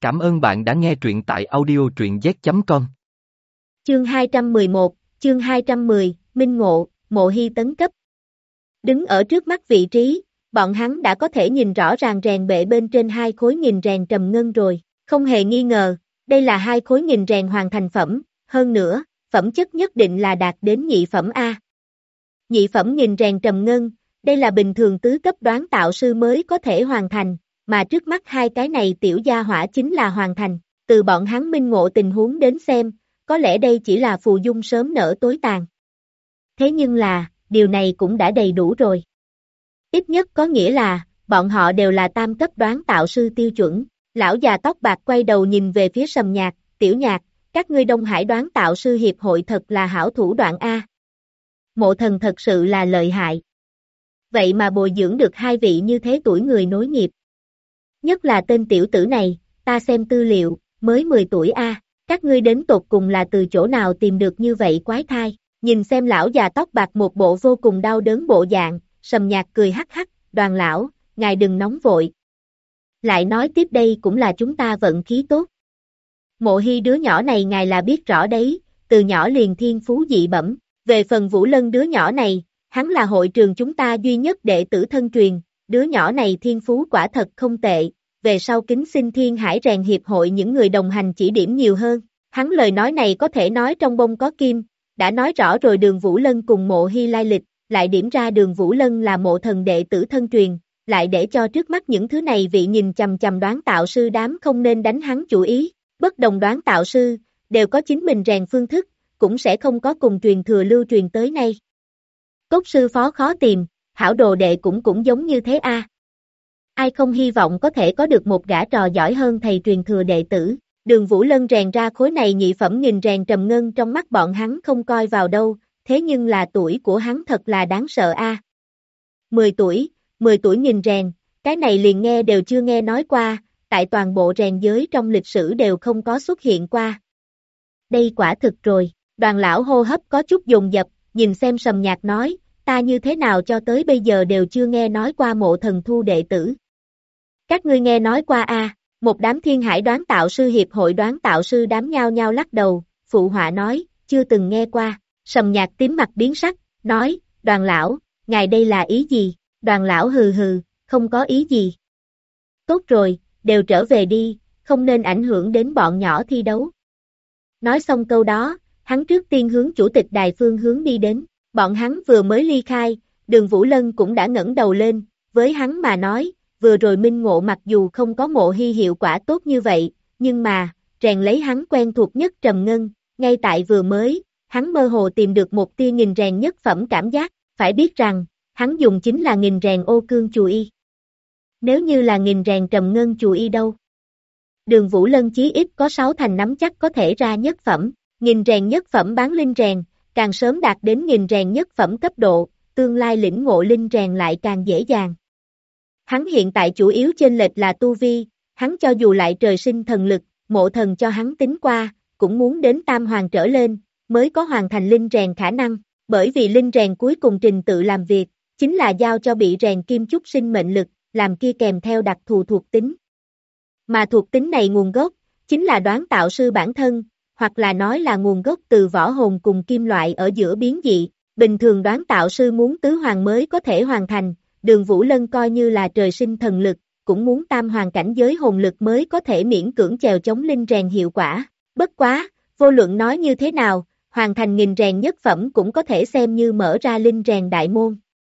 Cảm ơn bạn đã nghe truyện tại audio truyện z.com. Chương 211, chương 210, Minh Ngộ, Mộ Hy tấn cấp. Đứng ở trước mắt vị trí, bọn hắn đã có thể nhìn rõ ràng rèn bệ bên trên 2 khối nghìn rèn trầm ngân rồi, không hề nghi ngờ, đây là 2 khối nghìn rèn hoàn thành phẩm, hơn nữa, phẩm chất nhất định là đạt đến nhị phẩm A. Nhị phẩm nghìn rèn trầm ngân, đây là bình thường tứ cấp đoán tạo sư mới có thể hoàn thành, mà trước mắt 2 cái này tiểu gia hỏa chính là hoàn thành, từ bọn hắn minh ngộ tình huống đến xem, có lẽ đây chỉ là phù dung sớm nở tối tàn. Thế nhưng là, điều này cũng đã đầy đủ rồi. Ít nhất có nghĩa là, bọn họ đều là tam cấp đoán tạo sư tiêu chuẩn. Lão già tóc bạc quay đầu nhìn về phía Sầm Nhạc, Tiểu Nhạc, các ngươi Đông Hải đoán tạo sư hiệp hội thật là hảo thủ đoạn A. Mộ thần thật sự là lợi hại. Vậy mà bồi dưỡng được 2 vị như thế tuổi người nối nghiệp. Nhất là tên tiểu tử này, ta xem tư liệu, mới 10 tuổi A, các ngươi đến tột cùng là từ chỗ nào tìm được như vậy quái thai. Nhìn xem lão già tóc bạc một bộ vô cùng đau đớn bộ dạng, Sầm Nhạc cười hắc hắc, Đoàn lão, ngài đừng nóng vội. Lại nói tiếp đây cũng là chúng ta vận khí tốt. Mộ Hy đứa nhỏ này ngài là biết rõ đấy, từ nhỏ liền thiên phú dị bẩm. Về phần Vũ Lân đứa nhỏ này, hắn là hội trường chúng ta duy nhất đệ tử thân truyền, đứa nhỏ này thiên phú quả thật không tệ, về sau kính xin Thiên Hải rèn hiệp hội những người đồng hành chỉ điểm nhiều hơn. Hắn lời nói này có thể nói trong bông có kim, đã nói rõ rồi Đường Vũ Lân cùng Mộ Hy lai lịch, lại điểm ra Đường Vũ Lân là mộ thần đệ tử thân truyền, lại để cho trước mắt những thứ này vị nhìn chằm chằm đoán tạo sư đám không nên đánh hắn chủ ý, bất đồng đoán tạo sư, đều có chính mình rèn phương thức, cũng sẽ không có cùng truyền thừa lưu truyền tới nay. Cốt sư phó khó tìm, hảo đồ đệ cũng giống như thế a. Ai không hy vọng có thể có được một gã trò giỏi hơn thầy truyền thừa đệ tử. Đường Vũ Lân rèn ra khối này nhị phẩm nghìn rèn trầm ngân trong mắt bọn hắn không coi vào đâu, thế nhưng là tuổi của hắn thật là đáng sợ a. 10 tuổi nghìn rèn, cái này liền nghe đều chưa nghe nói qua, tại toàn bộ rèn giới trong lịch sử đều không có xuất hiện qua. Đây quả thực rồi, Đoàn lão hô hấp có chút dồn dập, nhìn xem Sầm Nhạc nói, ta như thế nào cho tới bây giờ đều chưa nghe nói qua mộ thần thu đệ tử. Các ngươi nghe nói qua a? Một đám Thiên Hải đoán tạo sư hiệp hội đoán tạo sư đám nhao nhao lắc đầu, phụ họa nói, chưa từng nghe qua. Sầm Nhạc tím mặt biến sắc, nói, Đoàn lão, ngài đây là ý gì? Đoàn lão hừ hừ, không có ý gì. Tốt rồi, đều trở về đi, không nên ảnh hưởng đến bọn nhỏ thi đấu. Nói xong câu đó, hắn trước tiên hướng chủ tịch đài phương hướng đi đến, bọn hắn vừa mới ly khai, Đường Vũ Lân cũng đã ngẩng đầu lên, với hắn mà nói, vừa rồi minh ngộ mặc dù không có Mộ Hy hiệu quả tốt như vậy, nhưng mà, rèn lấy hắn quen thuộc nhất trầm ngân, ngay tại vừa mới, hắn mơ hồ tìm được một tia nghìn rèn nhất phẩm cảm giác, phải biết rằng, hắn dùng chính là nghìn rèn ô cương chù y. Nếu như là nghìn rèn trầm ngân chù y đâu? Đường Vũ Lân chí ít có 6 thành nắm chắc có thể ra nhất phẩm, nghìn rèn nhất phẩm bán linh rèn, càng sớm đạt đến nghìn rèn nhất phẩm cấp độ, tương lai lĩnh ngộ linh rèn lại càng dễ dàng. Hắn hiện tại chủ yếu chênh lệch là tu vi, hắn cho dù lại trời sinh thần lực, mộ thần cho hắn tính qua, cũng muốn đến tam hoàng trở lên, mới có hoàn thành linh rèn khả năng, bởi vì linh rèn cuối cùng trình tự làm việc, chính là giao cho bị rèn kim chúc sinh mệnh lực, làm kia kèm theo đặc thù thuộc tính. Mà thuộc tính này nguồn gốc, chính là đoán tạo sư bản thân, hoặc là nói là nguồn gốc từ võ hồn cùng kim loại ở giữa biến dị, bình thường đoán tạo sư muốn tứ hoàng mới có thể hoàn thành, Đường Vũ Lân coi như là trời sinh thần lực, cũng muốn tam hoàng cảnh giới hồn lực mới có thể miễn cưỡng chèo chống linh rèn hiệu quả, bất quá, vô luận nói như thế nào, hoàn thành nghìn rèn nhất phẩm cũng có thể xem như mở ra linh rèn đại môn.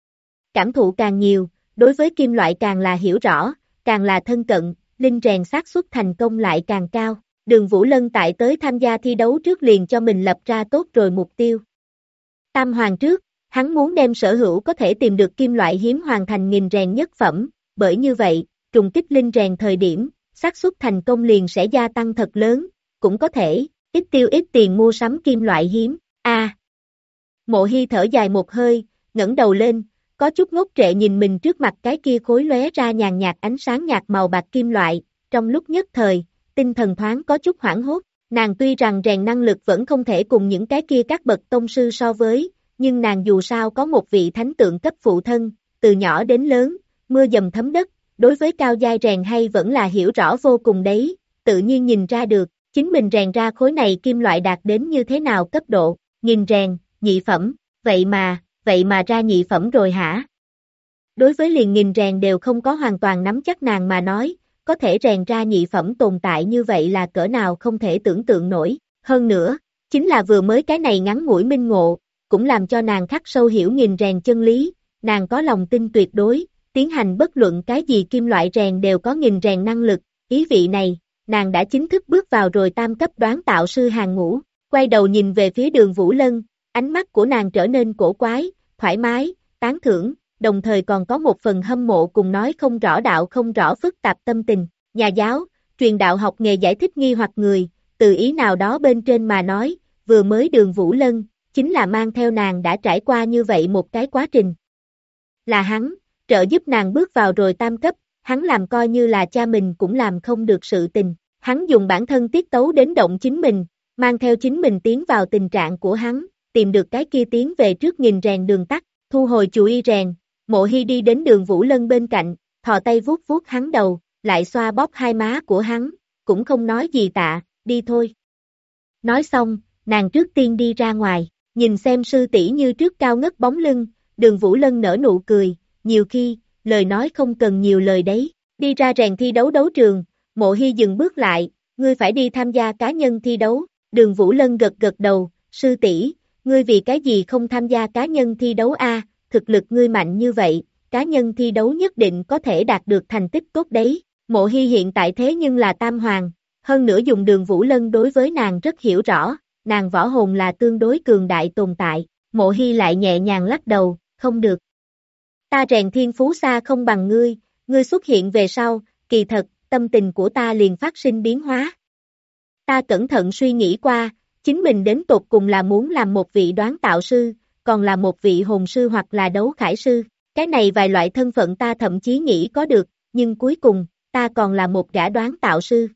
Cảm thụ càng nhiều, đối với kim loại càng là hiểu rõ, càng là thân cận, linh rèn xác suất thành công lại càng cao. Đường Vũ Lân tại tới tham gia thi đấu trước liền cho mình lập ra tốt rồi mục tiêu. Tam hoàng trước, hắn muốn đem sở hữu có thể tìm được kim loại hiếm hoàn thành nghìn rèn nhất phẩm, bởi như vậy, trùng kích linh rèn thời điểm, xác suất thành công liền sẽ gia tăng thật lớn, cũng có thể, ít tiêu ít tiền mua sắm kim loại hiếm. Mộ Hy thở dài một hơi, ngẩng đầu lên, có chút ngốc trệ nhìn mình trước mặt cái kia khối lóe ra nhàn nhạt ánh sáng nhạt màu bạc kim loại, trong lúc nhất thời, tinh thần thoáng có chút hoảng hốt, nàng tuy rằng rèn năng lực vẫn không thể cùng những cái kia các bậc tông sư so với, nhưng nàng dù sao có một vị thánh tượng cấp phụ thân, từ nhỏ đến lớn, mưa dầm thấm đất, đối với cao giai rèn hay vẫn là hiểu rõ vô cùng đấy, tự nhiên nhìn ra được, chính mình rèn ra khối này kim loại đạt đến như thế nào cấp độ, nghìn rèn, nhị phẩm, vậy mà ra nhị phẩm rồi hả? Đối với liền nghìn rèn đều không có hoàn toàn nắm chắc nàng mà nói, có thể rèn ra nhị phẩm tồn tại như vậy là cỡ nào không thể tưởng tượng nổi, hơn nữa, chính là vừa mới cái này ngắn ngủi minh ngộ, cũng làm cho nàng khắc sâu hiểu nghìn rèn chân lý, nàng có lòng tin tuyệt đối, tiến hành bất luận cái gì kim loại rèn đều có nghìn rèn năng lực, ý vị này, nàng đã chính thức bước vào rồi tam cấp đoán tạo sư hàng ngũ, quay đầu nhìn về phía Đường Vũ Lân, ánh mắt của nàng trở nên cổ quái, thoải mái, tán thưởng, đồng thời còn có một phần hâm mộ cùng nói không rõ đạo không rõ phức tạp tâm tình, nhà giáo, truyền đạo học nghề giải thích nghi hoặc người, từ ý nào đó bên trên mà nói, vừa mới Đường Vũ Lân, chính là mang theo nàng đã trải qua như vậy một cái quá trình. Là hắn, trợ giúp nàng bước vào rồi tam cấp, hắn làm coi như là cha mình cũng làm không được sự tình, hắn dùng bản thân tiết tấu đến động chính mình, mang theo chính mình tiến vào tình trạng của hắn, tìm được cái kia tiến về trước nghìn rèn đường tắt, thu hồi chú y rèn, Mộ Hy đi đến Đường Vũ Lân bên cạnh, thò tay vuốt vuốt hắn đầu, lại xoa bóp hai má của hắn, cũng không nói gì tạ, đi thôi. Nói xong, nàng trước tiên đi ra ngoài, nhìn xem sư tỷ như trước cao ngất bóng lưng, Đường Vũ Lân nở nụ cười, nhiều khi, lời nói không cần nhiều lời đấy, đi ra rèn thi đấu đấu trường, Mộ Hy dừng bước lại, ngươi phải đi tham gia cá nhân thi đấu, Đường Vũ Lân gật gật đầu, sư tỷ, ngươi vì cái gì không tham gia cá nhân thi đấu a? Thực lực ngươi mạnh như vậy, cá nhân thi đấu nhất định có thể đạt được thành tích tốt đấy, Mộ Hy hiện tại thế nhưng là tam hoàng, hơn nữa dùng Đường Vũ Lân đối với nàng rất hiểu rõ, nàng võ hồn là tương đối cường đại tồn tại, Mộ Hy lại nhẹ nhàng lắc đầu, không được. Ta rèn thiên phú xa không bằng ngươi xuất hiện về sau, kỳ thật, tâm tình của ta liền phát sinh biến hóa. Ta cẩn thận suy nghĩ qua, chính mình đến tột cùng là muốn làm một vị đoán tạo sư, còn là một vị hồn sư hoặc là đấu khải sư, cái này vài loại thân phận ta thậm chí nghĩ có được, nhưng cuối cùng, ta còn là một gã đoán tạo sư.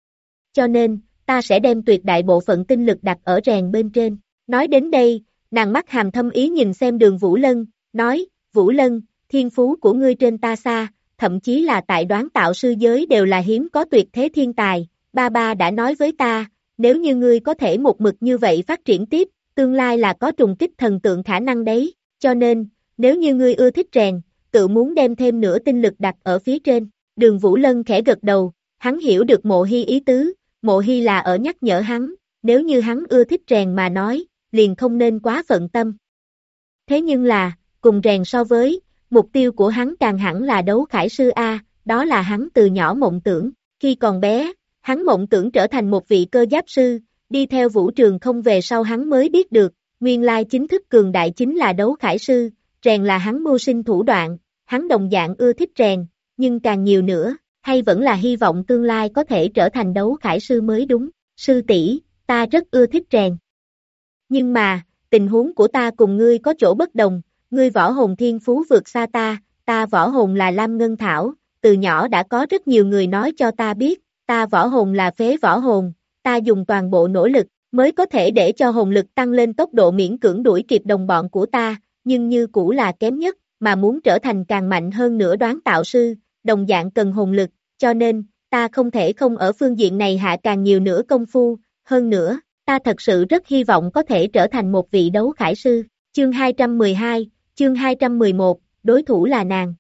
Cho nên, ta sẽ đem tuyệt đại bộ phận tinh lực đặt ở rèn bên trên. Nói đến đây, nàng mắt hàm thâm ý nhìn xem Đường Vũ Lân, nói, Vũ Lân, thiên phú của ngươi trên ta xa, thậm chí là tại đoán tạo sư giới đều là hiếm có tuyệt thế thiên tài, ba đã nói với ta, nếu như ngươi có thể một mực như vậy phát triển tiếp, tương lai là có trùng kích thần tượng khả năng đấy, cho nên, nếu như ngươi ưa thích rèn, tự muốn đem thêm nửa tinh lực đặt ở phía trên, Đường Vũ Lân khẽ gật đầu, hắn hiểu được Mộ Hy ý tứ, Mộ Hy là ở nhắc nhở hắn, nếu như hắn ưa thích rèn mà nói, liền không nên quá phận tâm. Thế nhưng là, cùng rèn so với, mục tiêu của hắn càng hẳn là đấu khải sư A, đó là hắn từ nhỏ mộng tưởng, khi còn bé, hắn mộng tưởng trở thành một vị cơ giáp sư, đi theo vũ trường không về sau hắn mới biết được, nguyên lai chính thức cường đại chính là đấu khải sư, rèn là hắn mưu sinh thủ đoạn, hắn đồng dạng ưa thích rèn, nhưng càng nhiều nữa, hay vẫn là hy vọng tương lai có thể trở thành đấu khải sư mới đúng, sư tỷ, ta rất ưa thích rèn. Nhưng mà, tình huống của ta cùng ngươi có chỗ bất đồng, ngươi võ hồn thiên phú vượt xa ta võ hồn là Lam Ngân Thảo, từ nhỏ đã có rất nhiều người nói cho ta biết, ta võ hồn là phế võ hồn, ta dùng toàn bộ nỗ lực, mới có thể để cho hồn lực tăng lên tốc độ miễn cưỡng đuổi kịp đồng bọn của ta, nhưng như cũ là kém nhất, mà muốn trở thành càng mạnh hơn nữa đoán tạo sư, đồng dạng cần hồn lực, cho nên, ta không thể không ở phương diện này hạ càng nhiều nữa công phu, hơn nữa, ta thật sự rất hy vọng có thể trở thành một vị đấu khải sư. Chương 212, chương 211, đối thủ là nàng.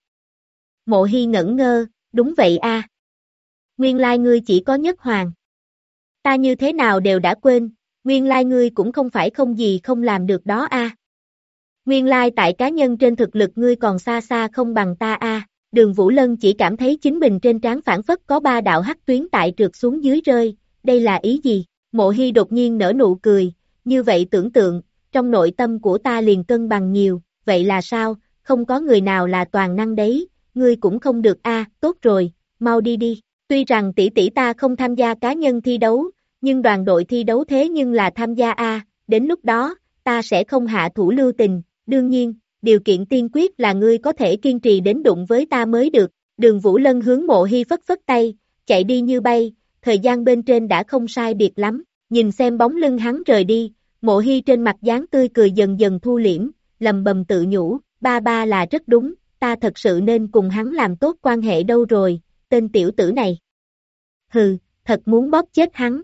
Mộ Hy ngẩn ngơ, đúng vậy a. Nguyên lai ngươi chỉ có nhất hoàng. Ta như thế nào đều đã quên, nguyên lai ngươi cũng không phải không gì không làm được đó a. Nguyên lai tại cá nhân trên thực lực ngươi còn xa xa không bằng ta a. Đường Vũ Lân chỉ cảm thấy chính mình trên trán phản phất có 3 đạo hắc tuyến tại trượt xuống dưới rơi, đây là ý gì? Mộ Hy đột nhiên nở nụ cười, như vậy tưởng tượng, trong nội tâm của ta liền cân bằng nhiều, vậy là sao, không có người nào là toàn năng đấy, ngươi cũng không được a, tốt rồi, mau đi đi. Tuy rằng tỷ tỷ ta không tham gia cá nhân thi đấu, nhưng đoàn đội thi đấu thế nhưng là tham gia a, đến lúc đó, ta sẽ không hạ thủ lưu tình, đương nhiên, điều kiện tiên quyết là ngươi có thể kiên trì đến đụng với ta mới được. Đường Vũ Lân hướng Mộ Hy phất phất tay, chạy đi như bay, thời gian bên trên đã không sai biệt lắm, nhìn xem bóng lưng hắn rời đi, Mộ Hy trên mặt dáng tươi cười dần dần thu liễm, lầm bầm tự nhủ, ba là rất đúng, ta thật sự nên cùng hắn làm tốt quan hệ đâu rồi, tên tiểu tử này. Hừ, thật muốn bóp chết hắn.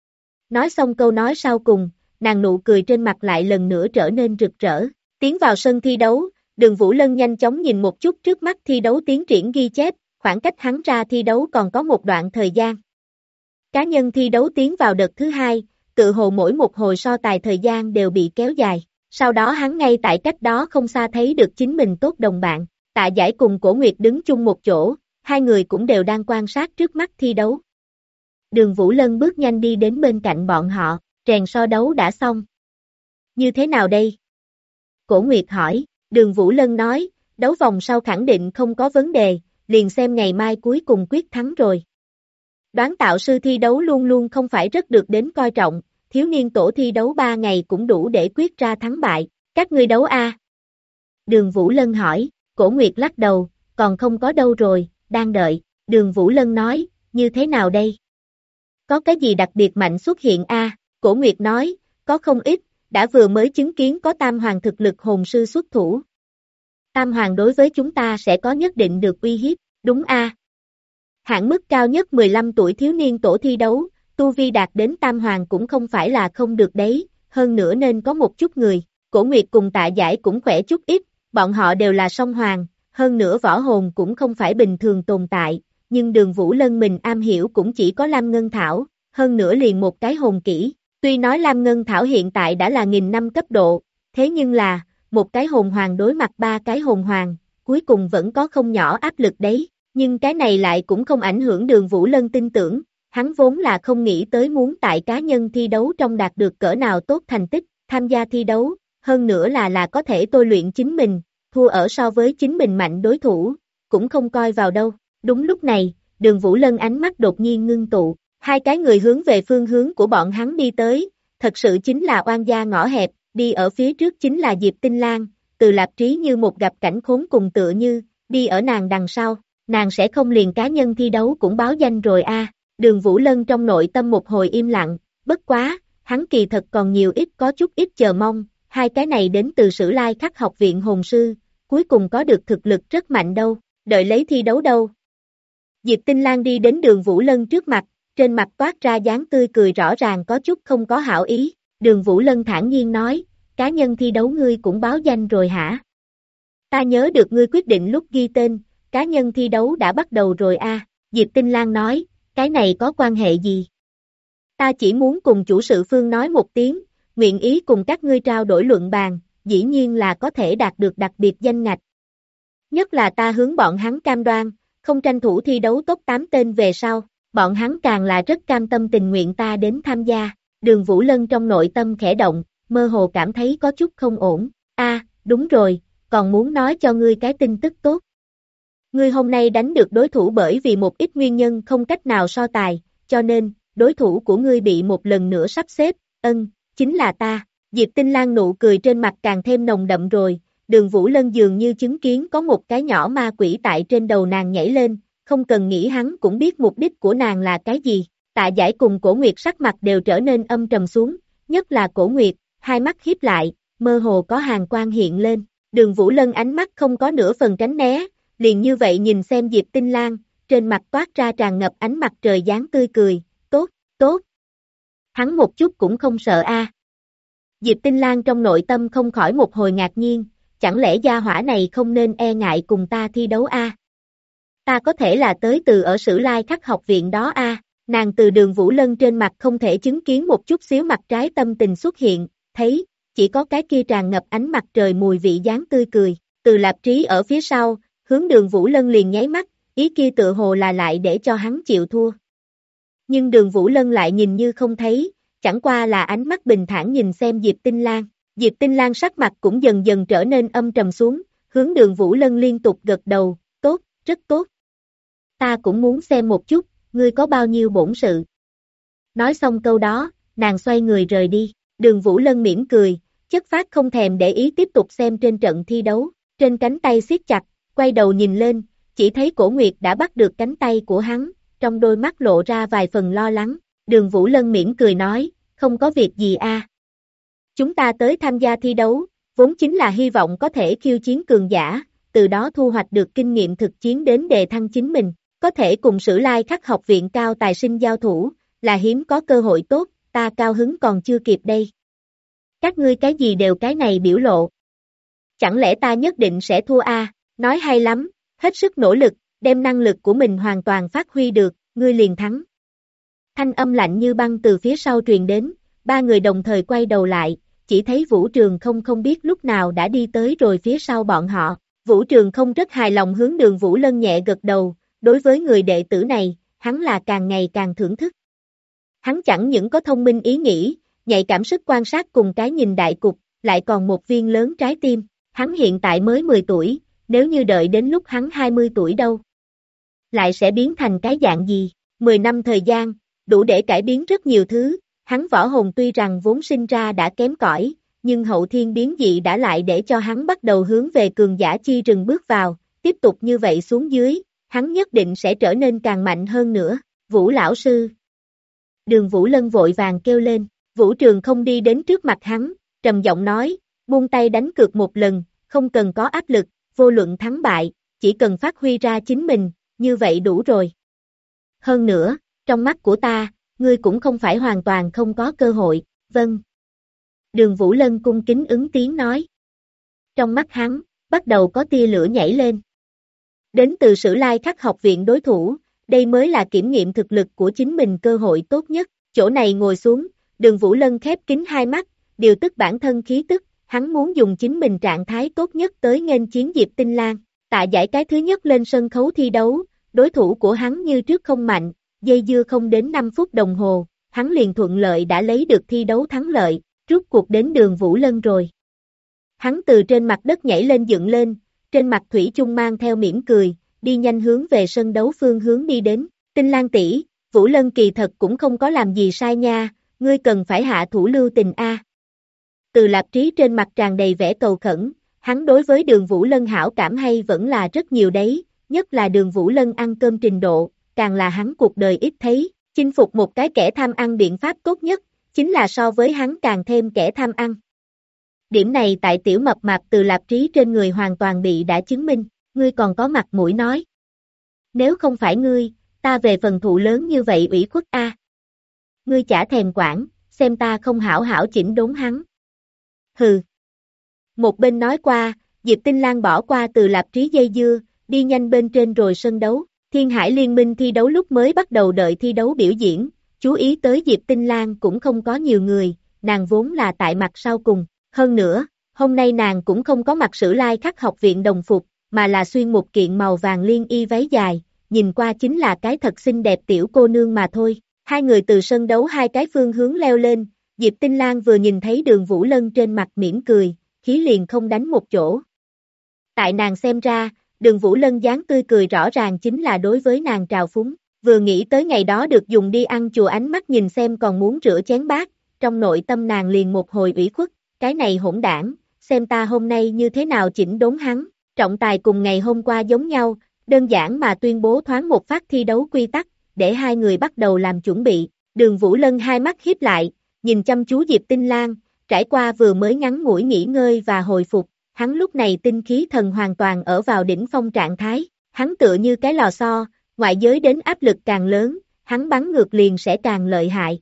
Nói xong câu nói sau cùng, nàng nụ cười trên mặt lại lần nữa trở nên rực rỡ. Tiến vào sân thi đấu, Đường Vũ Lân nhanh chóng nhìn một chút trước mắt thi đấu tiến triển ghi chép, khoảng cách hắn ra thi đấu còn có một đoạn thời gian. Cá nhân thi đấu tiến vào đợt thứ hai, tự hồ mỗi một hồi so tài thời gian đều bị kéo dài. Sau đó hắn ngay tại cách đó không xa thấy được chính mình tốt đồng bạn. Tạ Giải cùng Cổ Nguyệt đứng chung một chỗ, hai người cũng đều đang quan sát trước mắt thi đấu. Đường Vũ Lân bước nhanh đi đến bên cạnh bọn họ, rèn so đấu đã xong. Như thế nào đây? Cổ Nguyệt hỏi, Đường Vũ Lân nói, đấu vòng sau khẳng định không có vấn đề, liền xem ngày mai cuối cùng quyết thắng rồi. Đoán tạo sư thi đấu luôn luôn không phải rất được đến coi trọng, thiếu niên tổ thi đấu 3 ngày cũng đủ để quyết ra thắng bại, các ngươi đấu a? Đường Vũ Lân hỏi, Cổ Nguyệt lắc đầu, còn không có đâu rồi, đang đợi. Đường Vũ Lân nói, như thế nào đây? Có cái gì đặc biệt mạnh xuất hiện a? Cổ Nguyệt nói, có không ít, đã vừa mới chứng kiến có Tam Hoàng thực lực hồn sư xuất thủ. Tam Hoàng đối với chúng ta sẽ có nhất định được uy hiếp, đúng a? Hạn mức cao nhất 15 tuổi thiếu niên tổ thi đấu, tu vi đạt đến Tam Hoàng cũng không phải là không được đấy, hơn nữa nên có một chút người. Cổ Nguyệt cùng Tạ Giải cũng khỏe chút ít, bọn họ đều là song hoàng, hơn nữa võ hồn cũng không phải bình thường tồn tại, nhưng Đường Vũ Lân mình am hiểu cũng chỉ có Lam Ngân Thảo, hơn nữa liền một cái hồn kỹ. Tuy nói Lam Ngân Thảo hiện tại đã là 1000 năm cấp độ, thế nhưng là, một cái hồn hoàng đối mặt 3 cái hồn hoàng, cuối cùng vẫn có không nhỏ áp lực đấy, nhưng cái này lại cũng không ảnh hưởng Đường Vũ Lân tin tưởng, hắn vốn là không nghĩ tới muốn tại cá nhân thi đấu trong đạt được cỡ nào tốt thành tích, tham gia thi đấu, hơn nữa là có thể tôi luyện chính mình, thua ở so với chính mình mạnh đối thủ, cũng không coi vào đâu. Đúng lúc này, Đường Vũ Lân ánh mắt đột nhiên ngưng tụ, hai cái người hướng về phương hướng của bọn hắn đi tới, thật sự chính là oan gia ngõ hẹp, đi ở phía trước chính là Diệp Tinh Lan, Từ Lạp Trí như một gặp cảnh khốn cùng tựa như, đi ở nàng đằng sau, nàng sẽ không liền cá nhân thi đấu cũng báo danh rồi a. Đường Vũ Lân trong nội tâm một hồi im lặng, bất quá, hắn kỳ thật còn nhiều ít có chút ít chờ mong, hai cái này đến từ Sử Lai Khắc học viện hồn sư, cuối cùng có được thực lực rất mạnh đâu, đợi lấy thi đấu đâu. Diệp Tinh Lan đi đến Đường Vũ Lân trước mặt, trên mặt toát ra dáng tươi cười rõ ràng có chút không có hảo ý, Đường Vũ Lân thản nhiên nói, cá nhân thi đấu ngươi cũng báo danh rồi hả? Ta nhớ được ngươi quyết định lúc ghi tên, cá nhân thi đấu đã bắt đầu rồi a. Diệp Tinh Lan nói, cái này có quan hệ gì? Ta chỉ muốn cùng chủ sự phương nói một tiếng, nguyện ý cùng các ngươi trao đổi luận bàn, dĩ nhiên là có thể đạt được đặc biệt danh ngạch. Nhất là ta hướng bọn hắn cam đoan, không tranh thủ thi đấu top 8 tên về sau, bọn hắn càng là rất cam tâm tình nguyện ta đến tham gia. Đường Vũ Lân trong nội tâm khẽ động, mơ hồ cảm thấy có chút không ổn. Đúng rồi, còn muốn nói cho ngươi cái tin tức tốt. Ngươi hôm nay đánh được đối thủ bởi vì một ít nguyên nhân không cách nào so tài, cho nên, đối thủ của ngươi bị một lần nữa sắp xếp, chính là ta. Diệp Tinh Lan nụ cười trên mặt càng thêm nồng đậm rồi, Đường Vũ Lân dường như chứng kiến có một cái nhỏ ma quỷ tại trên đầu nàng nhảy lên, không cần nghĩ hắn cũng biết mục đích của nàng là cái gì. Tạ Giải cùng Cổ Nguyệt sắc mặt đều trở nên âm trầm xuống, nhất là Cổ Nguyệt, hai mắt híp lại, mơ hồ có hàn quang hiện lên. Đường Vũ Lân ánh mắt không có nửa phần tránh né, liền như vậy nhìn xem Diệp Tinh Lan, trên mặt toát ra tràn ngập ánh mặt trời dáng tươi cười, tốt, tốt. Hắn một chút cũng không sợ a. Diệp Tinh Lan trong nội tâm không khỏi một hồi ngạc nhiên, chẳng lẽ gia hỏa này không nên e ngại cùng ta thi đấu a? Ta có thể là tới từ ở Sử Lai Khắc học viện đó a. Nàng từ Đường Vũ Lân trên mặt không thể chứng kiến một chút xíu mặt trái tâm tình xuất hiện, thấy, chỉ có cái kia tràn ngập ánh mặt trời mùi vị dáng tươi cười, Từ Lạp Trí ở phía sau, hướng Đường Vũ Lân liền nháy mắt, ý kia tựa hồ là lại để cho hắn chịu thua. Nhưng Đường Vũ Lân lại nhìn như không thấy, chẳng qua là ánh mắt bình thản nhìn xem Diệp Tinh Lan. Diệp Tinh Lan sắc mặt cũng dần dần trở nên âm trầm xuống, hướng Đường Vũ Lân liên tục gật đầu, tốt, rất tốt. Ta cũng muốn xem một chút, ngươi có bao nhiêu bổn sự. Nói xong câu đó, nàng xoay người rời đi, Đường Vũ Lân mỉm cười, chất phát không thèm để ý tiếp tục xem trên trận thi đấu, trên cánh tay siết chặt, quay đầu nhìn lên, chỉ thấy Cổ Nguyệt đã bắt được cánh tay của hắn, trong đôi mắt lộ ra vài phần lo lắng, Đường Vũ Lân mỉm cười nói, không có việc gì a. Chúng ta tới tham gia thi đấu, vốn chính là hy vọng có thể khiêu chiến cường giả, từ đó thu hoạch được kinh nghiệm thực chiến đến đề thăng chính mình, có thể cùng Sử Lai Khắc học viện cao tài sinh giao thủ, là hiếm có cơ hội tốt, ta cao hứng còn chưa kịp đây. Các ngươi cái gì đều cái này biểu lộ. Chẳng lẽ ta nhất định sẽ thua a? Nói hay lắm, hết sức nỗ lực, đem năng lực của mình hoàn toàn phát huy được, ngươi liền thắng. Thanh âm lạnh như băng từ phía sau truyền đến, ba người đồng thời quay đầu lại, chỉ thấy Vũ Trường không biết lúc nào đã đi tới rồi phía sau bọn họ. Vũ Trường không rất hài lòng hướng Đường Vũ Lân nhẹ gật đầu, đối với người đệ tử này, hắn là càng ngày càng thưởng thức. Hắn chẳng những có thông minh ý nghĩ, nhạy cảm sức quan sát cùng cái nhìn đại cục, lại còn một viên lớn trái tim. Hắn hiện tại mới 10 tuổi, nếu như đợi đến lúc hắn 20 tuổi đâu, lại sẽ biến thành cái dạng gì? 10 năm thời gian, đủ để cải biến rất nhiều thứ, hắn võ hồn tuy rằng vốn sinh ra đã kém cỏi, nhưng hậu thiên biến dị đã lại để cho hắn bắt đầu hướng về cường giả chi rừng bước vào, tiếp tục như vậy xuống dưới, hắn nhất định sẽ trở nên càng mạnh hơn nữa. Vũ lão sư. Đường Vũ Lân vội vàng kêu lên, Vũ Trường không đi đến trước mặt hắn, trầm giọng nói, buông tay đánh cược một lần, không cần có áp lực, vô luận thắng bại, chỉ cần phát huy ra chính mình, như vậy đủ rồi. Hơn nữa, trong mắt của ta, ngươi cũng không phải hoàn toàn không có cơ hội, vâng. Đường Vũ Lân cung kính ứng tiếng nói. Trong mắt hắn, bắt đầu có tia lửa nhảy lên. Đến từ Sử Lai Khắc học viện đối thủ, đây mới là kiểm nghiệm thực lực của chính mình cơ hội tốt nhất. Chỗ này ngồi xuống, Đường Vũ Lân khép kín hai mắt, điều tức bản thân khí tức, hắn muốn dùng chính mình trạng thái tốt nhất tới nghênh chiến Diệp Tinh Lang. Tạ Giải cái thứ nhất lên sân khấu thi đấu, đối thủ của hắn như trước không mạnh, dây dưa không đến 5 phút đồng hồ, hắn liền thuận lợi đã lấy được thi đấu thắng lợi, rút cuộc đến Đường Vũ Lân rồi. Hắn từ trên mặt đất nhảy lên dựng lên, trên mặt thủy chung mang theo mỉm cười, đi nhanh hướng về sân đấu phương hướng đi đến. Tinh Lang tỷ, Vũ Lân kỳ thật cũng không có làm gì sai nha, ngươi cần phải hạ thủ lưu tình a. Từ Lạp Trí trên mặt tràn đầy vẻ cầu khẩn, hắn đối với Đường Vũ Lân hảo cảm hay vẫn là rất nhiều đấy, nhất là Đường Vũ Lân ăn cơm trình độ, càng là hắn cuộc đời ít thấy, chinh phục một cái kẻ tham ăn biện pháp tốt nhất, chính là so với hắn càng thêm kẻ tham ăn. Điểm này tại tiểu mập mạp Từ Lạp Trí trên người hoàn toàn bị đã chứng minh, ngươi còn có mặt mũi nói. Nếu không phải ngươi, ta về phần thụ lớn như vậy ủy khuất a. Ngươi chả thèm quản, xem ta không hảo hảo chỉnh đốn hắn. Hừ. Một bên nói qua, Diệp Tinh Lang bỏ qua Từ Lạp Trí dây dưa, đi nhanh bên trên rồi sân đấu. Thiên Hải Liên Minh thi đấu lúc mới bắt đầu đợi thi đấu biểu diễn, chú ý tới Diệp Tinh Lang cũng không có nhiều người, nàng vốn là tại mặt sau cùng. Hơn nữa, hôm nay nàng cũng không có mặc Sử Lai Khắc học viện đồng phục, mà là xuyên một kiện màu vàng liên y váy dài, nhìn qua chính là cái thật xinh đẹp tiểu cô nương mà thôi. Hai người từ sân đấu hai cái phương hướng leo lên, Diệp Tinh Lang vừa nhìn thấy Đường Vũ Lân trên mặt mỉm cười, khí liền không đánh một chỗ. Tại nàng xem ra, Đường Vũ Lân dáng tươi cười rõ ràng chính là đối với nàng trào phúng, vừa nghĩ tới ngày đó được dùng đi ăn chùa ánh mắt nhìn xem còn muốn rửa chén bát, trong nội tâm nàng liền một hồi ủy khuất, cái này hỗn đảng, xem ta hôm nay như thế nào chỉnh đốn hắn. Trọng tài cùng ngày hôm qua giống nhau, đơn giản mà tuyên bố thoáng một phát thi đấu quy tắc, để hai người bắt đầu làm chuẩn bị. Đường Vũ Lân hai mắt híp lại, nhìn chăm chú Diệp Tinh Lang, trải qua vừa mới ngắn ngủi nghỉ ngơi và hồi phục, hắn lúc này tinh khí thần hoàn toàn ở vào đỉnh phong trạng thái, hắn tựa như cái lò xo, ngoại giới đến áp lực càng lớn, hắn bắn ngược liền sẽ càng lợi hại.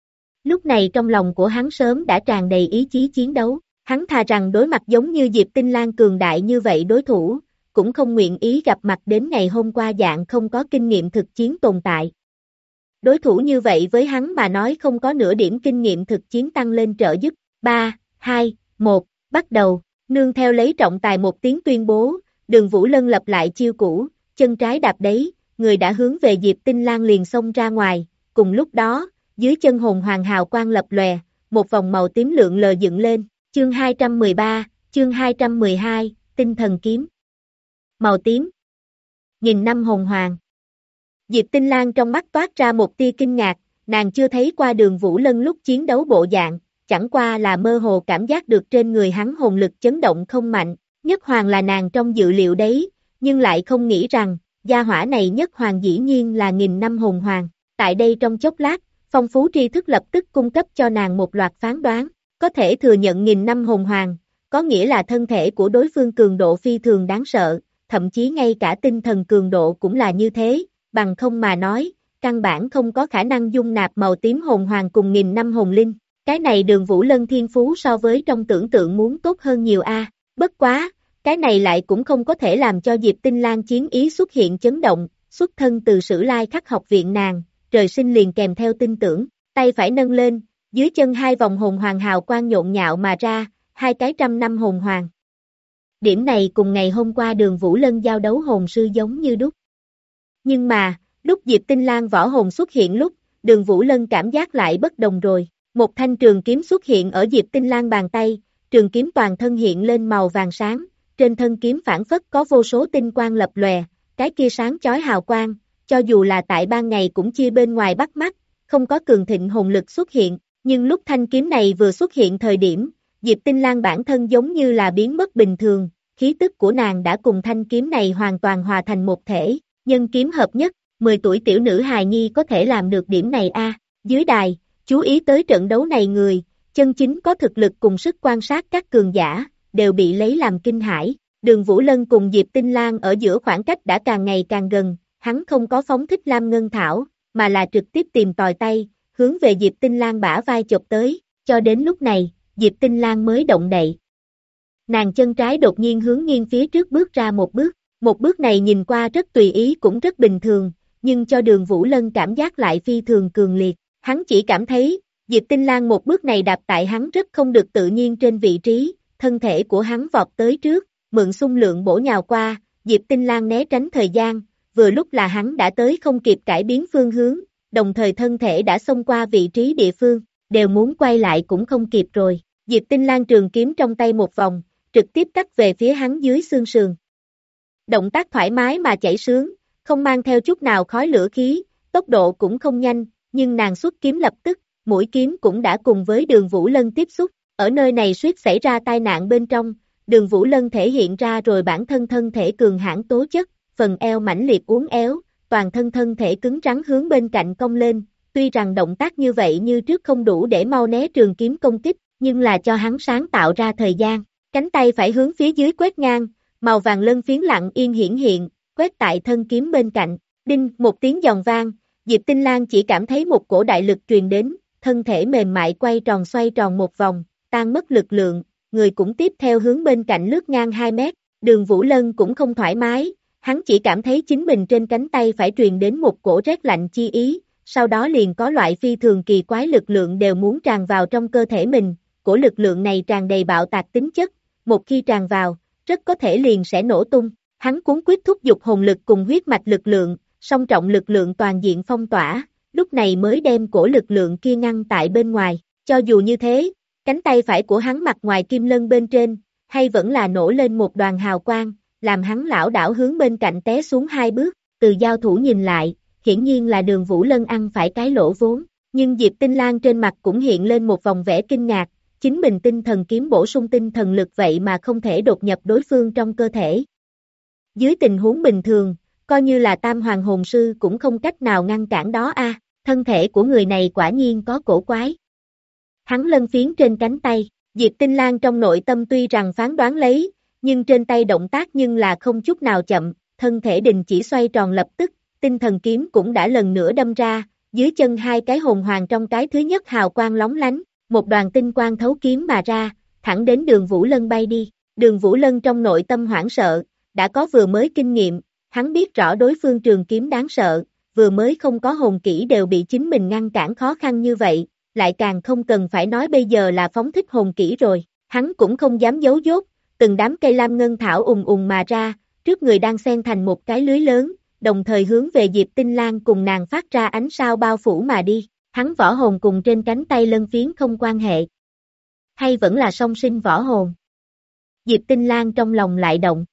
Lúc này trong lòng của hắn sớm đã tràn đầy ý chí chiến đấu, hắn thà rằng đối mặt giống như Diệp Tinh Lang cường đại như vậy đối thủ, cũng không nguyện ý gặp mặt đến ngày hôm qua dạng không có kinh nghiệm thực chiến tồn tại. Đối thủ như vậy với hắn mà nói không có nửa điểm kinh nghiệm thực chiến tăng lên trợ giúp. 3, 2, 1, bắt đầu, nương theo lấy trọng tài một tiếng tuyên bố, Đường Vũ Lân lập lại chiêu cũ, chân trái đạp đấy, người đã hướng về Diệp Tinh Lang liền xông ra ngoài, cùng lúc đó, dưới chân hồn hoàng hào quang lập lòe, một vòng màu tím lượn lờ dựng lên, chương 213, chương 212, tinh thần kiếm. Màu tím. Nhìn năm hồn hoàng. Diệp Tinh Lang trong mắt toát ra một tia kinh ngạc, nàng chưa thấy qua Đường Vũ Lân lúc chiến đấu bộ dạng, chẳng qua là mơ hồ cảm giác được trên người hắn hồn lực chấn động không mạnh, nhất hoàng là nàng trong dự liệu đấy, nhưng lại không nghĩ rằng, gia hỏa này nhất hoàng dĩ nhiên là 1000 năm hồn hoàng. Tại đây trong chốc lát, phong phú tri thức lập tức cung cấp cho nàng một loạt phán đoán, có thể thừa nhận 1000 năm hồn hoàng, có nghĩa là thân thể của đối phương cường độ phi thường đáng sợ, thậm chí ngay cả tinh thần cường độ cũng là như thế, bằng không mà nói, căn bản không có khả năng dung nạp màu tím hồn hoàng cùng nghìn năm hồn linh. Cái này Đường Vũ Lân thiên phú so với trong tưởng tượng muốn tốt hơn nhiều a. Bất quá, cái này lại cũng không có thể làm cho Diệp Tinh Lang chiến ý xuất hiện chấn động, xuất thân từ Sử Lai Khắc học viện nàng, trời sinh liền kèm theo tin tưởng, tay phải nâng lên, dưới chân hai vòng hồn hoàng hào quang nhộn nhạo mà ra, hai cái 100 năm hồn hoàng. Điểm này cùng ngày hôm qua Đường Vũ Lân giao đấu hồn sư giống như đúc. Nhưng mà, lúc Diệp Tinh Lang võ hồn xuất hiện lúc, Đường Vũ Lân cảm giác lại bất đồng rồi. Một thanh trường kiếm xuất hiện ở Diệp Tinh Lang bàn tay, trường kiếm toàn thân hiện lên màu vàng sáng, trên thân kiếm phản phất có vô số tinh quang lập lòe, cái kia sáng chói hào quang, cho dù là tại ban ngày cũng chia bên ngoài bắt mắt, không có cường thịnh hồn lực xuất hiện, nhưng lúc thanh kiếm này vừa xuất hiện thời điểm, Diệp Tinh Lang bản thân giống như là biến mất bình thường, khí tức của nàng đã cùng thanh kiếm này hoàn toàn hòa thành một thể, nhân kiếm hợp nhất, 10 tuổi tiểu nữ hài nhi có thể làm được điểm này a. Dưới đài, chú ý tới trận đấu này người, chân chính có thực lực cùng sức quan sát các cường giả, đều bị lấy làm kinh hãi. Đường Vũ Lân cùng Diệp Tinh Lang ở giữa khoảng cách đã càng ngày càng gần, hắn không có phóng thích Lam Ngân Thảo, mà là trực tiếp tìm tòi tay, hướng về Diệp Tinh Lang bả vai chộp tới, cho đến lúc này, Diệp Tinh Lang mới động đậy. Nàng chân trái đột nhiên hướng nghiêng phía trước bước ra một bước này nhìn qua rất tùy ý cũng rất bình thường, nhưng cho Đường Vũ Lân cảm giác lại phi thường cường liệt, hắn chỉ cảm thấy, Diệp Tinh Lang một bước này đạp tại hắn rất không được tự nhiên trên vị trí, thân thể của hắn vọt tới trước, mượn xung lượng bổ nhào qua, Diệp Tinh Lang né tránh thời gian, vừa lúc là hắn đã tới không kịp cải biến phương hướng, đồng thời thân thể đã xông qua vị trí địa phương, đều muốn quay lại cũng không kịp rồi, Diệp Tinh Lang trường kiếm trong tay một vòng, trực tiếp cắt về phía hắn dưới xương sườn. Động tác thoải mái mà chảy sướng, không mang theo chút nào khói lửa khí, tốc độ cũng không nhanh, nhưng nàng xuất kiếm lập tức, mũi kiếm cũng đã cùng với Đường Vũ Lân tiếp xúc, ở nơi này suýt xảy ra tai nạn bên trong, Đường Vũ Lân thể hiện ra rồi bản thân thân thể cường hãn tố chất, phần eo mãnh liệt uốn éo, toàn thân thể cứng rắn hướng bên cạnh cong lên, tuy rằng động tác như vậy như trước không đủ để mau né trường kiếm công kích, nhưng là cho hắn sáng tạo ra thời gian, cánh tay phải hướng phía dưới quét ngang, màu vàng lân phiến lặng yên hiển hiện, quét tại thân kiếm bên cạnh, đinh một tiếng giòn vang, Diệp Tinh Lang chỉ cảm thấy một cổ đại lực truyền đến, thân thể mềm mại xoay tròn một vòng, tan mất lực lượng, người cũng tiếp theo hướng bên cạnh lướt ngang 2 mét, Đường Vũ Lân cũng không thoải mái, hắn chỉ cảm thấy chính mình trên cánh tay phải truyền đến một cổ rét lạnh chi ý, sau đó liền có loại phi thường kỳ quái lực lượng đều muốn tràn vào trong cơ thể mình, cổ lực lượng này tràn đầy bạo tạc tính chất, một khi tràn vào, rất có thể liền sẽ nổ tung, hắn cuốn quyết thúc giục hồn lực cùng huyết mạch lực lượng, song trọng lực lượng toàn diện phong tỏa, lúc này mới đem cổ lực lượng kia ngăn tại bên ngoài, cho dù như thế, cánh tay phải của hắn mặt ngoài kim lân bên trên, hay vẫn là nổ lên một đoàn hào quang, làm hắn lảo đảo hướng bên cạnh té xuống 2 bước, từ giao thủ nhìn lại, hiển nhiên là Đường Vũ Lân ăn phải cái lỗ vốn, nhưng Diệp Tinh Lang trên mặt cũng hiện lên một vòng vẻ kinh ngạc, chính mình tinh thần kiếm bổ sung tinh thần lực vậy mà không thể đột nhập đối phương trong cơ thể. Dưới tình huống bình thường, coi như là tam hoàng hồn sư cũng không cách nào ngăn cản đó a. Thân thể của người này quả nhiên có cổ quái. Hắn lân phiến trên cánh tay, Diệp Tinh Lang trong nội tâm tuy rằng phán đoán lấy, nhưng trên tay động tác nhưng là không chút nào chậm, thân thể đình chỉ xoay tròn lập tức, tinh thần kiếm cũng đã lần nữa đâm ra, dưới chân hai cái hồn hoàng trong cái thứ nhất hào quang lóng lánh, một đoàn tinh quang thấu kiếm mà ra, thẳng đến Đường Vũ Lân bay đi. Đường Vũ Lân trong nội tâm hoảng sợ, đã có vừa mới kinh nghiệm, hắn biết rõ đối phương trường kiếm đáng sợ, vừa mới không có hồn kỹ đều bị chính mình ngăn cản khó khăn như vậy, lại càng không cần phải nói bây giờ là phóng thích hồn kỹ rồi, hắn cũng không dám giấu dốt, từng đám cây lam ngân thảo mà ra, trước người đang xen thành một cái lưới lớn, đồng thời hướng về Diệp Tinh Lang cùng nàng phát ra ánh sao bao phủ mà đi, hắn võ hồn cùng trên cánh tay lân phiến không quan hệ, hay vẫn là song sinh võ hồn. Diệp Tinh Lang trong lòng lại động,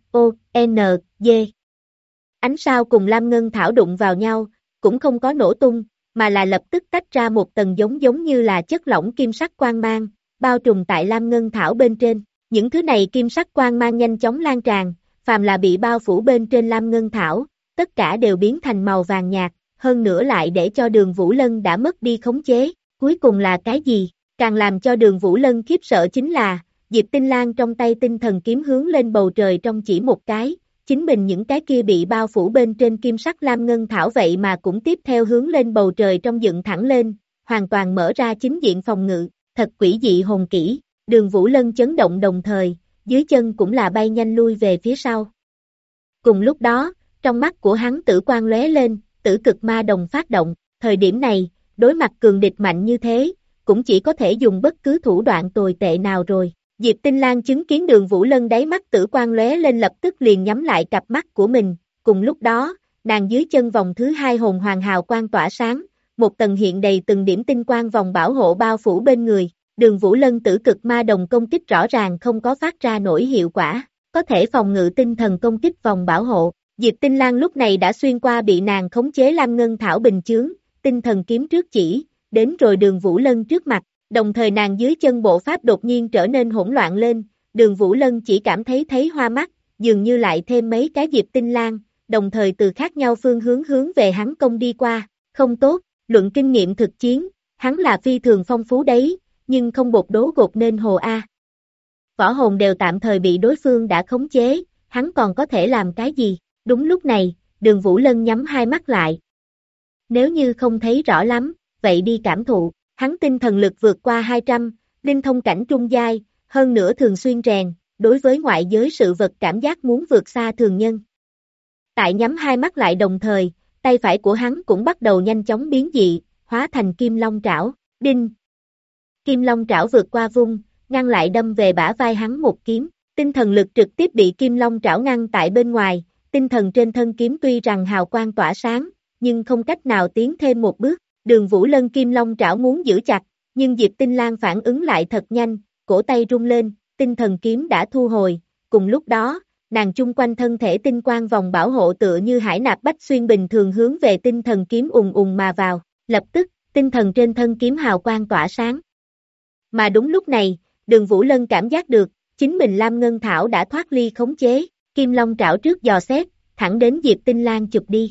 G. Ánh sao cùng lam ngân thảo đụng vào nhau, cũng không có nổ tung, mà là lập tức tách ra một tầng giống như là chất lỏng kim sắc quang mang, bao trùm tại lam ngân thảo bên trên. Những thứ này kim sắc quang mang nhanh chóng lan tràn, phàm là bị bao phủ bên trên lam ngân thảo, tất cả đều biến thành màu vàng nhạt, hơn nữa lại để cho Đường Vũ Lân đã mất đi khống chế. Cuối cùng là cái gì? Càng làm cho Đường Vũ Lân khiếp sợ chính là, Diệp Tinh Lang trong tay tinh thần kiếm hướng lên bầu trời trong chỉ một cái, chính mình những cái kia bị bao phủ bên trên kim sắc lam ngân thảo vậy mà cũng tiếp theo hướng lên bầu trời trong dựng thẳng lên, hoàn toàn mở ra chính diện phòng ngự, thật quỷ dị hồn kỹ, Đường Vũ Lân chấn động đồng thời, dưới chân cũng là bay nhanh lui về phía sau. Cùng lúc đó, trong mắt của hắn tử quang lóe lên, tử cực ma đồng phát động, thời điểm này, đối mặt cường địch mạnh như thế, cũng chỉ có thể dùng bất cứ thủ đoạn tồi tệ nào rồi. Diệp Tinh Lang chứng kiến Đường Vũ Lân đáy mắt tử quang lóe lên lập tức liền nhắm lại cặp mắt của mình, cùng lúc đó, nàng dưới chân vòng thứ hai hồn hoàng hào quang tỏa sáng, một tầng hiện đầy từng điểm tinh quang vòng bảo hộ bao phủ bên người, Đường Vũ Lân tử cực ma đồng công kích rõ ràng không có phát ra nổi hiệu quả, có thể phòng ngự tinh thần công kích vòng bảo hộ. Diệp Tinh Lang lúc này đã xuyên qua bị nàng khống chế lam ngân thảo bình chướng, tinh thần kiếm trước chỉ, đến rồi Đường Vũ Lân trước mặt, đồng thời nàng dưới chân bộ pháp đột nhiên trở nên hỗn loạn lên, Đường Vũ Lân chỉ cảm thấy hoa mắt, dường như lại thêm mấy cái Diệp Tinh Lang, đồng thời từ khác nhau phương hướng về hắn công đi qua, không tốt, luận kinh nghiệm thực chiến, hắn là phi thường phong phú đấy, nhưng không bột đố gột nên hồ A. Võ hồn đều tạm thời bị đối phương đã khống chế, hắn còn có thể làm cái gì? Đúng lúc này, Đường Vũ Lân nhắm hai mắt lại. Nếu như không thấy rõ lắm, vậy đi cảm thụ, hắn tinh thần lực vượt qua 200, linh thông cảnh trung giai, hơn nữa thường xuyên rèn, đối với ngoại giới sự vật cảm giác muốn vượt xa thường nhân. Tại nhắm hai mắt lại đồng thời, tay phải của hắn cũng bắt đầu nhanh chóng biến dị, hóa thành kim long trảo, đinh. Kim long trảo vượt qua vung, ngăn lại đâm về bả vai hắn một kiếm, tinh thần lực trực tiếp bị kim long trảo ngăn tại bên ngoài, tinh thần trên thân kiếm tuy rằng hào quang tỏa sáng, nhưng không cách nào tiến thêm một bước, Đường Vũ Lân kim long trảo muốn giữ chặt, nhưng Diệp Tinh Lang phản ứng lại thật nhanh, cổ tay rung lên, tinh thần kiếm đã thu hồi, cùng lúc đó, nàng chung quanh thân thể tinh quang vòng bảo hộ tựa như hải nạp bách xuyên bình thường hướng về tinh thần kiếm ùng ùng mà vào, lập tức, tinh thần trên thân kiếm hào quang tỏa sáng. Mà đúng lúc này, Đường Vũ Lân cảm giác được, chính mình Lam Ngân Thảo đã thoát ly khống chế, kim long trảo trước dò xét, thẳng đến Diệp Tinh Lang chụp đi.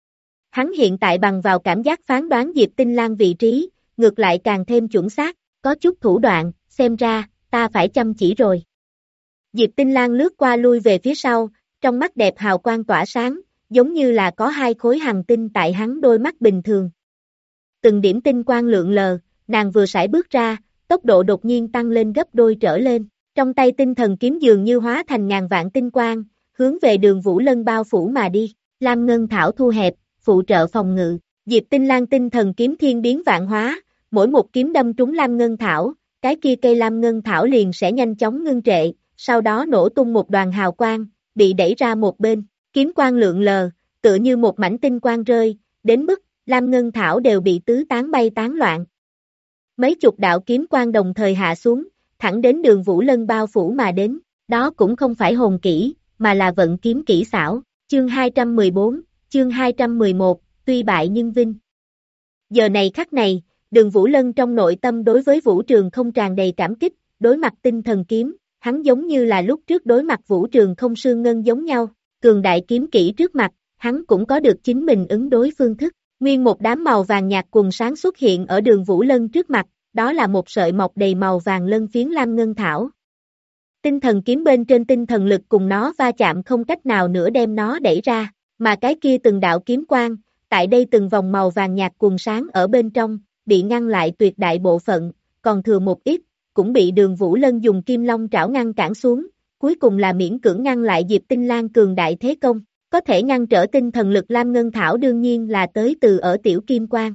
Hắn hiện tại bằng vào cảm giác phán đoán Diệp Tinh Lang vị trí, ngược lại càng thêm chuẩn xác, có chút thủ đoạn, xem ra, ta phải chăm chỉ rồi. Diệp Tinh Lang lướt qua lui về phía sau, trong mắt đẹp hào quang tỏa sáng, giống như là có hai khối hằng tinh tại hắn đôi mắt bình thường. Từng điểm tinh quang lượn lờ, nàng vừa sải bước ra, tốc độ đột nhiên tăng lên gấp đôi trở lên, trong tay tinh thần kiếm dường như hóa thành ngàn vạn tinh quang, hướng về Đường Vũ Lân bao phủ mà đi, Lam Ngân Thảo thu hẹp, phụ trợ phòng ngự, Diệp Tinh Lang tinh thần kiếm thiên biến vạn hóa, mỗi một kiếm đâm trúng Lam Ngân Thảo, cái kia cây Lam Ngân Thảo liền sẽ nhanh chóng ngưng trệ, sau đó nổ tung một đoàn hào quang, bị đẩy ra một bên, kiếm quang lượn lờ, tựa như một mảnh tinh quang rơi, đến mức Lam Ngân Thảo đều bị tứ tán bay tán loạn. Mấy chục đạo kiếm quang đồng thời hạ xuống, thẳng đến Đường Vũ Lân bao phủ mà đến, đó cũng không phải hồn kỹ, mà là vận kiếm kỹ xảo, chương 214, chương 211, tuy bại nhưng vinh. Giờ này khắc này, Đường Vũ Lân trong nội tâm đối với Vũ Trường Không tràn đầy cảm kích, đối mặt tinh thần kiếm, hắn giống như là lúc trước đối mặt Vũ Trường Không Sương Ngân giống nhau, cường đại kiếm kỹ trước mặt, hắn cũng có được chính mình ứng đối phương thức. Nguyên một đám màu vàng nhạt quần sáng xuất hiện ở Đường Vũ Lân trước mặt, đó là một sợi mọc đầy màu vàng lân phiến lam ngân thảo. Tinh thần kiếm bên trên tinh thần lực cùng nó va chạm không cách nào nữa đem nó đẩy ra, mà cái kia từng đạo kiếm quang, tại đây từng vòng màu vàng nhạt quần sáng ở bên trong, bị ngăn lại tuyệt đại bộ phận, còn thừa một ít, cũng bị Đường Vũ Lân dùng kim long trảo ngăn cản xuống, cuối cùng là miễn cưỡng ngăn lại Diệp Tinh Lang cường đại thế công. Có thể ngăn trở tinh thần lực Lam Ngân Thảo đương nhiên là tới từ ở tiểu kim quang.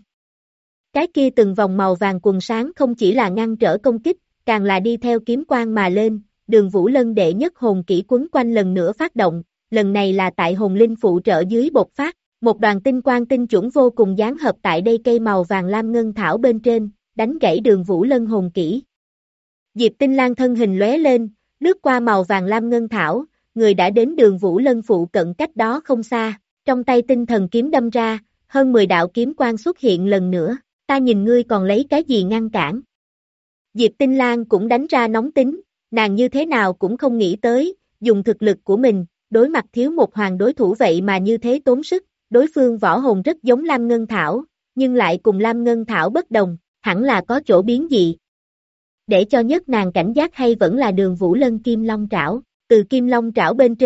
Cái kia từng vòng màu vàng quần sáng không chỉ là ngăn trở công kích, càng là đi theo kiếm quang mà lên, Đường Vũ Lân đệ nhất hồn kỹ quấn quanh lần nữa phát động, lần này là tại hồn linh phụ trợ dưới bộc phát, một đoàn tinh quang tinh chuẩn vô cùng dán hợp tại đây cây màu vàng Lam Ngân Thảo bên trên, đánh gãy Đường Vũ Lân hồn kỹ. Diệp Tinh Lang thân hình lóe lên, lướt qua màu vàng Lam Ngân Thảo, người đã đến Đường Vũ Lân phụ cận cách đó không xa, trong tay tinh thần kiếm đâm ra, hơn 10 đạo kiếm quang xuất hiện lần nữa, ta nhìn ngươi còn lấy cái gì ngăn cản. Diệp Tinh Lang cũng đánh ra nóng tính, nàng như thế nào cũng không nghĩ tới, dùng thực lực của mình, đối mặt thiếu một hoàng đối thủ vậy mà như thế tốn sức, đối phương võ hồn rất giống Lam Ngân Thảo, nhưng lại cùng Lam Ngân Thảo bất đồng, hẳn là có chỗ biến dị. Để cho nhất nàng cảnh giác hay vẫn là Đường Vũ Lân kim long trảo. Từ kim long trảo bên trên,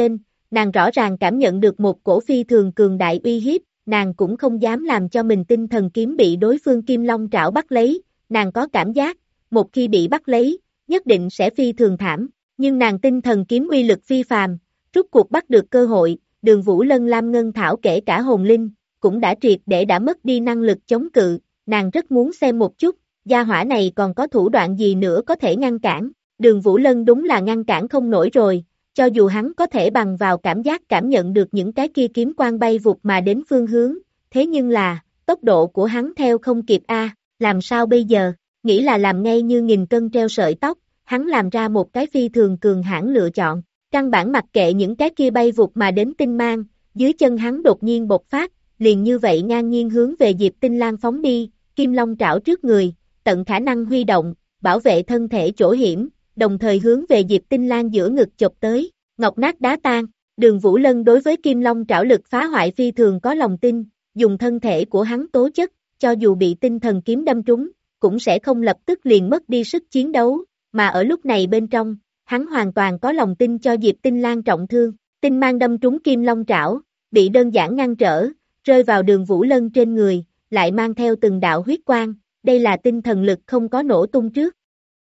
nàng rõ ràng cảm nhận được một cổ phi thường cường đại uy hiếp, nàng cũng không dám làm cho mình tinh thần kiếm bị đối phương Kim Long trảo bắt lấy, nàng có cảm giác, một khi bị bắt lấy, nhất định sẽ phi thường thảm, nhưng nàng tinh thần kiếm uy lực phi phàm, rút cuộc bắt được cơ hội, Đường Vũ Lân Lam Ngân Thảo kể cả hồn linh, cũng đã triệt để đã mất đi năng lực chống cự, nàng rất muốn xem một chút, gia hỏa này còn có thủ đoạn gì nữa có thể ngăn cản, Đường Vũ Lân đúng là ngăn cản không nổi rồi, cho dù hắn có thể bằng vào cảm giác cảm nhận được những cái kia kiếm quang bay vụt mà đến phương hướng, thế nhưng là, tốc độ của hắn theo không kịp làm sao bây giờ, nghĩ là làm ngay như nghìn cân treo sợi tóc, hắn làm ra một cái phi thường cường hãn lựa chọn, căn bản mặc kệ những cái kia bay vụt mà đến tinh mang, dưới chân hắn đột nhiên bộc phát, liền như vậy ngang nhiên hướng về Diệp Tinh Lang phóng đi, Kim Long trảo trước người, tận khả năng huy động, bảo vệ thân thể chỗ hiểm, đồng thời hướng về Diệp Tinh Lang giữa ngực chộp tới, ngọc nát đá tan, Đường Vũ Lân đối với Kim Long trảo lực phá hoại phi thường có lòng tin, dùng thân thể của hắn tố chất, cho dù bị tinh thần kiếm đâm trúng, cũng sẽ không lập tức liền mất đi sức chiến đấu, mà ở lúc này bên trong, hắn hoàn toàn có lòng tin cho Diệp Tinh Lang trọng thương, tinh mang đâm trúng Kim Long trảo, bị đơn giản ngăn trở, rơi vào Đường Vũ Lân trên người, lại mang theo từng đạo huyết quang, đây là tinh thần lực không có nổ tung trước.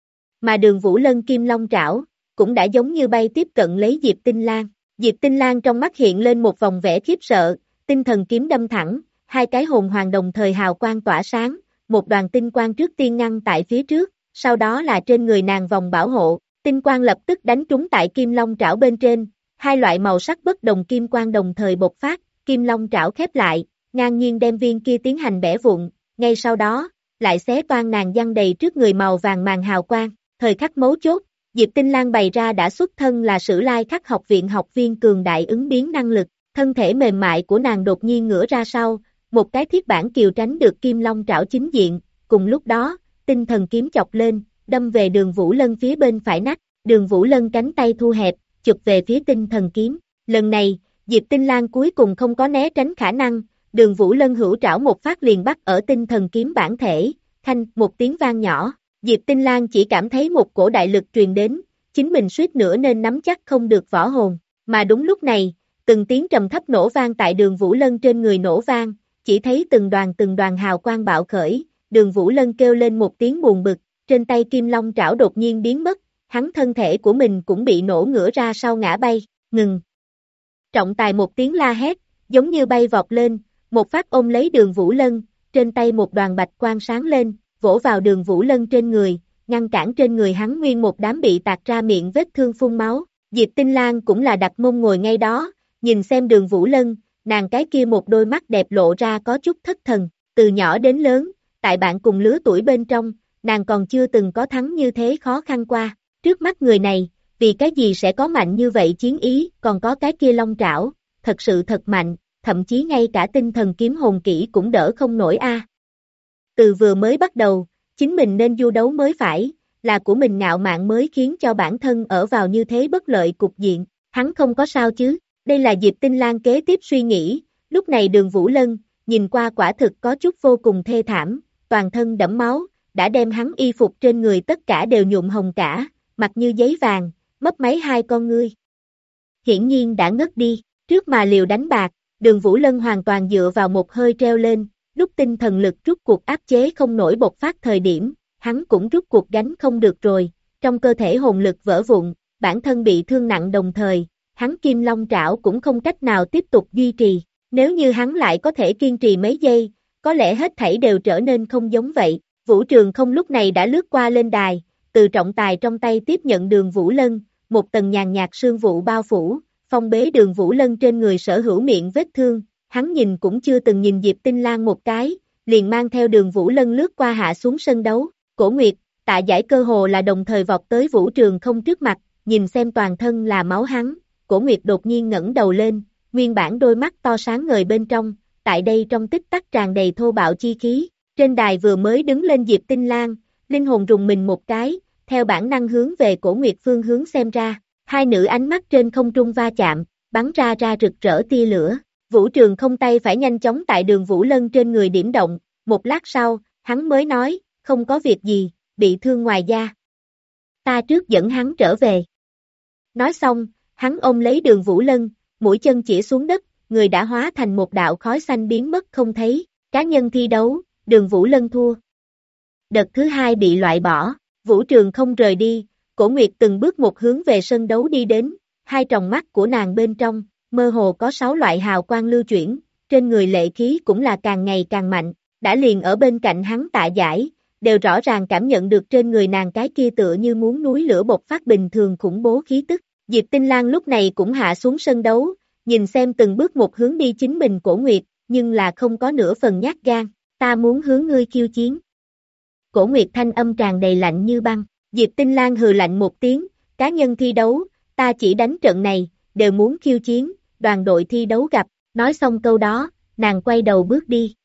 Mà Đường Vũ Lân Kim Long trảo, cũng đã giống như bay tiếp cận lấy Diệp Tinh Lang. Diệp Tinh Lang trong mắt hiện lên một vòng vẻ khiếp sợ, tinh thần kiếm đâm thẳng, hai cái hồn hoàng đồng thời hào quang tỏa sáng, một đoàn tinh quang trước tiên ngăn tại phía trước, sau đó là trên người nàng vòng bảo hộ, tinh quang lập tức đánh trúng tại Kim Long trảo bên trên, hai loại màu sắc bất đồng kim quang đồng thời bộc phát, Kim Long trảo khép lại, ngang nhiên đem viên kia tiến hành bẻ vụn, ngay sau đó, lại xé toang nàng giăng đầy trước người màu vàng màn hào quang, thời khắc mấu chốt, Diệp Tinh Lang bày ra đã xuất thân là Sử Lai Khắc học viện học viên cường đại ứng biến năng lực, thân thể mềm mại của nàng đột nhiên ngửa ra sau, một cái thiết bản kiều tránh được Kim Long trảo chính diện, cùng lúc đó, tinh thần kiếm chọc lên, đâm về Đường Vũ Lân phía bên phải nách, Đường Vũ Lân cánh tay thu hẹp, chụp về phía tinh thần kiếm, lần này, Diệp Tinh Lang cuối cùng không có né tránh khả năng, Đường Vũ Lân hữu trảo một phát liền bắt ở tinh thần kiếm bản thể, thanh, một tiếng vang nhỏ. Diệp Tinh Lang chỉ cảm thấy một cổ đại lực truyền đến, chính mình suýt nữa nên nắm chắc không được võ hồn, mà đúng lúc này, từng tiếng trầm thấp nổ vang tại Đường Vũ Lân trên người nổ vang, chỉ thấy từng đoàn hào quang bạo khởi, Đường Vũ Lân kêu lên một tiếng buồn bực, trên tay Kim Long trảo đột nhiên biến mất, hắn thân thể của mình cũng bị nổ ngửa ra sau ngã bay, ngừng. Trọng tài một tiếng la hét, giống như bay vọt lên, một phát ôm lấy Đường Vũ Lân, trên tay một đoàn bạch quang sáng lên, vỗ vào Đường Vũ Lân trên người, ngăn cản trên người hắn nguyên một đám bị tạc ra miệng vết thương phun máu. Diệp Tinh Lang cũng là đặt mông ngồi ngay đó, nhìn xem Đường Vũ Lân, nàng cái kia một đôi mắt đẹp lộ ra có chút thất thần, từ nhỏ đến lớn, tại bạn cùng lứa tuổi bên trong, nàng còn chưa từng có thắng như thế khó khăn qua, trước mắt người này, vì cái gì sẽ có mạnh như vậy chiến ý, còn có cái kia long trảo, thật sự thật mạnh, thậm chí ngay cả tinh thần kiếm hồn kỹ cũng đỡ không nổi Từ vừa mới bắt đầu, chính mình nên du đấu mới phải, là của mình ngạo mạn mới khiến cho bản thân ở vào như thế bất lợi cục diện, hắn không có sao chứ, đây là Diệp Tinh Lang kế tiếp suy nghĩ, lúc này Đường Vũ Lân, nhìn qua quả thực có chút vô cùng thê thảm, toàn thân đẫm máu, đã đem hắn y phục trên người tất cả đều nhuộm hồng cả, mặt như giấy vàng, mấp máy hai con ngươi. Hiển nhiên đã ngất đi, trước mà liều đánh bạc, Đường Vũ Lân hoàn toàn dựa vào một hơi treo lên, lúc tinh thần lực rút cuộc áp chế không nổi bộc phát thời điểm, hắn cũng rút cuộc gánh không được rồi, trong cơ thể hồn lực vỡ vụn, bản thân bị thương nặng đồng thời, hắn Kim Long trảo cũng không cách nào tiếp tục duy trì, nếu như hắn lại có thể kiên trì mấy giây, có lẽ hết thảy đều trở nên không giống vậy. Vũ Trường Không lúc này đã lướt qua lên đài, từ trọng tài trong tay tiếp nhận Đường Vũ Lân, một tầng nhàn nhạt sương vụ bao phủ, phong bế Đường Vũ Lân trên người sở hữu miệng vết thương, hắn nhìn cũng chưa từng nhìn Diệp Tinh Lang một cái, liền mang theo Đường Vũ Lân lướt qua hạ xuống sân đấu, Cổ Nguyệt, Tạ Giải cơ hồ là đồng thời vọt tới Vũ Trường Không trước mặt, nhìn xem toàn thân là máu hắn, Cổ Nguyệt đột nhiên ngẩng đầu lên, nguyên bản đôi mắt to sáng ngời bên trong, tại đây trong tích tắc tràn đầy thô bạo chi khí, trên đài vừa mới đứng lên Diệp Tinh Lang, linh hồn rùng mình một cái, theo bản năng hướng về Cổ Nguyệt phương hướng xem ra, hai nữ ánh mắt trên không trung va chạm, bắn ra rực rỡ tia lửa. Vũ Trường Không tay phải nhanh chóng tại Đường Vũ Lân trên người điểm động, một lát sau, hắn mới nói, không có việc gì, bị thương ngoài da. Ta trước dẫn hắn trở về. Nói xong, hắn ôm lấy Đường Vũ Lân, mũi chân chỉ xuống đất, người đã hóa thành một đạo khói xanh biến mất không thấy. Cá nhân thi đấu, Đường Vũ Lân thua. Đợt thứ hai bị loại bỏ, Vũ Trường không rời đi, Cổ Nguyệt từng bước một hướng về sân đấu đi đến, hai tròng mắt của nàng bên trong, mơ hồ có 6 loại hào quang lưu chuyển, trên người lệ khí cũng là càng ngày càng mạnh, đã liền ở bên cạnh hắn Tạ Giải, đều rõ ràng cảm nhận được trên người nàng cái kia tựa như muốn núi lửa bộc phát bình thường khủng bố khí tức. Diệp Tinh Lang lúc này cũng hạ xuống sân đấu, nhìn xem từng bước một hướng đi chính mình Cổ Nguyệt, nhưng là không có nửa phần nhát gan, ta muốn hướng ngươi khiêu chiến. Cổ Nguyệt thanh âm tràn đầy lạnh như băng, Diệp Tinh Lang hừ lạnh một tiếng, cá nhân thi đấu, ta chỉ đánh trận này, đều muốn khiêu chiến, đoàn đội thi đấu gặp, nói xong câu đó, nàng quay đầu bước đi.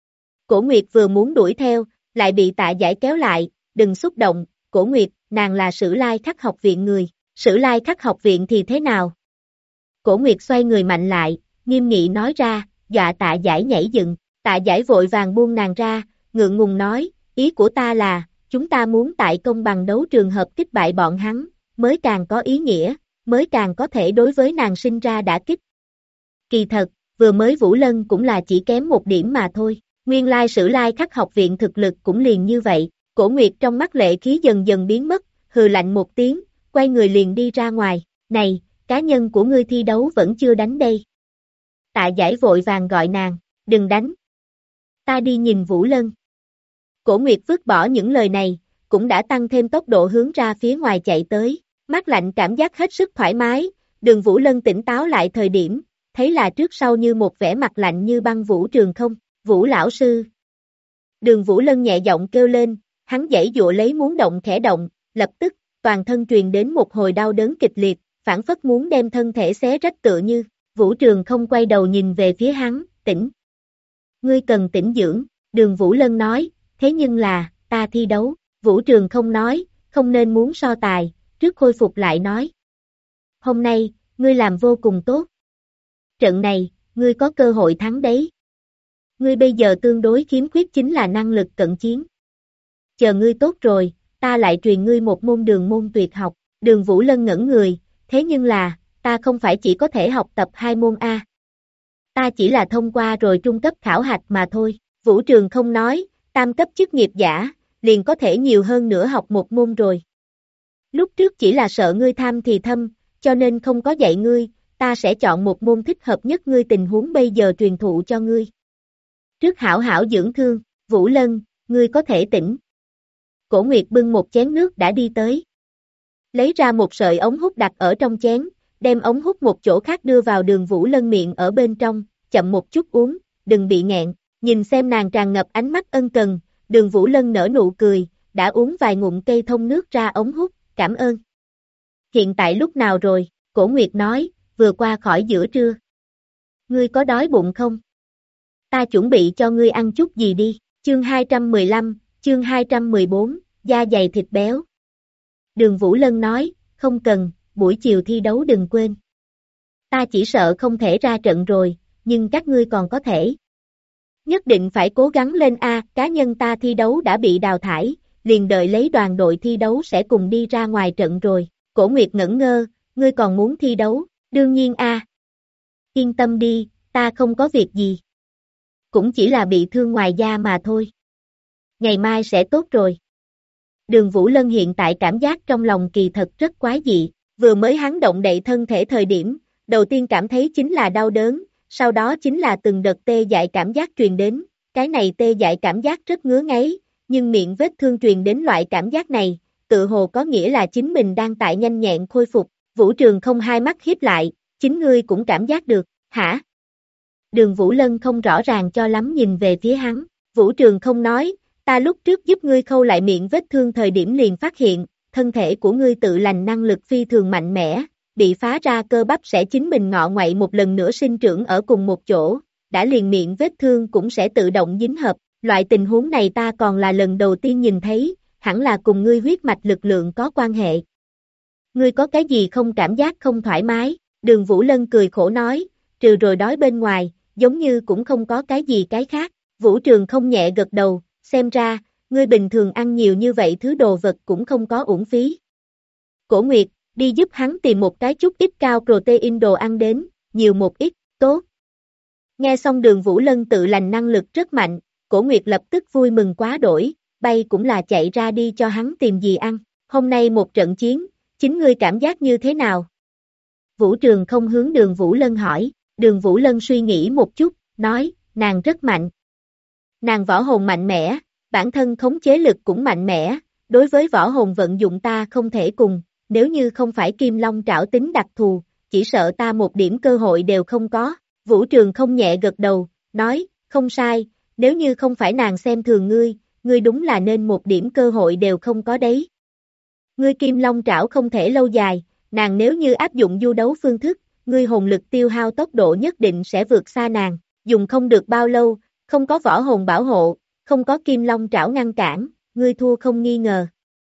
Cổ Nguyệt vừa muốn đuổi theo, lại bị Tạ Giải kéo lại, đừng xúc động, Cổ Nguyệt, nàng là Sử Lai Khắc học viện người, Sử Lai Khắc học viện thì thế nào? Cổ Nguyệt xoay người mạnh lại, nghiêm nghị nói ra, dọa Tạ Giải nhảy dựng, Tạ Giải vội vàng buông nàng ra, ngượng ngùng nói, ý của ta là, chúng ta muốn tại công bằng đấu trường hợp kích bại bọn hắn, mới càng có ý nghĩa, mới càng có thể đối với nàng sinh ra đả kích. Kỳ thật, vừa mới Vũ Lân cũng là chỉ kém một điểm mà thôi, nguyên lai Sử Lai Khắc học viện thực lực cũng liền như vậy, Cổ Nguyệt trong mắt lệ khí dần dần biến mất, hừ lạnh một tiếng, quay người liền đi ra ngoài, này, cá nhân của ngươi thi đấu vẫn chưa đánh đây. Tạ Giải vội vàng gọi nàng, đừng đánh. Ta đi nhìn Vũ Lân. Cổ Nguyệt vứt bỏ những lời này, cũng đã tăng thêm tốc độ hướng ra phía ngoài chạy tới, mát lạnh cảm giác hết sức thoải mái, Đường Vũ Lân tỉnh táo lại thời điểm, thấy là trước sau như một vẻ mặt lạnh như băng Vũ Trường không, Vũ lão sư. Đường Vũ Lân nhẹ giọng kêu lên, hắn giãy giụa lấy muốn động khẽ động, lập tức, toàn thân truyền đến một hồi đau đớn kịch liệt, phản phất muốn đem thân thể xé rách tựa như, Vũ Trường không quay đầu nhìn về phía hắn, tỉnh. Ngươi cần tĩnh dưỡng, Đường Vũ Lân nói, thế nhưng là, ta thi đấu, Vũ Trường không nói, không nên muốn so tài, trước khôi phục lại nói. Hôm nay, ngươi làm vô cùng tốt. Trận này, ngươi có cơ hội thắng đấy. Ngươi bây giờ tương đối khiếm khuyết chính là năng lực cận chiến. Chờ ngươi tốt rồi, ta lại truyền ngươi một môn đường môn tuyệt học, Đường Vũ Lân ngẩn người, thế nhưng là, ta không phải chỉ có thể học tập 2 môn A. Ta chỉ là thông qua rồi trung cấp khảo hạch mà thôi, Vũ Trường không nói, tam cấp chức nghiệp giả, liền có thể nhiều hơn nữa học một môn rồi. Lúc trước chỉ là sợ ngươi tham thì thâm, cho nên không có dạy ngươi, ta sẽ chọn một môn thích hợp nhất ngươi tình huống bây giờ truyền thụ cho ngươi. Trước hảo hảo dưỡng thương, Vũ Lân, ngươi có thể tỉnh. Cổ Nguyệt bưng một chén nước đã đi tới. Lấy ra một sợi ống hút đặt ở trong chén, đem ống hút một chỗ khác đưa vào Đường Vũ Lân miệng ở bên trong, chậm một chút uống, đừng bị nghẹn, nhìn xem nàng tràn ngập ánh mắt ân cần, Đường Vũ Lân nở nụ cười, đã uống vài ngụm cây thông nước ra ống hút, cảm ơn. Hiện tại lúc nào rồi, Cổ Nguyệt nói, vừa qua khỏi giữa trưa. Ngươi có đói bụng không? Ta chuẩn bị cho ngươi ăn chút gì đi, chương 215, chương 214, da dày thịt béo. Đường Vũ Lân nói, không cần, buổi chiều thi đấu đừng quên. Ta chỉ sợ không thể ra trận rồi, nhưng các ngươi còn có thể. Nhất định phải cố gắng lên A, cá nhân ta thi đấu đã bị đào thải, liền đợi lấy đoàn đội thi đấu sẽ cùng đi ra ngoài trận rồi. Cổ Nguyệt ngẩn ngơ, ngươi còn muốn thi đấu, đương nhiên A. Yên tâm đi, ta không có việc gì. Cũng chỉ là bị thương ngoài da mà thôi. Ngày mai sẽ tốt rồi. Đường Vũ Lân hiện tại cảm giác trong lòng kỳ thật rất quái dị, vừa mới hắn động đậy thân thể thời điểm, đầu tiên cảm thấy chính là đau đớn, sau đó chính là từng đợt tê dại cảm giác truyền đến, cái này tê dại cảm giác rất ngứa ngáy, nhưng miệng vết thương truyền đến loại cảm giác này, tự hồ có nghĩa là chính mình đang tại nhanh nhẹn khôi phục, Vũ Trường không hai mắt híp lại, chính ngươi cũng cảm giác được, hả? Đường Vũ Lân không rõ ràng cho lắm nhìn về phía hắn, Vũ Trường không nói, ta lúc trước giúp ngươi khâu lại miệng vết thương thời điểm liền phát hiện, thân thể của ngươi tự lành năng lực phi thường mạnh mẽ, bị phá ra cơ bắp sẽ chính mình ngọ ngoại một lần nữa sinh trưởng ở cùng một chỗ, đã liền miệng vết thương cũng sẽ tự động dính hợp, loại tình huống này ta còn là lần đầu tiên nhìn thấy, hẳn là cùng ngươi huyết mạch lực lượng có quan hệ. Ngươi có cái gì không cảm giác không thoải mái, Đường Vũ Lân cười khổ nói, trừ rồi đói bên ngoài, giống như cũng không có cái gì cái khác, Vũ Trường không nhẹ gật đầu, xem ra, ngươi bình thường ăn nhiều như vậy thứ đồ vật cũng không có uổng phí. Cổ Nguyệt, đi giúp hắn tìm một cái chút ít cao protein đồ ăn đến, nhiều một ít, tốt. Nghe xong Đường Vũ Lân tự lành năng lực rất mạnh, Cổ Nguyệt lập tức vui mừng quá đổi, bay cũng là chạy ra đi cho hắn tìm gì ăn, hôm nay một trận chiến, chính ngươi cảm giác như thế nào? Vũ Trường không hướng Đường Vũ Lân hỏi, Đường Vũ Lân suy nghĩ một chút, nói, nàng rất mạnh. Nàng võ hồn mạnh mẽ, bản thân khống chế lực cũng mạnh mẽ, đối với võ hồn vận dụng ta không thể cùng, nếu như không phải Kim Long trảo tính đặc thù, chỉ sợ ta một điểm cơ hội đều không có. Vũ Trường không nhẹ gật đầu, nói, không sai, nếu như không phải nàng xem thường ngươi đúng là nên một điểm cơ hội đều không có đấy. Ngươi Kim Long trảo không thể lâu dài, nàng nếu như áp dụng du đấu phương thức, ngươi hồn lực tiêu hao tốc độ nhất định sẽ vượt xa nàng, dùng không được bao lâu, không có võ hồn bảo hộ, không có Kim Long trảo ngăn cản, ngươi thua không nghi ngờ.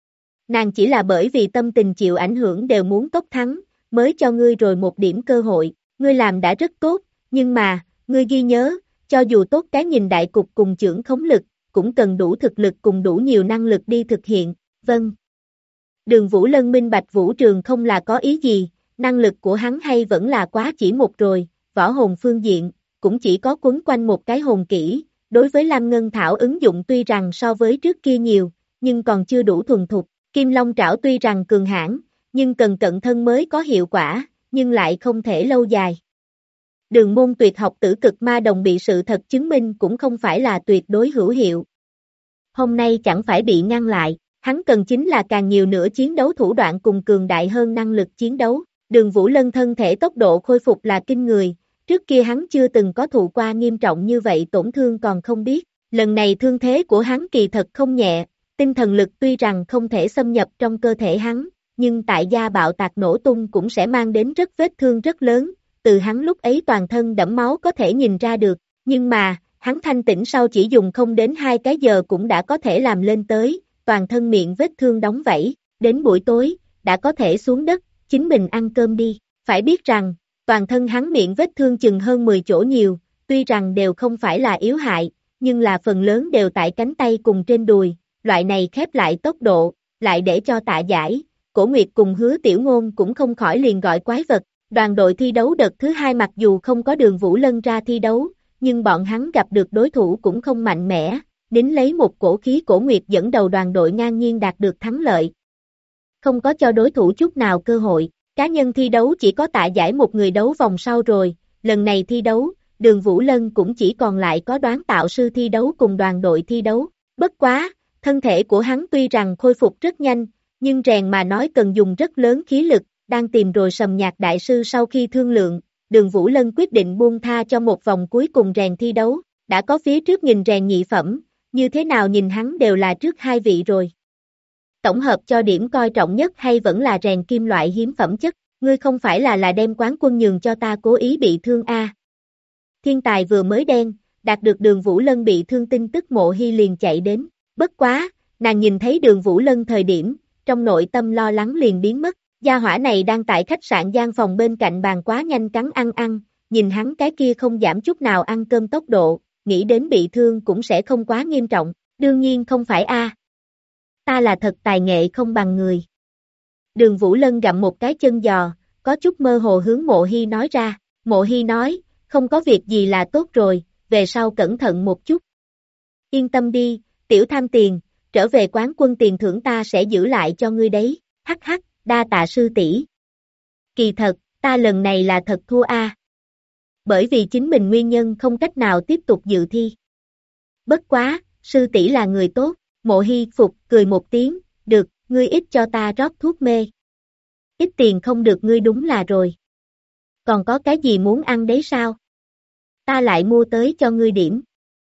Nàng chỉ là bởi vì tâm tình chịu ảnh hưởng đều muốn tốc thắng, mới cho ngươi rồi một điểm cơ hội, ngươi làm đã rất tốt, nhưng mà, ngươi ghi nhớ, cho dù tốt cái nhìn đại cục cùng chưởng khống lực, cũng cần đủ thực lực cùng đủ nhiều năng lực đi thực hiện, vâng. Đường Vũ Lân minh bạch Vũ Trường không là có ý gì, năng lực của hắn hay vẫn là quá chỉ một rồi, võ hồn phương diện, cũng chỉ có quấn quanh một cái hồn kỹ, đối với Lam Ngân Thảo ứng dụng tuy rằng so với trước kia nhiều, nhưng còn chưa đủ thuần thục, Kim Long trảo tuy rằng cường hãn, nhưng cần cận thân mới có hiệu quả, nhưng lại không thể lâu dài. Đường môn tuyệt học tử cực ma đồng bị sự thật chứng minh cũng không phải là tuyệt đối hữu hiệu. Hôm nay chẳng phải bị ngăn lại, hắn cần chính là càng nhiều nữa chiến đấu thủ đoạn cùng cường đại hơn năng lực chiến đấu. Đường Vũ Lân thân thể tốc độ khôi phục là kinh người, trước kia hắn chưa từng có thụ qua nghiêm trọng như vậy tổn thương còn không biết, lần này thương thế của hắn kỳ thật không nhẹ, tinh thần lực tuy rằng không thể xâm nhập trong cơ thể hắn, nhưng tại gia bạo tạc nổ tung cũng sẽ mang đến rất vết thương rất lớn, từ hắn lúc ấy toàn thân đẫm máu có thể nhìn ra được, nhưng mà, hắn thanh tỉnh sau chỉ dùng không đến 2 cái giờ cũng đã có thể làm lên tới, toàn thân miệng vết thương đóng vảy, đến buổi tối, đã có thể xuống đất, chính mình ăn cơm đi, phải biết rằng, toàn thân hắn miệng vết thương chừng hơn 10 chỗ nhiều, tuy rằng đều không phải là yếu hại, nhưng là phần lớn đều tại cánh tay cùng trên đùi, loại này khép lại tốc độ, lại để cho Tạ Giải, Cổ Nguyệt cùng Hứa Tiểu Ngôn cũng không khỏi liền gọi quái vật. Đoàn đội thi đấu đợt thứ 2 mặc dù không có Đường Vũ Lân ra thi đấu, nhưng bọn hắn gặp được đối thủ cũng không mạnh mẽ, đến lấy một cổ khí Cổ Nguyệt dẫn đầu đoàn đội ngang nhiên đạt được thắng lợi. Không có cho đối thủ chút nào cơ hội, cá nhân thi đấu chỉ có Tạ Giải một người đấu vòng sau rồi, lần này thi đấu, Đường Vũ Lân cũng chỉ còn lại có Đoán Tạo Sư thi đấu cùng đoàn đội thi đấu, bất quá, thân thể của hắn tuy rằng khôi phục rất nhanh, nhưng rèn mà nói cần dùng rất lớn khí lực. Đang tìm rồi Sầm Nhạc Đại Sư sau khi thương lượng, Đường Vũ Lân quyết định buông tha cho một vòng cuối cùng rèn thi đấu, đã có phía trước nghìn rèn nhị phẩm, như thế nào nhìn hắn đều là trước 2 vị rồi. Tổng hợp cho điểm coi trọng nhất hay vẫn là rèn kim loại hiếm phẩm chất, ngươi không phải là đem quán quân nhường cho ta cố ý bị thương a? Thiên tài vừa mới đen, đạt được Đường Vũ Lân bị thương tin tức Mộ Hy liền chạy đến, bất quá, nàng nhìn thấy Đường Vũ Lân thời điểm, trong nội tâm lo lắng liền biến mất. Gia hỏa này đang tại khách sạn gian phòng bên cạnh bàn quá nhanh cắn ăn, nhìn hắn cái kia không giảm chút nào ăn cơm tốc độ, nghĩ đến bị thương cũng sẽ không quá nghiêm trọng, đương nhiên không phải a. Ta là thật tài nghệ không bằng người. Đường Vũ Lân gặm một cái chân giò, có chút mơ hồ hướng Mộ Hy nói ra, Mộ Hy nói, không có việc gì là tốt rồi, về sau cẩn thận một chút. Yên tâm đi, tiểu tham tiền, trở về quán quân tiền thưởng ta sẽ giữ lại cho ngươi đấy, hắc hắc. Đa tạ sư tỷ. Kỳ thật, ta lần này là thật thua a. Bởi vì chính mình nguyên nhân không cách nào tiếp tục dự thi. Bất quá, sư tỷ là người tốt, Mộ Hy phục cười một tiếng, được, ngươi ít cho ta rót thuốc mê. Ít tiền không được ngươi đúng là rồi. Còn có cái gì muốn ăn đấy sao? Ta lại mua tới cho ngươi điểm.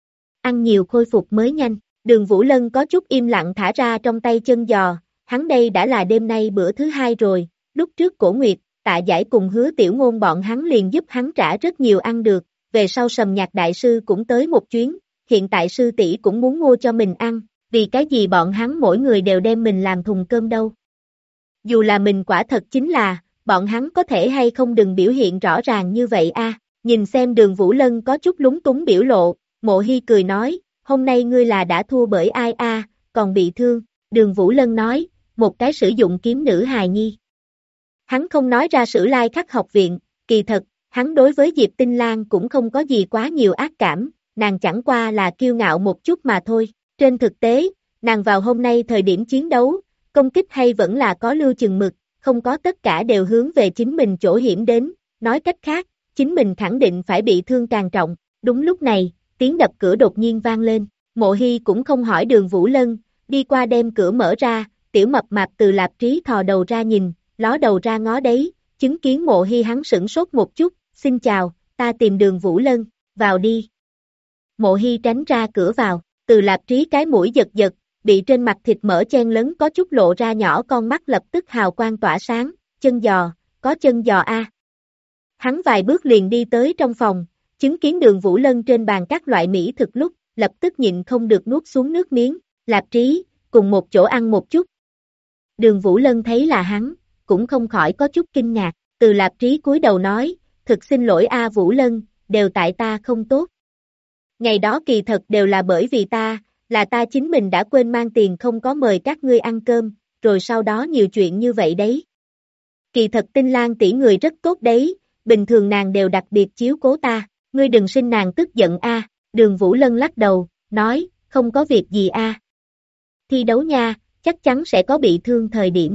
Ăn nhiều khôi phục mới nhanh, Đường Vũ Lân có chút im lặng thả ra trong tay chân giò. Hắn đây đã là đêm nay bữa thứ 2 rồi, lúc trước Cổ Nguyệt, Tạ Giải cùng Hứa Tiểu Ngôn bọn hắn liền giúp hắn trả rất nhiều ăn được, về sau Sầm Nhạc Đại Sư cũng tới một chuyến, hiện tại sư tỷ cũng muốn mua cho mình ăn, vì cái gì bọn hắn mỗi người đều đem mình làm thùng cơm đâu. Dù là mình quả thật chính là, bọn hắn có thể hay không đừng biểu hiện rõ ràng như vậy a. Nhìn xem Đường Vũ Lân có chút lúng túng biểu lộ, Mộ Hy cười nói, hôm nay ngươi là đã thua bởi ai a, còn bị thương, Đường Vũ Lân nói, một cái sử dụng kiếm nữ hài nhi. Hắn không nói ra Sử Lai Khắc học viện, kỳ thật, Hắn đối với Diệp Tinh Lan cũng không có gì quá nhiều ác cảm, nàng chẳng qua là kiêu ngạo một chút mà thôi. Trên thực tế, nàng vào hôm nay thời điểm chiến đấu, công kích hay vẫn là có lưu chừng mực, không có tất cả đều hướng về chính mình chỗ hiểm đến, nói cách khác, chính mình khẳng định phải bị thương càng trọng. Đúng lúc này, tiếng đập cửa đột nhiên vang lên, Mộ Hy cũng không hỏi Đường Vũ Lân, đi qua đem cửa mở ra, tiểu mập mạp Từ Lạp Trí thò đầu ra nhìn, ló đầu ra ngó đấy, chứng kiến Mộ Hy hắn sửng sốt một chút, xin chào, ta tìm Đường Vũ Lân, vào đi. Mộ Hy tránh ra cửa vào, Từ Lạp Trí cái mũi giật giật, bị trên mặt thịt mỡ chen lấn có chút lộ ra nhỏ con mắt lập tức hào quang tỏa sáng, chân giò, có chân giò a. Hắn vài bước liền đi tới trong phòng, chứng kiến Đường Vũ Lân trên bàn các loại mỹ thực lúc, lập tức nhịn không được nuốt xuống nước miếng, Lạp Trí, cùng một chỗ ăn một chút. Đường Vũ Lân thấy là hắn, cũng không khỏi có chút kinh ngạc, Từ Lạp Trí cúi đầu nói, thực xin lỗi a Vũ Lân, đều tại ta không tốt. Ngày đó kỳ thật đều là bởi vì ta, là ta chính mình đã quên mang tiền không có mời các ngươi ăn cơm, rồi sau đó nhiều chuyện như vậy đấy. Kỳ thật Tinh Lan tỷ người rất tốt đấy, bình thường nàng đều đặc biệt chiếu cố ta, ngươi đừng sinh nàng tức giận a. Đường Vũ Lân lắc đầu, nói, không có việc gì a. Thi đấu nha, chắc chắn sẽ có bị thương thời điểm.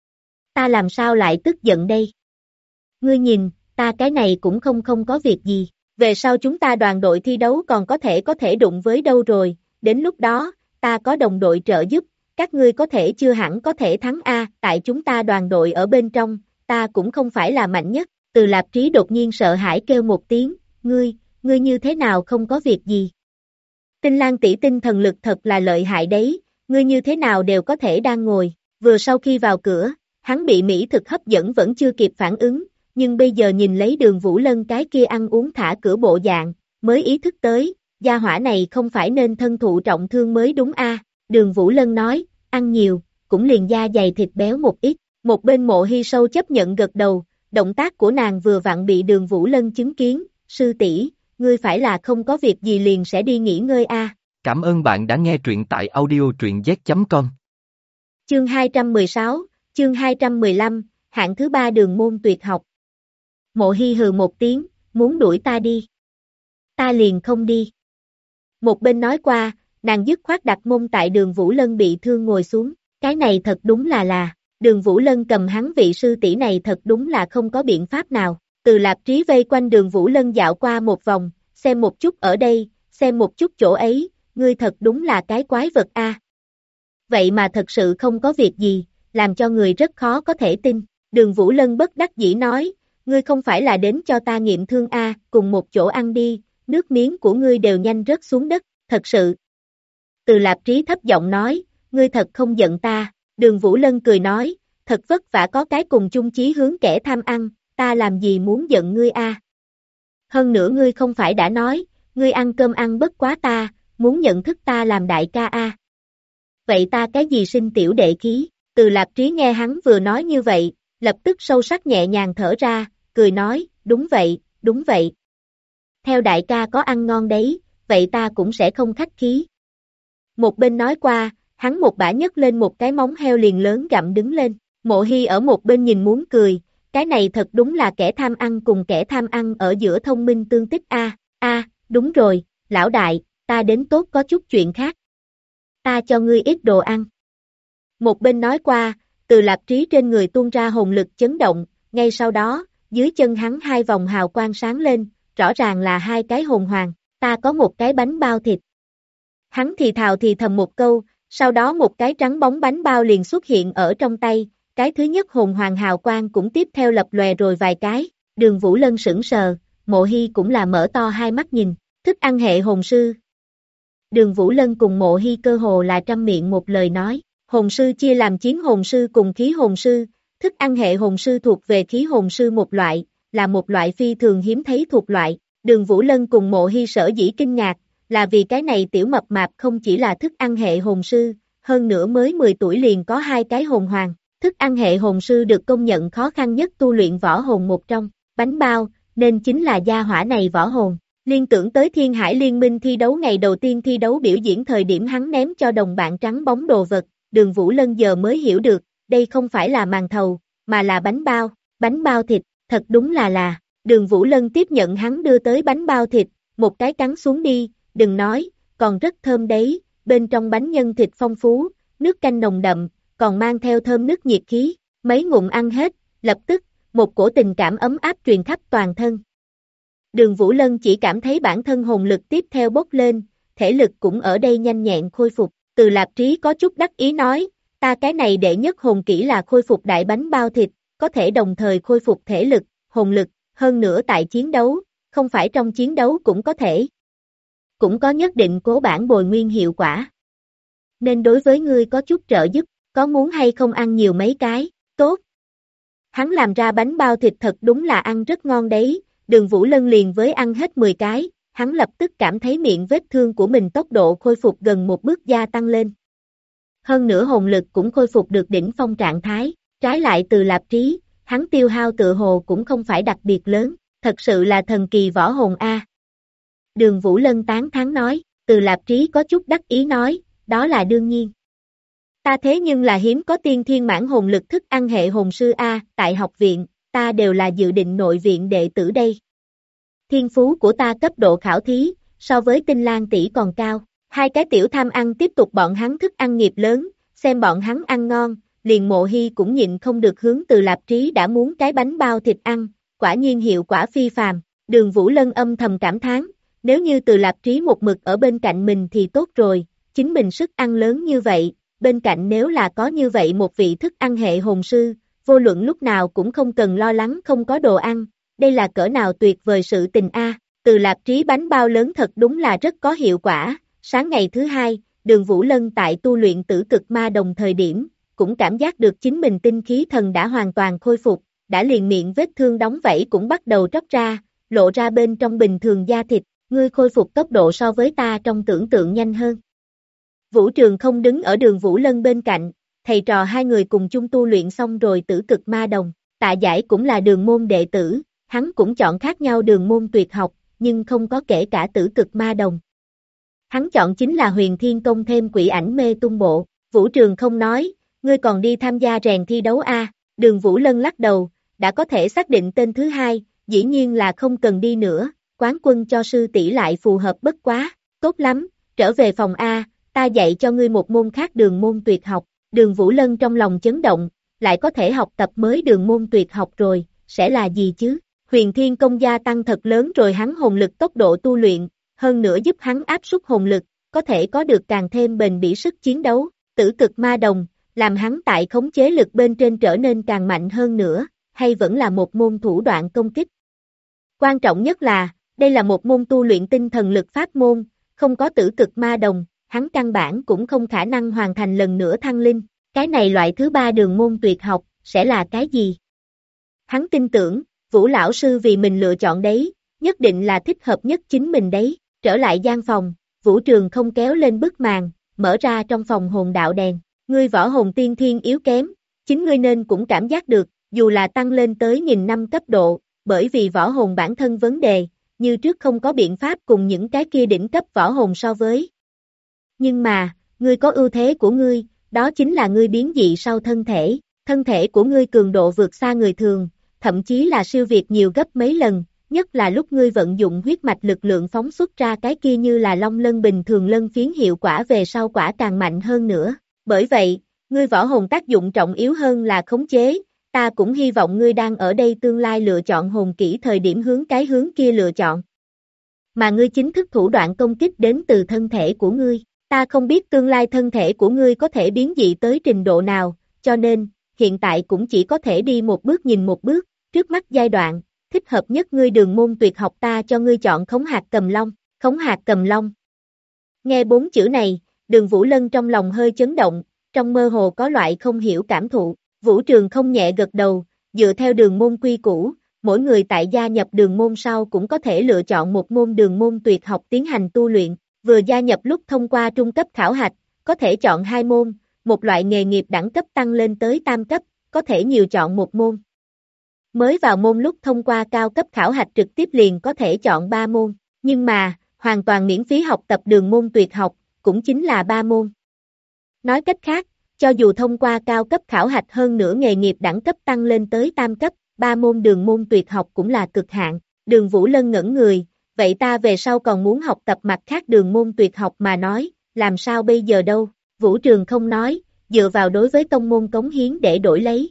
Ta làm sao lại tức giận đây? Ngươi nhìn, ta cái này cũng không có việc gì, về sau chúng ta đoàn đội thi đấu còn có thể đụng với đâu rồi, đến lúc đó, ta có đồng đội trợ giúp, các ngươi có thể chưa hẳn có thể thắng a, tại chúng ta đoàn đội ở bên trong, ta cũng không phải là mạnh nhất. Từ Lạp Trí đột nhiên sợ hãi kêu một tiếng, ngươi như thế nào không có việc gì? Tinh Lan tỷ tinh thần lực thật là lợi hại đấy, ngươi như thế nào đều có thể đang ngồi, vừa sau khi vào cửa, hắn bị mỹ thực hấp dẫn vẫn chưa kịp phản ứng, nhưng bây giờ nhìn lấy Đường Vũ Lân cái kia ăn uống thả cửa bộ dạng, mới ý thức tới, gia hỏa này không phải nên thân thụ trọng thương mới đúng a. Đường Vũ Lân nói, ăn nhiều, cũng liền da dày thịt béo một ít, một bên Mộ Hy sâu chấp nhận gật đầu, động tác của nàng vừa vặn bị Đường Vũ Lân chứng kiến, sư tỷ, ngươi phải là không có việc gì liền sẽ đi nghỉ ngơi a. Cảm ơn bạn đã nghe truyện tại audio truyện z.com. Chương 216, chương 215, hạng thứ 3 đường môn tuyệt học. Mộ Hy hừ một tiếng, muốn đuổi ta đi. Ta liền không đi. Một bên nói qua, nàng dứt khoát đặt mông tại Đường Vũ Lân bị thương ngồi xuống, cái này thật đúng là, Đường Vũ Lân cầm hắn vị sư tỷ này thật đúng là không có biện pháp nào. Từ Lạp Trí vây quanh Đường Vũ Lân dạo qua một vòng, xem một chút ở đây, xem một chút chỗ ấy, ngươi thật đúng là cái quái vật a. Vậy mà thật sự không có việc gì, làm cho người rất khó có thể tin. Đường Vũ Lân bất đắc dĩ nói, ngươi không phải là đến cho ta nghiệm thương a, cùng một chỗ ăn đi, nước miếng của ngươi đều nhanh rớt xuống đất, thật sự. Từ Lạp Trí thấp giọng nói, ngươi thật không giận ta. Đường Vũ Lân cười nói, thật vất vả có cái cùng chung chí hướng kẻ tham ăn, ta làm gì muốn giận ngươi a? Hơn nữa ngươi không phải đã nói, ngươi ăn cơm ăn bất quá ta, muốn nhận thức ta làm đại ca a. Vậy ta cái gì sinh tiểu đệ khí? Từ Lạp Trí nghe hắn vừa nói như vậy, lập tức sâu sắc nhẹ nhàng thở ra, cười nói, đúng vậy, đúng vậy. Theo đại ca có ăn ngon đấy, vậy ta cũng sẽ không khách khí. Một bên nói qua, hắn một bả nhấc lên một cái móng heo liền lớn gặm đứng lên, Mộ Hy ở một bên nhìn muốn cười, cái này thật đúng là kẻ tham ăn cùng kẻ tham ăn ở giữa thông minh tương tích a. Đúng rồi, lão đại, ta đến tốt có chút chuyện khác. Ta cho ngươi ít đồ ăn. Một bên nói qua, Từ Lạp Trí trên người tuôn ra hồn lực chấn động, ngay sau đó, dưới chân hắn hai vòng hào quang sáng lên, rõ ràng là hai cái hồn hoàng, ta có một cái bánh bao thịt. Hắn thì thào thì thầm một câu, sau đó một cái trắng bóng bánh bao liền xuất hiện ở trong tay, cái thứ nhất hồn hoàng hào quang cũng tiếp theo lập lòe rồi vài cái, Đường Vũ Lân sững sờ, Mộ Hy cũng là mở to hai mắt nhìn, thức ăn hệ hồn sư. Đường Vũ Lân cùng Mộ Hy cơ hồ là trăm miệng một lời nói, hồn sư chia làm chiến hồn sư cùng khí hồn sư, thức ăn hệ hồn sư thuộc về khí hồn sư một loại, là một loại phi thường hiếm thấy thuộc loại. Đường Vũ Lân cùng Mộ Hy sở dĩ kinh ngạc, là vì cái này tiểu mập mạp không chỉ là thức ăn hệ hồn sư, hơn nữa mới 10 tuổi liền có hai cái hồn hoàng. Thức ăn hệ hồn sư được công nhận khó khăn nhất tu luyện võ hồn một trong, bánh bao, nên chính là gia hỏa này võ hồn. Liên tưởng tới Thiên Hải Liên Minh thi đấu ngày đầu tiên thi đấu biểu diễn thời điểm hắn ném cho đồng bạn trắng bóng đồ vật, Đường Vũ Lân giờ mới hiểu được, đây không phải là màn thầu, mà là bánh bao thịt, thật đúng là, Đường Vũ Lân tiếp nhận hắn đưa tới bánh bao thịt, một cái cắn xuống đi, đừng nói, còn rất thơm đấy, bên trong bánh nhân thịt phong phú, nước canh nồng đậm, còn mang theo thơm nước nhiệt khí, mấy ngụm ăn hết, lập tức, một cổ tình cảm ấm áp truyền khắp toàn thân. Đường Vũ Lân chỉ cảm thấy bản thân hồn lực tiếp theo bốc lên, thể lực cũng ở đây nhanh nhẹn khôi phục, Từ Lạp Trí có chút đắc ý nói, ta cái này đệ nhất hồn kỹ là khôi phục đại bánh bao thịt, có thể đồng thời khôi phục thể lực, hồn lực, hơn nữa tại chiến đấu, không phải trong chiến đấu cũng có thể. Cũng có nhất định cố bản bồi nguyên hiệu quả. Nên đối với ngươi có chút trợ giúp, có muốn hay không ăn nhiều mấy cái, tốt. Hắn làm ra bánh bao thịt thật đúng là ăn rất ngon đấy, Đường Vũ Lân liền với ăn hết 10 cái, hắn lập tức cảm thấy miệng vết thương của mình tốc độ khôi phục gần một bước gia tăng lên. Hơn nữa hồn lực cũng khôi phục được đỉnh phong trạng thái, trái lại Từ Lạp Trí, hắn tiêu hao tự hồ cũng không phải đặc biệt lớn, thật sự là thần kỳ võ hồn A. Đường Vũ Lân tán thán nói, Từ Lạp Trí có chút đắc ý nói, đó là đương nhiên. Ta thế nhưng là hiếm có tiên thiên mãn hồn lực thức ăn hệ hồn sư A, tại học viện, ta đều là dự định nội viện đệ tử đây. Thiên phú của ta cấp độ khảo thí, so với Tinh Lan tỷ còn cao. Hai cái tiểu tham ăn tiếp tục bọn hắn thức ăn nghiệp lớn, xem bọn hắn ăn ngon, liền Mộ Hy cũng nhịn không được hướng Từ Lạp Trí đã muốn cái bánh bao thịt ăn, quả nhiên hiệu quả phi phàm. Đường Vũ Lân âm thầm cảm thán, nếu như Từ Lạp Trí một mực ở bên cạnh mình thì tốt rồi, chính mình sức ăn lớn như vậy, bên cạnh nếu là có như vậy một vị thức ăn hệ hồn sư, vô luận lúc nào cũng không cần lo lắng không có đồ ăn, đây là cỡ nào tuyệt vời sự tình a. Từ Lạp Trí bánh bao lớn thật đúng là rất có hiệu quả. Sáng ngày thứ hai, Đường Vũ Lân tại tu luyện tử cực ma đồng thời điểm, cũng cảm giác được chính mình tinh khí thần đã hoàn toàn khôi phục, đã liền miệng vết thương đóng vảy cũng bắt đầu tróc ra, lộ ra bên trong bình thường da thịt, ngươi khôi phục tốc độ so với ta trong tưởng tượng nhanh hơn. Vũ Trường không đứng ở Đường Vũ Lân bên cạnh, thầy trò hai người cùng chung tu luyện xong rồi tử cực ma đồng, Tạ Giải cũng là đường môn đệ tử, hắn cũng chọn khác nhau đường môn tuyệt học, nhưng không có kể cả tử cực ma đồng. Hắn chọn chính là Huyền Thiên Công thêm Quỷ Ảnh Mê Tung Bộ, Vũ Trường không nói, ngươi còn đi tham gia rèn thi đấu a? Đường Vũ Lân lắc đầu, đã có thể xác định tên thứ hai, dĩ nhiên là không cần đi nữa, quán quân cho sư tỷ lại phù hợp bất quá, tốt lắm, trở về phòng A, ta dạy cho ngươi một môn khác đường môn tuyệt học, Đường Vũ Lân trong lòng chấn động, lại có thể học tập mới đường môn tuyệt học rồi, sẽ là gì chứ? Huyền Thiên Công gia tăng thật lớn rồi hắn hồn lực tốc độ tu luyện, hơn nữa giúp hắn áp suất hồn lực, có thể có được càng thêm bền bỉ sức chiến đấu, tử cực ma đồng, làm hắn tại khống chế lực bên trên trở nên càng mạnh hơn nữa, hay vẫn là một môn thủ đoạn công kích. Quan trọng nhất là, đây là một môn tu luyện tinh thần lực pháp môn, không có tử cực ma đồng, hắn căn bản cũng không khả năng hoàn thành lần nữa thăng linh, cái này loại thứ ba đường môn tuyệt học, sẽ là cái gì? Hắn tin tưởng, Vũ lão sư vì mình lựa chọn đấy, nhất định là thích hợp nhất chính mình đấy, trở lại gian phòng, Vũ Trường không kéo lên bức màn, mở ra trong phòng hồn đạo đèn, ngươi võ hồn tiên thiên yếu kém, chính ngươi nên cũng cảm giác được, dù là tăng lên tới 1000 năm cấp độ, bởi vì võ hồn bản thân vấn đề, như trước không có biện pháp cùng những cái kia đỉnh cấp võ hồn so với. Nhưng mà, ngươi có ưu thế của ngươi, đó chính là ngươi biến dị sau thân thể của ngươi cường độ vượt xa người thường, thậm chí là siêu việt nhiều gấp mấy lần, nhất là lúc ngươi vận dụng huyết mạch lực lượng phóng xuất ra cái kia như là long lân bình thường lân phiến hiệu quả về sau quả càng mạnh hơn nữa. Bởi vậy, ngươi võ hồn tác dụng trọng yếu hơn là khống chế, ta cũng hy vọng ngươi đang ở đây tương lai lựa chọn hồn kỹ thời điểm hướng cái hướng kia lựa chọn. Mà ngươi chính thức thủ đoạn công kích đến từ thân thể của ngươi, ta không biết tương lai thân thể của ngươi có thể biến dị tới trình độ nào, cho nên, hiện tại cũng chỉ có thể đi một bước nhìn một bước, trước mắt giai đoạn, thích hợp nhất ngươi đường môn tuyệt học ta cho ngươi chọn khống hạt cầm long, khống hạt cầm long. Nghe 4 chữ này, Đường Vũ Lân trong lòng hơi chấn động, trong mơ hồ có loại không hiểu cảm thụ, Vũ Trường không nhẹ gật đầu, dựa theo đường môn quy củ, mỗi người tại gia nhập đường môn sau cũng có thể lựa chọn một môn đường môn tuyệt học tiến hành tu luyện, vừa gia nhập lúc thông qua trung cấp khảo hạch, có thể chọn 2 môn, một loại nghề nghiệp đẳng cấp tăng lên tới tam cấp, có thể nhiều chọn một môn. Mới vào môn lúc thông qua cao cấp khảo hạch trực tiếp liền có thể chọn 3 môn, nhưng mà, hoàn toàn miễn phí học tập đường môn tuyệt học, cũng chính là 3 môn. Nói cách khác, cho dù thông qua cao cấp khảo hạch hơn nữa nghề nghiệp đẳng cấp tăng lên tới tam cấp, ba môn đường môn tuyệt học cũng là cực hạn. Đường Vũ Lân ngẩn người, vậy ta về sau còn muốn học tập mặt khác đường môn tuyệt học mà nói, làm sao bây giờ đâu? Vũ Trường không nói, dựa vào đối với tông môn cống hiến để đổi lấy.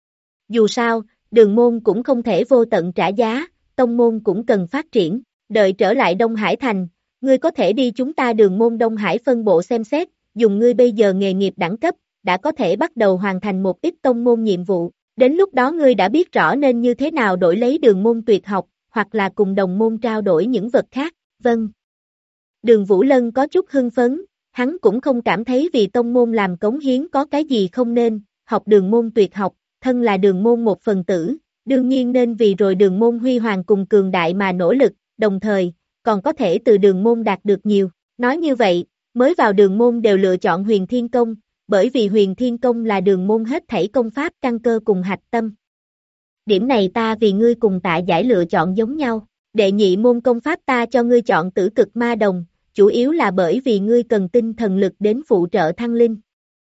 Dù sao, đường môn cũng không thể vô tận trả giá, tông môn cũng cần phát triển, đợi trở lại Đông Hải Thành, ngươi có thể đi chúng ta đường môn Đông Hải phân bộ xem xét, dùng ngươi bây giờ nghề nghiệp đẳng cấp, đã có thể bắt đầu hoàn thành một ít tông môn nhiệm vụ, đến lúc đó ngươi đã biết rõ nên như thế nào đổi lấy đường môn tuyệt học, hoặc là cùng đồng môn trao đổi những vật khác, vâng. Đường Vũ Lân có chút hưng phấn, hắn cũng không cảm thấy vì tông môn làm cống hiến có cái gì không nên, học đường môn tuyệt học, thân là đường môn một phần tử, đương nhiên nên vì rồi đường môn huy hoàng cùng cường đại mà nỗ lực, đồng thời, còn có thể từ đường môn đạt được nhiều. Nói như vậy, mới vào đường môn đều lựa chọn Huyền Thiên Công, bởi vì Huyền Thiên Công là đường môn hết thảy công pháp căn cơ cùng hạch tâm. Điểm này ta vì ngươi cùng Tạ Giải lựa chọn giống nhau, đệ nhị môn công pháp ta cho ngươi chọn Tử Cực Ma Đồng, chủ yếu là bởi vì ngươi cần tinh thần lực đến phụ trợ thăng linh.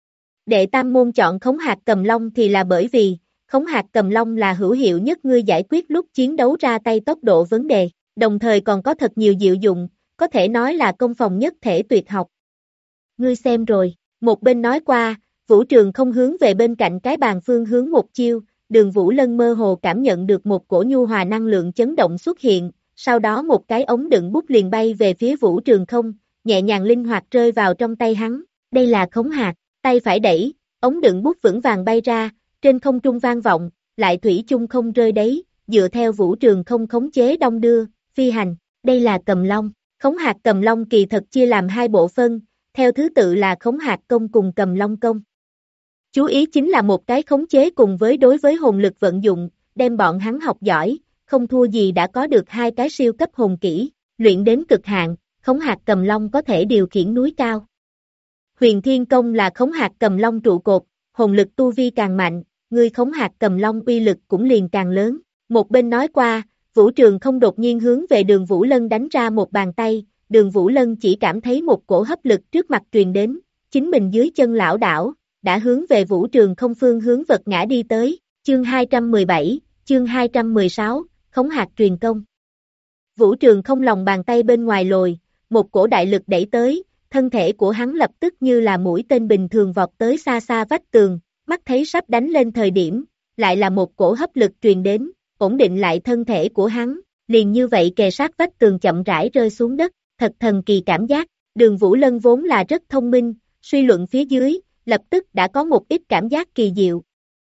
Đệ tam môn chọn Khống Hạc Cầm Long thì là bởi vì, Khống Hạc Cầm Long là hữu hiệu nhất ngươi giải quyết lúc chiến đấu ra tay tốc độ vấn đề, đồng thời còn có thật nhiều diệu dụng, có thể nói là công phòng nhất thể tuyệt học. Ngươi xem rồi, một bên nói qua, Vũ Trường không hướng về bên cạnh cái bàn phương hướng một chiêu, Đường Vũ Lân mơ hồ cảm nhận được một cổ nhu hòa năng lượng chấn động xuất hiện, sau đó một cái ống đựng bút liền bay về phía Vũ Trường không, nhẹ nhàng linh hoạt rơi vào trong tay hắn, đây là Khống Hạc, tay phải đẩy, ống đựng bút vững vàng bay ra, trên không trung vang vọng, lại thủy chung không rơi đấy, dựa theo Vũ Trường không khống chế đong đưa, phi hành, đây là Cầm Long, Khống Hạc Cầm Long kỳ thật chia làm hai bộ phân, theo thứ tự là Khống Hạc Công cùng Cầm Long Công. Chú ý chính là một cái khống chế cùng với đối với hồn lực vận dụng, đem bọn hắn học giỏi, không thua gì đã có được hai cái siêu cấp hồn kỹ, luyện đến cực hạn, Khống Hạc Cầm Long có thể điều khiển núi cao. Huyền Thiên Công là Khống Hạc Cầm Long trụ cột, hồn lực tu vi càng mạnh, ngươi Khống Hạc Cầm Long uy lực cũng liền càng lớn. Một bên nói qua, Vũ Trường không đột nhiên hướng về Đường Vũ Lân đánh ra một bàn tay, Đường Vũ Lân chỉ cảm thấy một cổ hấp lực trước mặt truyền đến, chính mình dưới chân lão đảo, đã hướng về Vũ Trường không phương hướng vật ngã đi tới, chương 217, chương 216, Khống Hạc truyền công. Vũ Trường không lòng bàn tay bên ngoài lồi, một cổ đại lực đẩy tới, thân thể của hắn lập tức như là mũi tên bình thường vọt tới xa xa vách tường, mắt thấy sắp đánh lên thời điểm, lại là một cổ hấp lực truyền đến, ổn định lại thân thể của hắn, liền như vậy kề sát vách tường chậm rãi rơi xuống đất, thật thần kỳ cảm giác, Đường Vũ Lân vốn là rất thông minh, suy luận phía dưới, lập tức đã có một ít cảm giác kỳ diệu.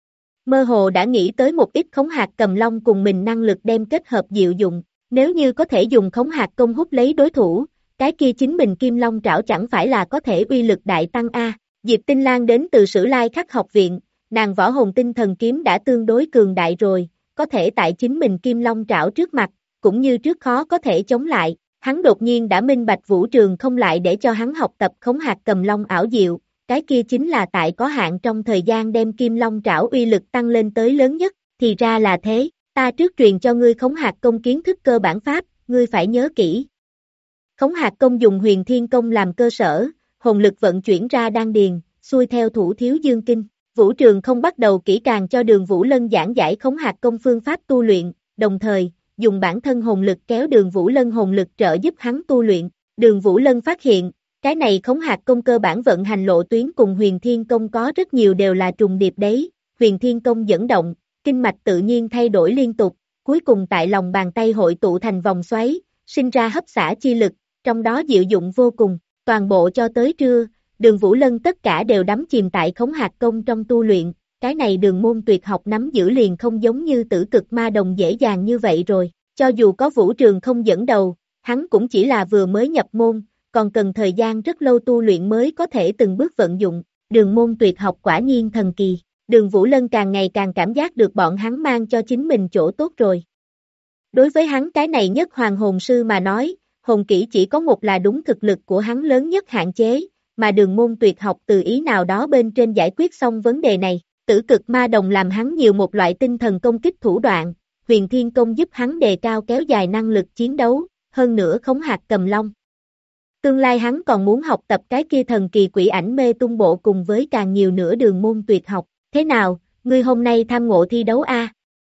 Mơ hồ đã nghĩ tới một ít Khống Hạc Cầm Long cùng mình năng lực đem kết hợp diệu dụng, nếu như có thể dùng Khống Hạc Công hút lấy đối thủ, cái kia chính mình Kim Long Trảo chẳng phải là có thể uy lực đại tăng a. Diệp Tinh Lan đến từ Sử Lai Khắc học viện, nàng võ hồn tinh thần kiếm đã tương đối cường đại rồi, có thể tại chính mình Kim Long Trảo trước mặt, cũng như trước khó có thể chống lại, hắn đột nhiên đã minh bạch Vũ Trường không lại để cho hắn học tập Khống Hạc Cầm Long ảo diệu, cái kia chính là tại có hạn trong thời gian đem Kim Long Trảo uy lực tăng lên tới lớn nhất, thì ra là thế, ta trước truyền cho ngươi Khống Hạc Công kiến thức cơ bản pháp, ngươi phải nhớ kỹ. Khống Hạc Công dùng Huyền Thiên Công làm cơ sở, hồn lực vận chuyển ra đan điền, xuôi theo Thủ Thiếu Dương Kinh. Vũ Trường không bắt đầu kỹ càng cho Đường Vũ Lân giảng giải Khống Hạc Công phương pháp tu luyện, đồng thời, dùng bản thân hồn lực kéo Đường Vũ Lân hồn lực trợ giúp hắn tu luyện. Đường Vũ Lân phát hiện, cái này Khống Hạc Công cơ bản vận hành lộ tuyến cùng Huyền Thiên Công có rất nhiều đều là trùng điệp đấy, Huyền Thiên Công dẫn động, kinh mạch tự nhiên thay đổi liên tục, cuối cùng tại lòng bàn tay hội tụ thành vòng xoáy, sinh ra hấp xả chi lực, trong đó diệu dụng vô cùng, toàn bộ cho tới trưa, Đường Vũ Lân tất cả đều đắm chìm tại Khống Hạc Công trong tu luyện, cái này đường môn tuyệt học nắm giữ liền không giống như Tử Cực Ma Đồng dễ dàng như vậy rồi, cho dù có Vũ Trường không dẫn đầu, hắn cũng chỉ là vừa mới nhập môn, còn cần thời gian rất lâu tu luyện mới có thể từng bước vận dụng, đường môn tuyệt học quả nhiên thần kỳ, Đường Vũ Lân càng ngày càng cảm giác được bọn hắn mang cho chính mình chỗ tốt rồi. Đối với hắn cái này nhất hoàng hồn sư mà nói, hồn kỹ chỉ có một là đúng thực lực của hắn lớn nhất hạn chế, mà đường môn tuyệt học từ ý nào đó bên trên giải quyết xong vấn đề này, Tử Cực Ma Đồng làm hắn nhiều một loại tinh thần công kích thủ đoạn, Huyền Thiên Công giúp hắn đề cao kéo dài năng lực chiến đấu, hơn nữa Khống Hạc Cầm Long. Tương lai hắn còn muốn học tập cái kia thần kỳ quỷ ảnh mê tung bộ cùng với càng nhiều nữa đường môn tuyệt học, thế nào, ngươi hôm nay tham ngộ thi đấu a?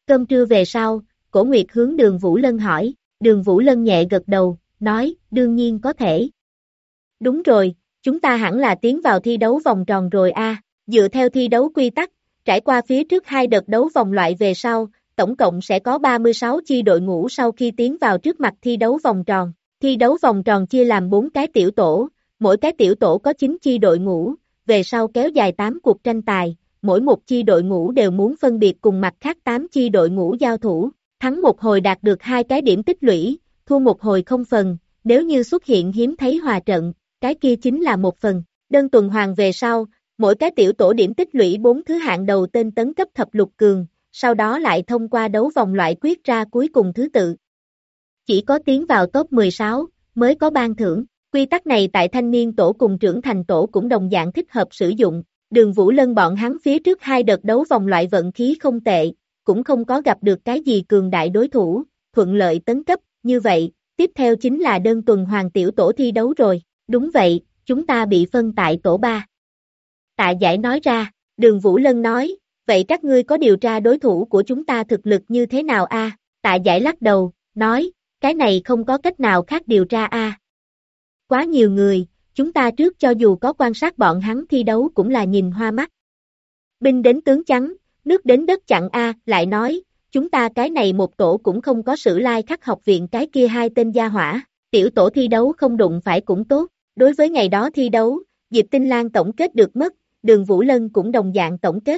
Cơm trưa về sau, Cổ Nguyệt hướng Đường Vũ Lân hỏi, Đường Vũ Lân nhẹ gật đầu, nói, đương nhiên có thể. Đúng rồi, chúng ta hẳn là tiến vào thi đấu vòng tròn rồi a. Dựa theo thi đấu quy tắc, trải qua phía trước 2 đợt đấu vòng loại về sau, tổng cộng sẽ có 36 chi đội ngũ sau khi tiến vào trước mặt thi đấu vòng tròn. Thi đấu vòng tròn chia làm 4 cái tiểu tổ, mỗi cái tiểu tổ có 9 chi đội ngũ, về sau kéo dài 8 cuộc tranh tài, mỗi một chi đội ngũ đều muốn phân biệt cùng mặt khác 8 chi đội ngũ giao thủ, thắng một hồi đạt được 2 cái điểm tích lũy, thua một hồi không phần, nếu như xuất hiện hiếm thấy hòa trận, cái kia chính là 1 phần. Đơn tuần hoàn về sau, mỗi cái tiểu tổ điểm tích lũy 4 thứ hạng đầu tên tấn cấp thập lục cường, sau đó lại thông qua đấu vòng loại quyết ra cuối cùng thứ tự. Chỉ có tiến vào top 16 mới có ban thưởng. Quy tắc này tại thanh niên tổ cùng trưởng thành tổ cũng đồng dạng thích hợp sử dụng. Đường Vũ Lân bọn hắn phía trước 2 đợt đấu vòng loại vận khí không tệ, cũng không có gặp được cái gì cường đại đối thủ, thuận lợi tấn cấp, như vậy, tiếp theo chính là đơn tuần hoàn tiểu tổ thi đấu rồi. Đúng vậy, chúng ta bị phân tại tổ 3. Tạ Giải nói ra, Đường Vũ Lân nói, vậy các ngươi có điều tra đối thủ của chúng ta thực lực như thế nào a? Tạ Giải lắc đầu, nói, cái này không có cách nào khác điều tra a. Quá nhiều người, chúng ta trước cho dù có quan sát bọn hắn thi đấu cũng là nhìn hoa mắt. Binh đến tướng trắng, nước đến đất chặn a, lại nói, chúng ta cái này một tổ cũng không có Sử Lai Khắc học viện cái kia 2 tên gia hỏa, tiểu tổ thi đấu không đụng phải cũng tốt. Đối với ngày đó thi đấu, Diệp Tinh Lan tổng kết được mất, Đường Vũ Lân cũng đồng dạng tổng kết.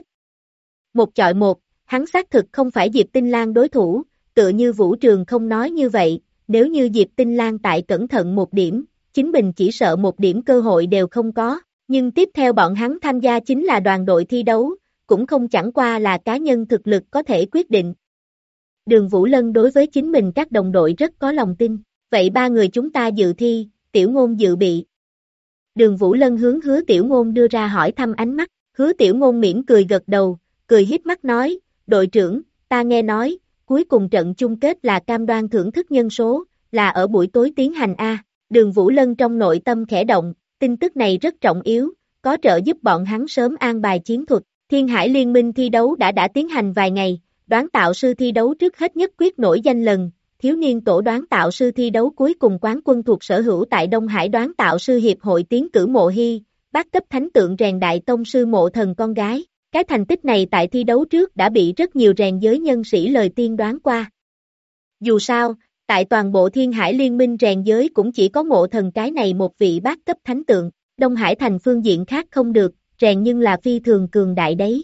1 chọi 1, hắn xác thực không phải Diệp Tinh Lan đối thủ, tựa như Vũ Trường không nói như vậy, nếu như Diệp Tinh Lan tại cẩn thận 1 điểm, chính mình chỉ sợ 1 điểm cơ hội đều không có, nhưng tiếp theo bọn hắn tham gia chính là đoàn đội thi đấu, cũng không chẳng qua là cá nhân thực lực có thể quyết định. Đường Vũ Lân đối với chính mình các đồng đội rất có lòng tin, vậy 3 người chúng ta dự thi, Tiểu Ngôn dự bị. Đường Vũ Lân hướng Hứa Tiểu Ngôn đưa ra hỏi thăm ánh mắt, Hứa Tiểu Ngôn mỉm cười gật đầu, cười híp mắt nói, đội trưởng, ta nghe nói, cuối cùng trận chung kết là cam đoan thưởng thức nhân số, là ở buổi tối tiến hành a. Đường Vũ Lân trong nội tâm khẽ động, tin tức này rất trọng yếu, có trợ giúp bọn hắn sớm an bài chiến thuật. Thiên Hải Liên minh thi đấu đã tiến hành vài ngày, đoán tạo sư thi đấu trước hết nhất quyết nổi danh lần, thiếu niên tổ đoán tạo sư thi đấu cuối cùng quán quân thuộc sở hữu tại Đông Hải đoán tạo sư hiệp hội tiến cử Mộ Hy, bát cấp thánh tượng rèn đại tông sư Mộ Thần con gái. Cái thành tích này tại thi đấu trước đã bị rất nhiều rèn giới nhân sĩ lời tiên đoán qua. Dù sao, tại toàn bộ Thiên Hải Liên minh rèn giới cũng chỉ có Mộ Thần cái này một vị bát cấp thánh tượng, Đông Hải thành phương diện khác không được, rèn nhưng là phi thường cường đại đấy.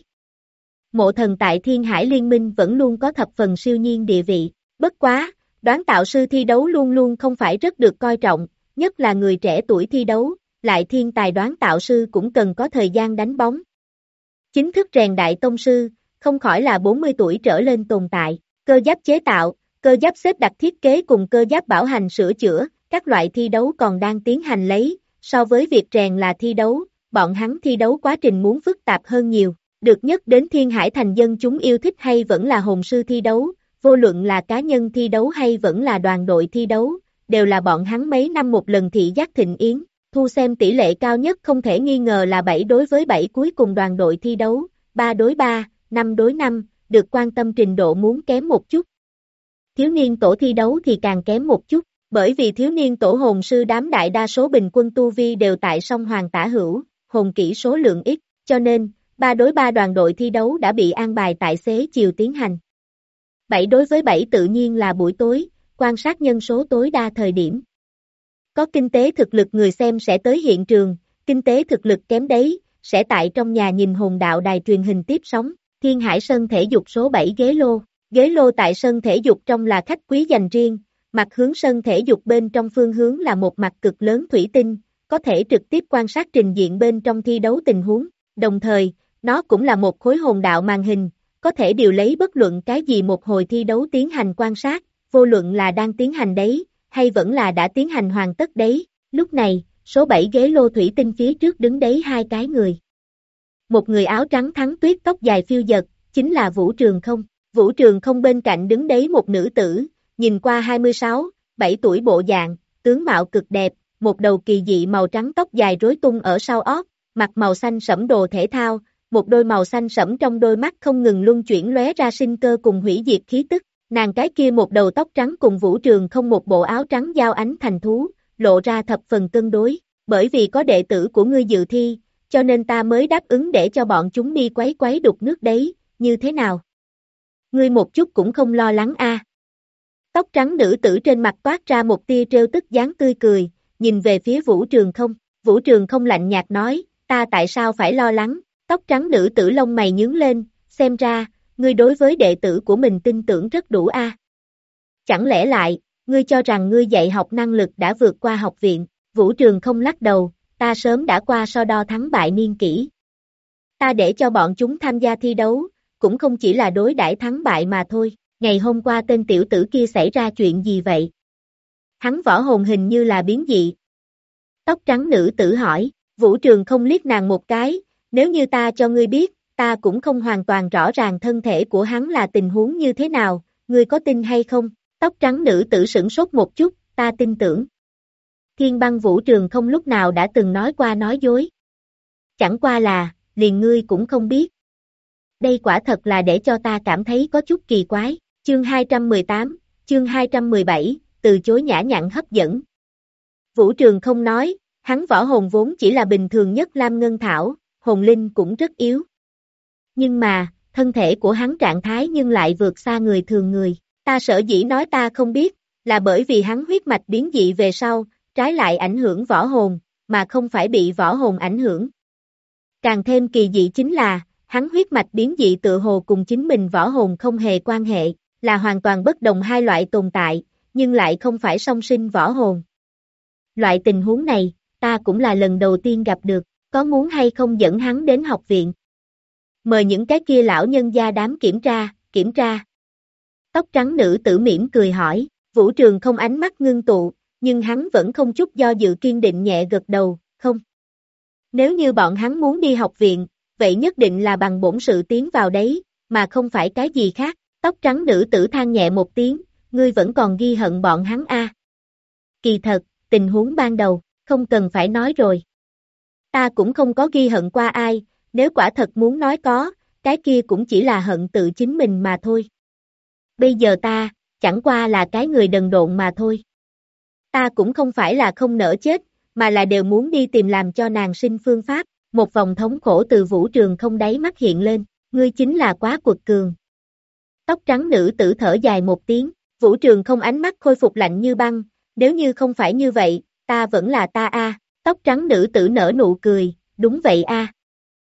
Mộ Thần tại Thiên Hải Liên minh vẫn luôn có thập phần siêu nhiên địa vị, bất quá, đoán tạo sư thi đấu luôn luôn không phải rất được coi trọng, nhất là người trẻ tuổi thi đấu, lại thiên tài đoán tạo sư cũng cần có thời gian đánh bóng. Chính thức rèn đại tông sư, không khỏi là 40 tuổi trở lên tồn tại, cơ giáp chế tạo, cơ giáp xếp đặt thiết kế cùng cơ giáp bảo hành sửa chữa, các loại thi đấu còn đang tiến hành lấy, so với việc rèn là thi đấu, bọn hắn thi đấu quá trình muốn phức tạp hơn nhiều, được nhất đến Thiên Hải thành dân chúng yêu thích hay vẫn là hồn sư thi đấu, vô luận là cá nhân thi đấu hay vẫn là đoàn đội thi đấu, đều là bọn hắn mấy năm một lần thị giác thịnh yến. Thu xem tỷ lệ cao nhất không thể nghi ngờ là 7 đối với 7 cuối cùng đoàn đội thi đấu, 3 đối 3, 5 đối 5, được quan tâm trình độ muốn kém một chút. Thiếu niên tổ thi đấu thì càng kém một chút, bởi vì thiếu niên tổ hồn sư đám đại đa số bình quân tu vi đều tại song hoàng tả hữu, hồn kỹ số lượng ít, cho nên, 3 đối 3 đoàn đội thi đấu đã bị an bài tại xế chiều tiến hành. 7 đối với 7 tự nhiên là buổi tối, quan sát nhân số tối đa thời điểm. Có kinh tế thực lực người xem sẽ tới hiện trường, kinh tế thực lực kém đấy, sẽ tại trong nhà nhìn hồn đạo đài truyền hình tiếp sóng. Thiên Hải sân thể dục số 7 ghế lô tại sân thể dục trong là khách quý dành riêng, mặt hướng sân thể dục bên trong phương hướng là một mặt cực lớn thủy tinh, có thể trực tiếp quan sát trình diện bên trong thi đấu tình huống, đồng thời, nó cũng là một khối hồn đạo màn hình, có thể điều lấy bất luận cái gì một hồi thi đấu tiến hành quan sát, vô luận là đang tiến hành đấy, hay vẫn là đã tiến hành hoàn tất đấy. Lúc này, số 7 ghế lô thủy tinh phía trước đứng đấy 2 cái người. Một người áo trắng thắng tuyết tóc dài phiêu dật, chính là Vũ Trường Không. Vũ Trường Không bên cạnh đứng đấy một nữ tử, nhìn qua 26, 7 tuổi bộ dạng, tướng mạo cực đẹp, một đầu kỳ dị màu trắng tóc dài rối tung ở sau ót, mặc màu xanh sẫm đồ thể thao, một đôi màu xanh sẫm trong đôi mắt không ngừng luân chuyển lóe ra sinh cơ cùng hủy diệt khí tức. Nàng cái kia một đầu tóc trắng cùng Vũ Trường không một bộ áo trắng giao ánh thành thú, lộ ra thập phần cân đối. Bởi vì có đệ tử của ngươi dự thi, cho nên ta mới đáp ứng để cho bọn chúng đi quấy quấy đục nước đấy, như thế nào? Ngươi một chút cũng không lo lắng a? Tóc trắng nữ tử trên mặt toát ra một tia trêu tức dáng tươi cười, nhìn về phía Vũ Trường không. Vũ Trường không lạnh nhạt nói, ta tại sao phải lo lắng? Tóc trắng nữ tử lông mày nhướng lên, xem ra, ngươi đối với đệ tử của mình tin tưởng rất đủ a. Chẳng lẽ lại, ngươi cho rằng ngươi dạy học năng lực đã vượt qua học viện? Vũ Trường không lắc đầu, ta sớm đã qua so đo thắng bại niên kỷ. Ta để cho bọn chúng tham gia thi đấu, cũng không chỉ là đối đãi thắng bại mà thôi. Ngày hôm qua tên tiểu tử kia xảy ra chuyện gì vậy? Hắn võ hồn hình như là biến dị. Tóc trắng nữ tử hỏi, Vũ Trường không liếc nàng một cái, nếu như ta cho ngươi biết, ta cũng không hoàn toàn rõ ràng thân thể của hắn là tình huống như thế nào, ngươi có tin hay không? Tóc trắng nữ tử sửng sốt một chút, ta tin tưởng. Thiên băng Vũ Trường không lúc nào đã từng nói qua nói dối. Chẳng qua là, liền ngươi cũng không biết. Đây quả thật là để cho ta cảm thấy có chút kỳ quái. Chương 218, chương 217, từ chối nhã nhặn hấp dẫn. Vũ Trường không nói, hắn võ hồn vốn chỉ là bình thường nhất Lam Ngân Thảo, hồn linh cũng rất yếu. Nhưng mà, thân thể của hắn trạng thái nhưng lại vượt xa người thường người. Ta sở dĩ nói ta không biết, là bởi vì hắn huyết mạch biến dị về sau, trái lại ảnh hưởng võ hồn, mà không phải bị võ hồn ảnh hưởng. Càng thêm kỳ dị chính là, hắn huyết mạch biến dị tựa hồ cùng chính mình võ hồn không hề quan hệ, là hoàn toàn bất đồng hai loại tồn tại, nhưng lại không phải song sinh võ hồn. Loại tình huống này, ta cũng là lần đầu tiên gặp được, có muốn hay không dẫn hắn đến học viện? Mời những cái kia lão nhân gia đám kiểm tra. Tóc trắng nữ tử mỉm cười hỏi, Vũ Trường không ánh mắt ngưng tụ, nhưng hắn vẫn không chút do dự kiên định nhẹ gật đầu, không. Nếu như bọn hắn muốn đi học viện, vậy nhất định là bằng bổn sự tiến vào đấy, mà không phải cái gì khác. Tóc trắng nữ tử than nhẹ một tiếng, ngươi vẫn còn ghi hận bọn hắn a? Kỳ thật, tình huống ban đầu, không cần phải nói rồi. Ta cũng không có ghi hận qua ai, nếu quả thật muốn nói có, cái kia cũng chỉ là hận tự chính mình mà thôi. Bây giờ ta, chẳng qua là cái người đần độn mà thôi. Ta cũng không phải là không nỡ chết, mà là đều muốn đi tìm làm cho nàng sinh phương pháp. Một vòng thống khổ từ Vũ Trường không đáy mắt hiện lên, ngươi chính là quá quật cường. Tóc trắng nữ tử thở dài một tiếng, Vũ Trường không ánh mắt khôi phục lạnh như băng, nếu như không phải như vậy, ta vẫn là ta a. Tóc trắng nữ tử nở nụ cười, đúng vậy a.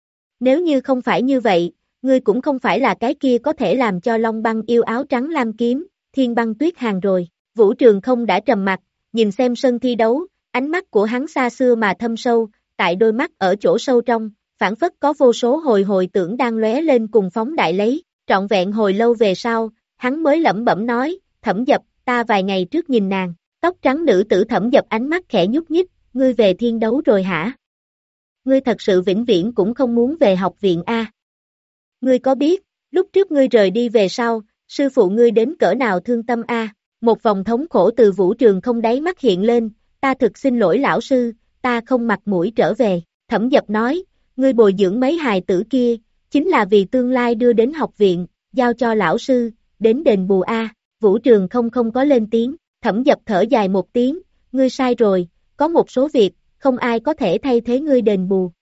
Nếu như không phải như vậy, ngươi cũng không phải là cái kia có thể làm cho Long Băng yêu áo trắng lam kiếm, Thiên Băng Tuyết Hàn rồi. Vũ Trường không đã trầm mặt, nhìn xem sân thi đấu, ánh mắt của hắn xa xưa mà thâm sâu, tại đôi mắt ở chỗ sâu trong, phảng phất có vô số hồi tưởng đang lóe lên cùng phóng đại lấy, trọn vẹn hồi lâu về sau, hắn mới lẩm bẩm nói, Thẩm Dập, ta vài ngày trước nhìn nàng, tóc trắng nữ tử Thẩm Dập ánh mắt khẽ nhúc nhích, ngươi về thiên đấu rồi hả? Ngươi thật sự vĩnh viễn cũng không muốn về học viện a? Ngươi có biết, lúc trước ngươi rời đi về sau, sư phụ ngươi đến cỡ nào thương tâm a? Một vòng thống khổ từ Vũ Trường không đáy mắt hiện lên, ta thực xin lỗi lão sư, ta không mặt mũi trở về. Thẩm Dập nói, ngươi bồi dưỡng mấy hài tử kia, chính là vì tương lai đưa đến học viện, giao cho lão sư, đến đền bù a. Vũ Trường không có lên tiếng, Thẩm Dập thở dài một tiếng, ngươi sai rồi, có một số việc, không ai có thể thay thế ngươi đền bù.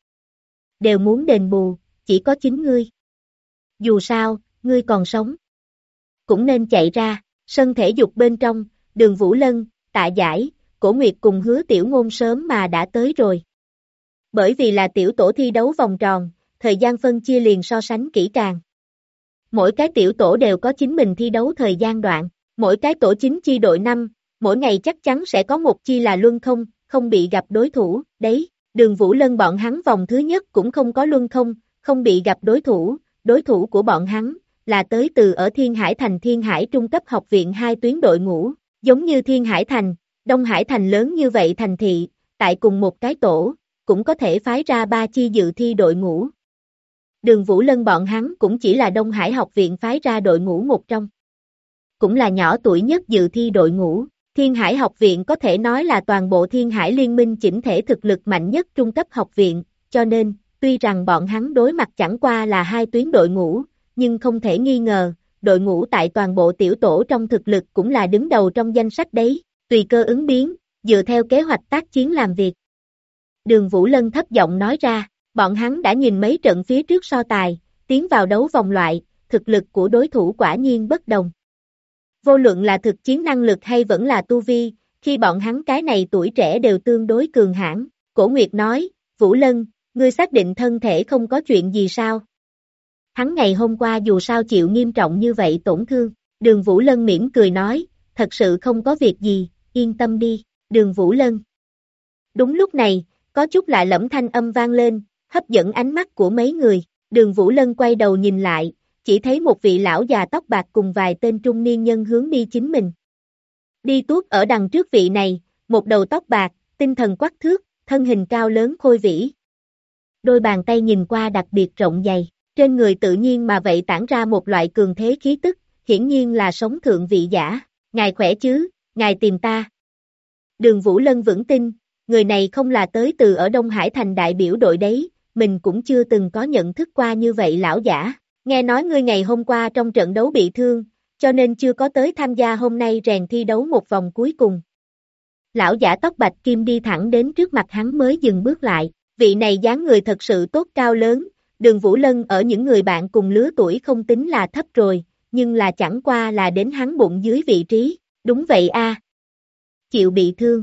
Đều muốn đền bù, chỉ có chính ngươi. Dù sao, ngươi còn sống. Cũng nên chạy ra, sân thể dục bên trong, Đường Vũ Lân, Tạ Giải, Cổ Nguyệt cùng Hứa Tiểu Ngôn sớm mà đã tới rồi. Bởi vì là tiểu tổ thi đấu vòng tròn, thời gian phân chia liền so sánh kỹ càng. Mỗi cái tiểu tổ đều có chính mình thi đấu thời gian đoạn, mỗi cái tổ chính chia đội 5, mỗi ngày chắc chắn sẽ có một chi là luân không bị gặp đối thủ, đấy, Đường Vũ Lân bọn hắn vòng thứ nhất cũng không có luân không bị gặp đối thủ của bọn hắn, là tới từ ở Thiên Hải Thành Thiên Hải Trung cấp học viện hai tuyến đội ngũ, giống như Thiên Hải Thành, Đông Hải Thành lớn như vậy thành thị, tại cùng một cái tổ, cũng có thể phái ra 3 chi dự thi đội ngũ. Đường Vũ Lân bọn hắn cũng chỉ là Đông Hải học viện phái ra đội ngũ một trong. Cũng là nhỏ tuổi nhất dự thi đội ngũ, Thiên Hải học viện có thể nói là toàn bộ Thiên Hải liên minh chỉnh thể thực lực mạnh nhất trung cấp học viện, cho nên, tuy rằng bọn hắn đối mặt chẳng qua là hai tuyến đội ngũ, nhưng không thể nghi ngờ, đội ngũ tại toàn bộ tiểu tổ trong thực lực cũng là đứng đầu trong danh sách đấy, tùy cơ ứng biến, dựa theo kế hoạch tác chiến làm việc. Đường Vũ Lân thấp giọng nói ra, bọn hắn đã nhìn mấy trận phía trước so tài, tiến vào đấu vòng loại, thực lực của đối thủ quả nhiên bất đồng. Vô luận là thực chiến năng lực hay vẫn là tu vi, khi bọn hắn cái này tuổi trẻ đều tương đối cường hãn. Cổ Nguyệt nói, Vũ Lân, ngươi xác định thân thể không có chuyện gì sao? Hắn ngày hôm qua dù sao chịu nghiêm trọng như vậy tổn thương. Đường Vũ Lân mỉm cười nói, thật sự không có việc gì, yên tâm đi, Đường Vũ Lân. Đúng lúc này, có chút lạ lẫm thanh âm vang lên, hấp dẫn ánh mắt của mấy người. Đường Vũ Lân quay đầu nhìn lại, chỉ thấy một vị lão già tóc bạc cùng vài tên trung niên nhân hướng đi chính mình. Đi tuốt ở đằng trước vị này, một đầu tóc bạc, tinh thần quắc thước, thân hình cao lớn khôi vĩ. Đôi bàn tay nhìn qua đặc biệt rộng dày, trên người tự nhiên mà vậy tản ra một loại cường thế khí tức, hiển nhiên là sống thượng vị giả. Ngài khỏe chứ, ngài tìm ta. Đường Vũ Lân vững tin, người này không là tới từ ở Đông Hải thành đại biểu đội đấy, mình cũng chưa từng có nhận thức qua như vậy lão giả. Nghe nói ngươi ngày hôm qua trong trận đấu bị thương, cho nên chưa có tới tham gia hôm nay rèn thi đấu một vòng cuối cùng. Lão giả tóc bạch kim đi thẳng đến trước mặt hắn mới dừng bước lại, vị này dáng người thật sự tốt cao lớn, Đường Vũ Lân ở những người bạn cùng lứa tuổi không tính là thấp rồi, nhưng là chẳng qua là đến hắn bụng dưới vị trí, đúng vậy a. Chịu bị thương.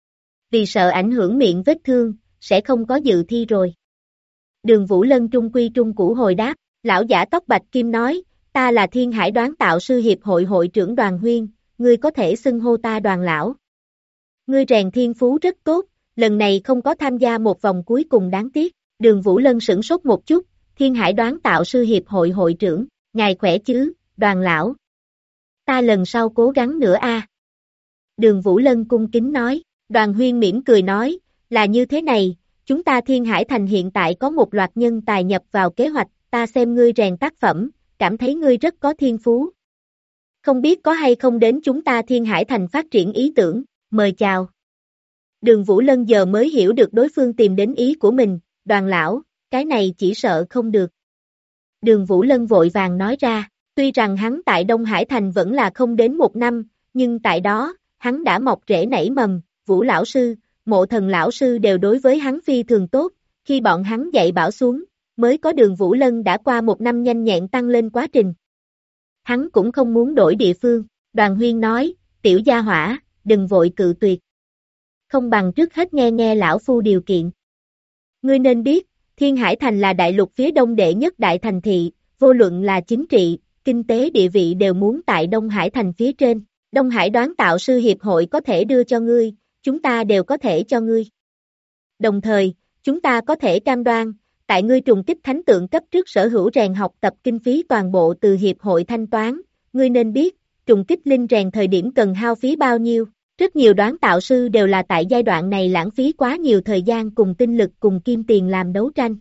Vì sợ ảnh hưởng miệng vết thương, sẽ không có dự thi rồi. Đường Vũ Lân trung quy trung cũ hồi đáp, lão giả tóc bạch kim nói, ta là Thiên Hải Đoán Tạo Sư Hiệp hội hội trưởng Đoàn Huyên, ngươi có thể xưng hô ta Đoàn lão. Ngươi rèn thiên phú rất tốt, lần này không có tham gia một vòng cuối cùng đáng tiếc. Đường Vũ Lân sửng sốt một chút, Thiên Hải Đoán Tạo Sư Hiệp hội hội trưởng, ngài khỏe chứ, Đoàn lão. Ta lần sau cố gắng nữa a. Đường Vũ Lân cung kính nói, Đoàn Huyên mỉm cười nói, là như thế này, chúng ta Thiên Hải Thành hiện tại có một loạt nhân tài nhập vào kế hoạch, ta xem ngươi rèn tác phẩm, cảm thấy ngươi rất có thiên phú. Không biết có hay không đến chúng ta Thiên Hải Thành phát triển ý tưởng, mời chào. Đường Vũ Lân giờ mới hiểu được đối phương tìm đến ý của mình, Đoàn lão, cái này chỉ sợ không được. Đường Vũ Lân vội vàng nói ra, tuy rằng hắn tại Đông Hải Thành vẫn là không đến một năm, nhưng tại đó, hắn đã mọc rễ nảy mầm, Vũ lão sư, Mộ Thần lão sư đều đối với hắn phi thường tốt, khi bọn hắn dạy bảo xuống, mới có Đường Vũ Lân đã qua một năm nhanh nhẹn tăng lên quá trình. Hắn cũng không muốn đổi địa phương, Đoàn Huyên nói, tiểu gia hỏa, đừng vội cự tuyệt. Không bằng trước hết nghe nghe lão phu điều kiện. Ngươi nên biết, Thiên Hải Thành là đại lục phía đông đệ nhất đại thành thị, vô luận là chính trị, kinh tế địa vị đều muốn tại Đông Hải Thành phía trên. Đông Hải Đoán Tạo Sư Hiệp hội có thể đưa cho ngươi, chúng ta đều có thể cho ngươi. Đồng thời, chúng ta có thể cam đoan, tại ngươi trùng kích thánh tượng cấp trước sở hữu rèn học tập kinh phí toàn bộ từ hiệp hội thanh toán, ngươi nên biết, trùng kích linh rèn thời điểm cần hao phí bao nhiêu. Rất nhiều đoán tạo sư đều là tại giai đoạn này lãng phí quá nhiều thời gian cùng tinh lực cùng kim tiền làm đấu tranh.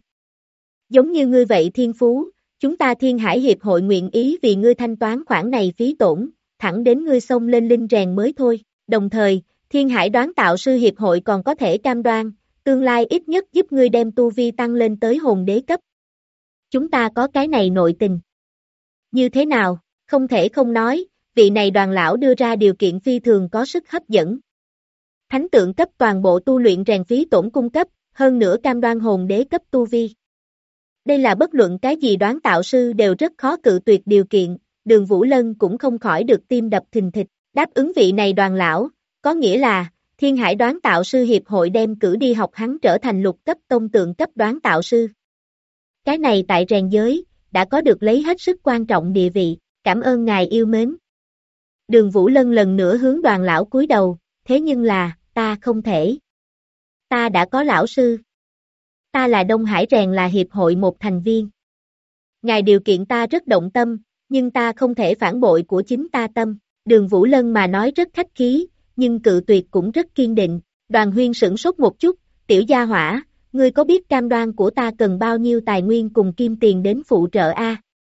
Giống như ngươi vậy thiên phú, chúng ta Thiên Hải Hiệp hội nguyện ý vì ngươi thanh toán khoản này phí tổn, thẳng đến ngươi xông lên linh rèn mới thôi. Đồng thời, Thiên Hải Đoán Tạo Sư Hiệp hội còn có thể cam đoan, tương lai ít nhất giúp ngươi đem tu vi tăng lên tới hồn đế cấp. Chúng ta có cái này nội tình. Như thế nào, không thể không nói, vị này Đoàn lão đưa ra điều kiện phi thường có sức hấp dẫn. Thánh tượng cấp toàn bộ tu luyện rèn phí tổn cung cấp, hơn nữa cam đoan hồn đế cấp tu vi. Đây là bất luận cái gì đoán tạo sư đều rất khó cự tuyệt điều kiện, Đường Vũ Lân cũng không khỏi được tim đập thình thịch, đáp ứng vị này Đoàn lão, có nghĩa là, Thiên Hải Đoán Tạo Sư Hiệp hội đem cử đi học hắn trở thành lục cấp tông tượng cấp đoán tạo sư. Cái này tại rèn giới, đã có được lấy hết sức quan trọng địa vị, cảm ơn ngài yêu mến. Đường Vũ Lân lần nữa hướng Đoàn lão cúi đầu, thế nhưng là, ta không thể. Ta đã có lão sư. Ta là Đông Hải rèn là hiệp hội một thành viên. Ngài điều kiện ta rất động tâm, nhưng ta không thể phản bội của chính ta tâm. Đường Vũ Lân mà nói rất khách khí, nhưng cự tuyệt cũng rất kiên định. Đoàn Huyên sửng sốt một chút, tiểu gia hỏa, ngươi có biết cam đoan của ta cần bao nhiêu tài nguyên cùng kim tiền đến phụ trợ a?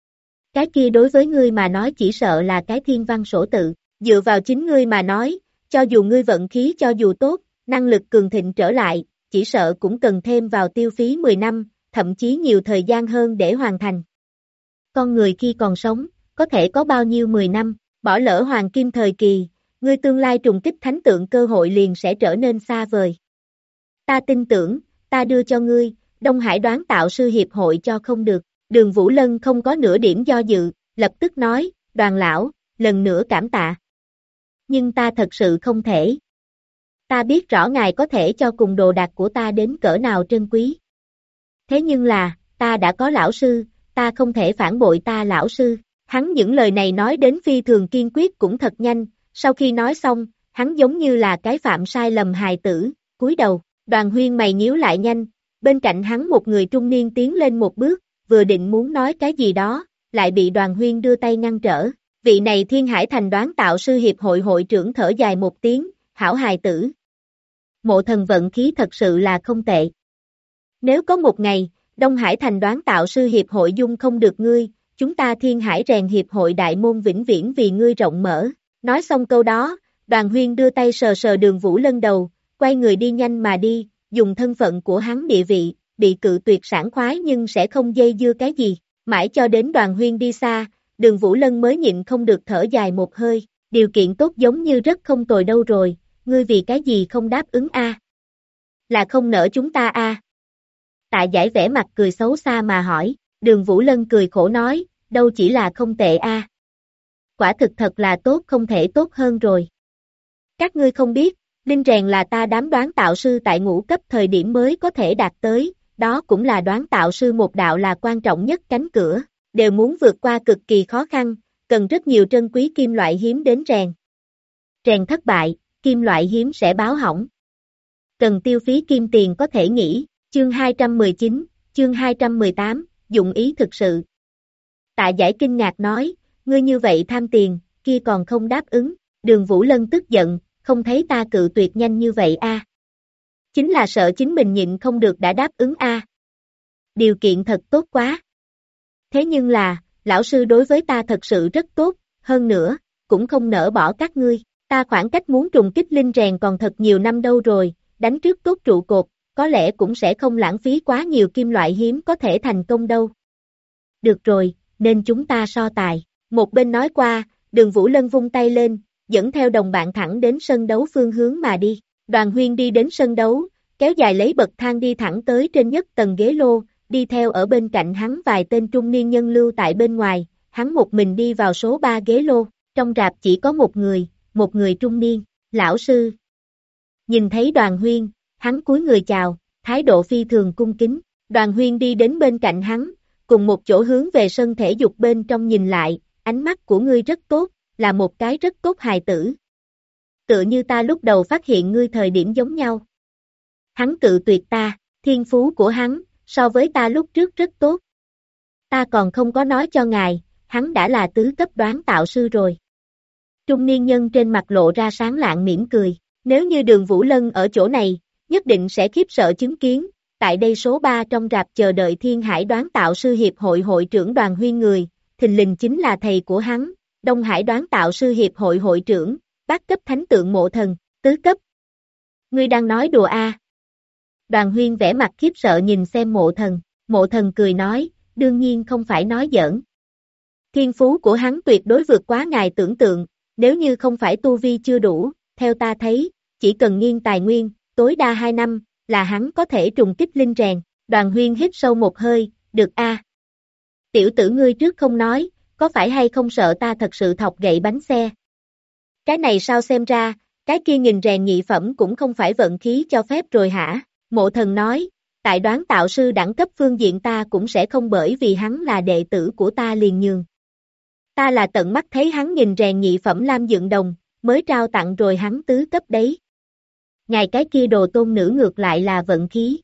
Cái kia đối với ngươi mà nói chỉ sợ là cái thiên văn sổ tự, dựa vào chính ngươi mà nói, cho dù ngươi vận khí cho dù tốt, năng lực cường thịnh trở lại, chỉ sợ cũng cần thêm vào tiêu phí 10 năm, thậm chí nhiều thời gian hơn để hoàn thành. Con người khi còn sống, có thể có bao nhiêu 10 năm, bỏ lỡ hoàng kim thời kỳ, ngươi tương lai trùng kích thánh tượng cơ hội liền sẽ trở nên xa vời. Ta tin tưởng, ta đưa cho ngươi, Đông Hải đoán tạo sư hiệp hội cho không được. Đường Vũ Lân không có nửa điểm do dự, lập tức nói, Đoàn lão, lần nữa cảm tạ. Nhưng ta thật sự không thể. Ta biết rõ ngài có thể cho cùng đồ đạc của ta đến cỡ nào trân quý. Thế nhưng là, ta đã có lão sư, ta không thể phản bội ta lão sư. Hắn những lời này nói đến phi thường kiên quyết cũng thật nhanh, sau khi nói xong, hắn giống như là cái phạm sai lầm hài tử, cúi đầu. Đoàn Huyên mày nhíu lại nhanh, bên cạnh hắn một người trung niên tiến lên một bước, vừa định muốn nói cái gì đó, lại bị Đoàn Huyên đưa tay ngăn trở. Vị này Thiên Hải Thành đoán tạo sư hiệp hội hội trưởng thở dài một tiếng, hảo hài tử. Mộ Thần vận khí thật sự là không tệ. Nếu có một ngày, Đông Hải Thành đoán tạo sư hiệp hội dung không được ngươi, chúng ta Thiên Hải rèn hiệp hội đại môn vĩnh viễn vì ngươi rộng mở. Nói xong câu đó, Đoàn Huyên đưa tay sờ sờ Đường Vũ Lân đầu, quay người đi nhanh mà đi, dùng thân phận của hắn địa vị, bị cự tuyệt sảng khoái nhưng sẽ không dây dưa cái gì. Mãi cho đến Đoàn Huyên đi xa, Đường Vũ Lân mới nhịn không được thở dài một hơi, điều kiện tốt giống như rất không tồi đâu rồi, ngươi vì cái gì không đáp ứng a? Là không nỡ chúng ta a? Tạ Giải vẻ mặt cười xấu xa mà hỏi, Đường Vũ Lân cười khổ nói, đâu chỉ là không tệ a. Quả thực thật là tốt không thể tốt hơn rồi. Các ngươi không biết, linh rèn là ta đám đoán tạo sư tại ngũ cấp thời điểm mới có thể đạt tới, đó cũng là đoán tạo sư một đạo là quan trọng nhất cánh cửa, đều muốn vượt qua cực kỳ khó khăn, cần rất nhiều trân quý kim loại hiếm đến rèn. Rèn thất bại, kim loại hiếm sẽ báo hỏng. Cần tiêu phí kim tiền có thể nghĩ, chương 219, chương 218, dụng ý thực sự. Tạ Giải kinh ngạc nói, ngươi như vậy tham tiền, kia còn không đáp ứng, Đường Vũ Lân tức giận, không thấy ta cự tuyệt nhanh như vậy a? Chính là sợ chính mình nhịn không được đã đáp ứng a. Điều kiện thật tốt quá. Thế nhưng là, lão sư đối với ta thật sự rất tốt, hơn nữa, cũng không nỡ bỏ các ngươi, ta khoảng cách muốn trùng kích linh rèn còn thật nhiều năm đâu rồi, đánh trước tốt trụ cột, có lẽ cũng sẽ không lãng phí quá nhiều kim loại hiếm có thể thành công đâu. Được rồi, nên chúng ta so tài. Một bên nói qua, Đường Vũ Lân vung tay lên, dẫn theo đồng bạn thẳng đến sân đấu phương hướng mà đi. Đoàn Huyên đi đến sân đấu, kéo dài lấy bậc thang đi thẳng tới trên nhất tầng ghế lô, đi theo ở bên cạnh hắn vài tên trung niên nhân lưu tại bên ngoài, hắn một mình đi vào số 3 ghế lô, trong rạp chỉ có một người trung niên, lão sư. Nhìn thấy Đoàn Huyên, hắn cúi người chào, thái độ phi thường cung kính, Đoàn Huyên đi đến bên cạnh hắn, cùng một chỗ hướng về sân thể dục bên trong nhìn lại, ánh mắt của ngươi rất tốt, là một cái rất tốt hài tử. Tựa như ta lúc đầu phát hiện ngươi thời điểm giống nhau. Hắn cự tuyệt ta, thiên phú của hắn, so với ta lúc trước rất tốt. Ta còn không có nói cho ngài, hắn đã là tứ cấp đoán tạo sư rồi. Trung niên nhân trên mặt lộ ra sáng lạng mỉm cười, nếu như Đường Vũ Lân ở chỗ này, nhất định sẽ khiếp sợ chứng kiến, tại đây số 3 trong rạp chờ đợi Thiên Hải đoán tạo sư hiệp hội hội trưởng Đoàn Huyên người, thình lình chính là thầy của hắn, Đông Hải đoán tạo sư hiệp hội hội trưởng, bát cấp thánh tượng Mộ Thần, tứ cấp. Ngươi đang nói đùa a? Đoàn Huyên vẻ mặt khiếp sợ nhìn xem Mộ Thần cười nói, đương nhiên không phải nói giỡn. Thiên phú của hắn tuyệt đối vượt quá ngài tưởng tượng, nếu như không phải tu vi chưa đủ, theo ta thấy, chỉ cần nghiêng tài nguyên, tối đa 2 năm, là hắn có thể trùng kích linh rèn. Đoàn Huyên hít sâu một hơi, được a. Tiểu tử ngươi trước không nói, có phải hay không sợ ta thật sự thọc gậy bánh xe? Cái này sao xem ra, cái kia nghìn rèn nhị phẩm cũng không phải vận khí cho phép rồi hả? Mộ Thần nói, tại đoán tạo sư đẳng cấp phương diện ta cũng sẽ không bởi vì hắn là đệ tử của ta liền nhường. Ta là tận mắt thấy hắn nghìn rèn nhị phẩm lam dựng đồng, mới trao tặng rồi hắn tứ cấp đấy. Ngài cái kia đồ tôn nữ ngược lại là vận khí.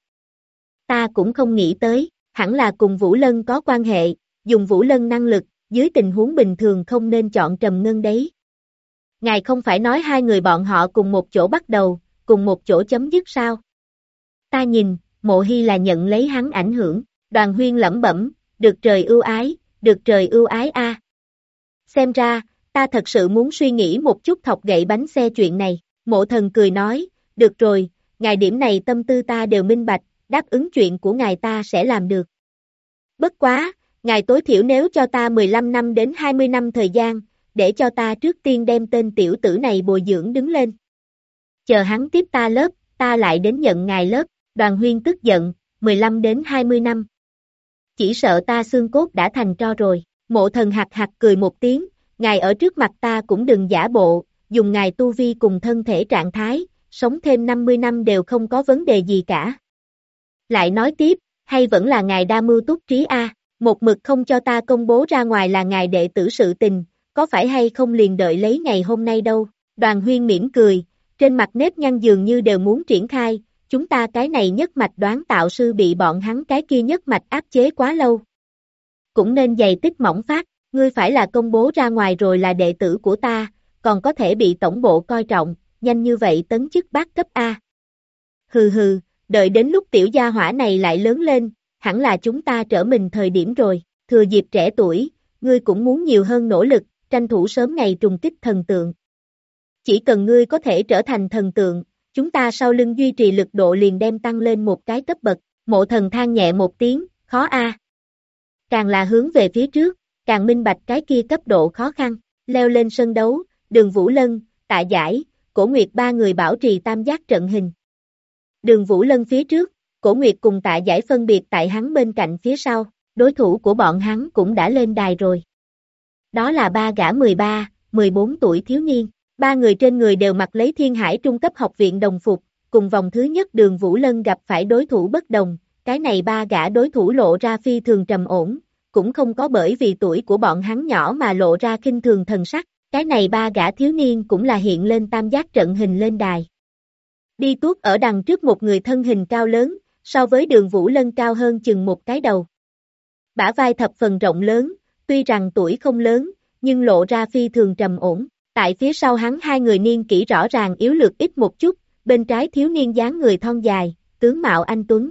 Ta cũng không nghĩ tới, hẳn là cùng Vũ Lân có quan hệ, dùng Vũ Lân năng lực, dưới tình huống bình thường không nên chọn Trầm Ngân đấy. Ngài không phải nói hai người bọn họ cùng một chỗ bắt đầu, cùng một chỗ chấm dứt sao? Ta nhìn, Mộ Hy là nhận lấy hắn ảnh hưởng, Đoàn Huyên lẩm bẩm, được trời ưu ái a. Xem ra, ta thật sự muốn suy nghĩ một chút thọc gậy bánh xe chuyện này. Mộ Thần cười nói, được rồi, ngài điểm này tâm tư ta đều minh bạch, đáp ứng chuyện của ngài ta sẽ làm được. Bất quá, ngài tối thiểu nếu cho ta 15 năm đến 20 năm thời gian, để cho ta trước tiên đem tên tiểu tử này bồi dưỡng đứng lên. Chờ hắn tiếp ta lớp, ta lại đến nhận ngài lớp. Đoàn Huyên tức giận, 15 đến 20 năm. Chỉ sợ ta xương cốt đã thành tro rồi. Mộ Thần hạc hạc cười một tiếng, ngài ở trước mặt ta cũng đừng giả bộ, dùng ngài tu vi cùng thân thể trạng thái, sống thêm 50 năm đều không có vấn đề gì cả. Lại nói tiếp, hay vẫn là ngài đa mưu túc trí a, một mực không cho ta công bố ra ngoài là ngài đệ tử sự tình, có phải hay không liền đợi lấy ngày hôm nay đâu. Đoàn Huyên mỉm cười, trên mặt nếp nhăn dường như đều muốn triển khai, chúng ta cái này nhất mạch đoán tạo sư bị bọn hắn cái kia nhất mạch áp chế quá lâu. Cũng nên dày tích mỏng phát, ngươi phải là công bố ra ngoài rồi là đệ tử của ta, còn có thể bị tổng bộ coi trọng, nhanh như vậy tấn chức bát cấp A. Hừ hừ, đợi đến lúc tiểu gia hỏa này lại lớn lên, hẳn là chúng ta trở mình thời điểm rồi, thừa dịp trẻ tuổi, ngươi cũng muốn nhiều hơn nỗ lực, tranh thủ sớm ngày trùng kích thần tượng. Chỉ cần ngươi có thể trở thành thần tượng, chúng ta sau lưng duy trì lực độ liền đem tăng lên một cái cấp bậc. Mộ Thần than nhẹ một tiếng, khó a. Càng là hướng về phía trước, càng minh bạch cái kia cấp độ khó khăn. Leo lên sân đấu, Đường Vũ Lân, Tạ Giải, Cổ Nguyệt ba người bảo trì tam giác trận hình. Đường Vũ Lân phía trước, Cổ Nguyệt cùng Tạ Giải phân biệt tại hắn bên cạnh phía sau, đối thủ của bọn hắn cũng đã lên đài rồi. Đó là ba gã 13, 14 tuổi thiếu niên. Ba người trên người đều mặc lấy Thiên Hải trung cấp học viện đồng phục, cùng vòng thứ nhất Đường Vũ Lân gặp phải đối thủ bất đồng, cái này ba gã đối thủ lộ ra phi thường trầm ổn, cũng không có bởi vì tuổi của bọn hắn nhỏ mà lộ ra khinh thường thần sắc, cái này ba gã thiếu niên cũng là hiện lên tam giác trận hình lên đài. Đi tuốt ở đằng trước một người thân hình cao lớn, so với Đường Vũ Lân cao hơn chừng một cái đầu. Bả vai thập phần rộng lớn, tuy rằng tuổi không lớn, nhưng lộ ra phi thường trầm ổn. Tại phía sau hắn hai người niên kỷ rõ ràng yếu lược ít một chút, bên trái thiếu niên dáng người thon dài, tướng mạo anh tuấn.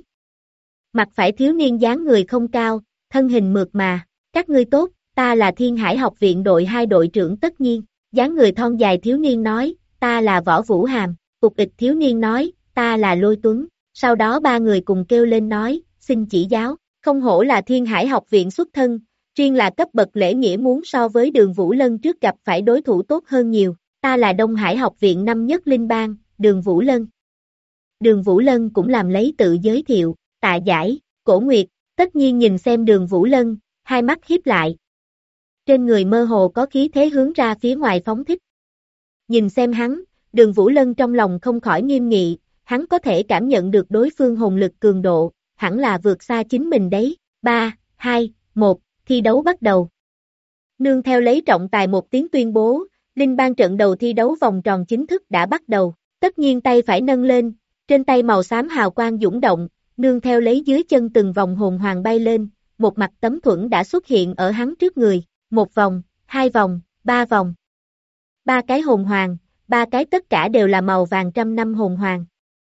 Mặt phải thiếu niên dáng người không cao, thân hình mượt mà, các ngươi tốt, ta là Thiên Hải học viện đội 2 đội trưởng Tất Nhiên. Dáng người thon dài thiếu niên nói, ta là Võ Vũ Hàm. Cục ịch thiếu niên nói, ta là Lôi Tuấn. Sau đó ba người cùng kêu lên nói, xin chỉ giáo, không hổ là Thiên Hải học viện xuất thân. Riêng là cấp bậc lễ nghĩa muốn so với Đường Vũ Lân trước gặp phải đối thủ tốt hơn nhiều, ta là Đông Hải học viện năm nhất Linh Bang, Đường Vũ Lân. Đường Vũ Lân cũng làm lấy tự giới thiệu, Tạ Giải, Cổ Nguyệt, Tất Nhiên nhìn xem Đường Vũ Lân, hai mắt híp lại. Trên người mơ hồ có khí thế hướng ra phía ngoài phóng thích. Nhìn xem hắn, Đường Vũ Lân trong lòng không khỏi nghiêm nghị, hắn có thể cảm nhận được đối phương hồn lực cường độ, hẳn là vượt xa chính mình đấy. 3, 2, 1. Thi đấu bắt đầu. Nương theo lấy trọng tài một tiếng tuyên bố, Linh Bang trận đầu thi đấu vòng tròn chính thức đã bắt đầu. Tất Nhiên tay phải nâng lên, trên tay màu xám hào quang dũng động, nương theo lấy dưới chân từng vòng hồn hoàng bay lên, một mặt tấm thuẫn đã xuất hiện ở hắn trước người, một vòng, hai vòng, ba vòng. Ba cái hồn hoàng, ba cái tất cả đều là màu vàng trăm năm hồn hoàng.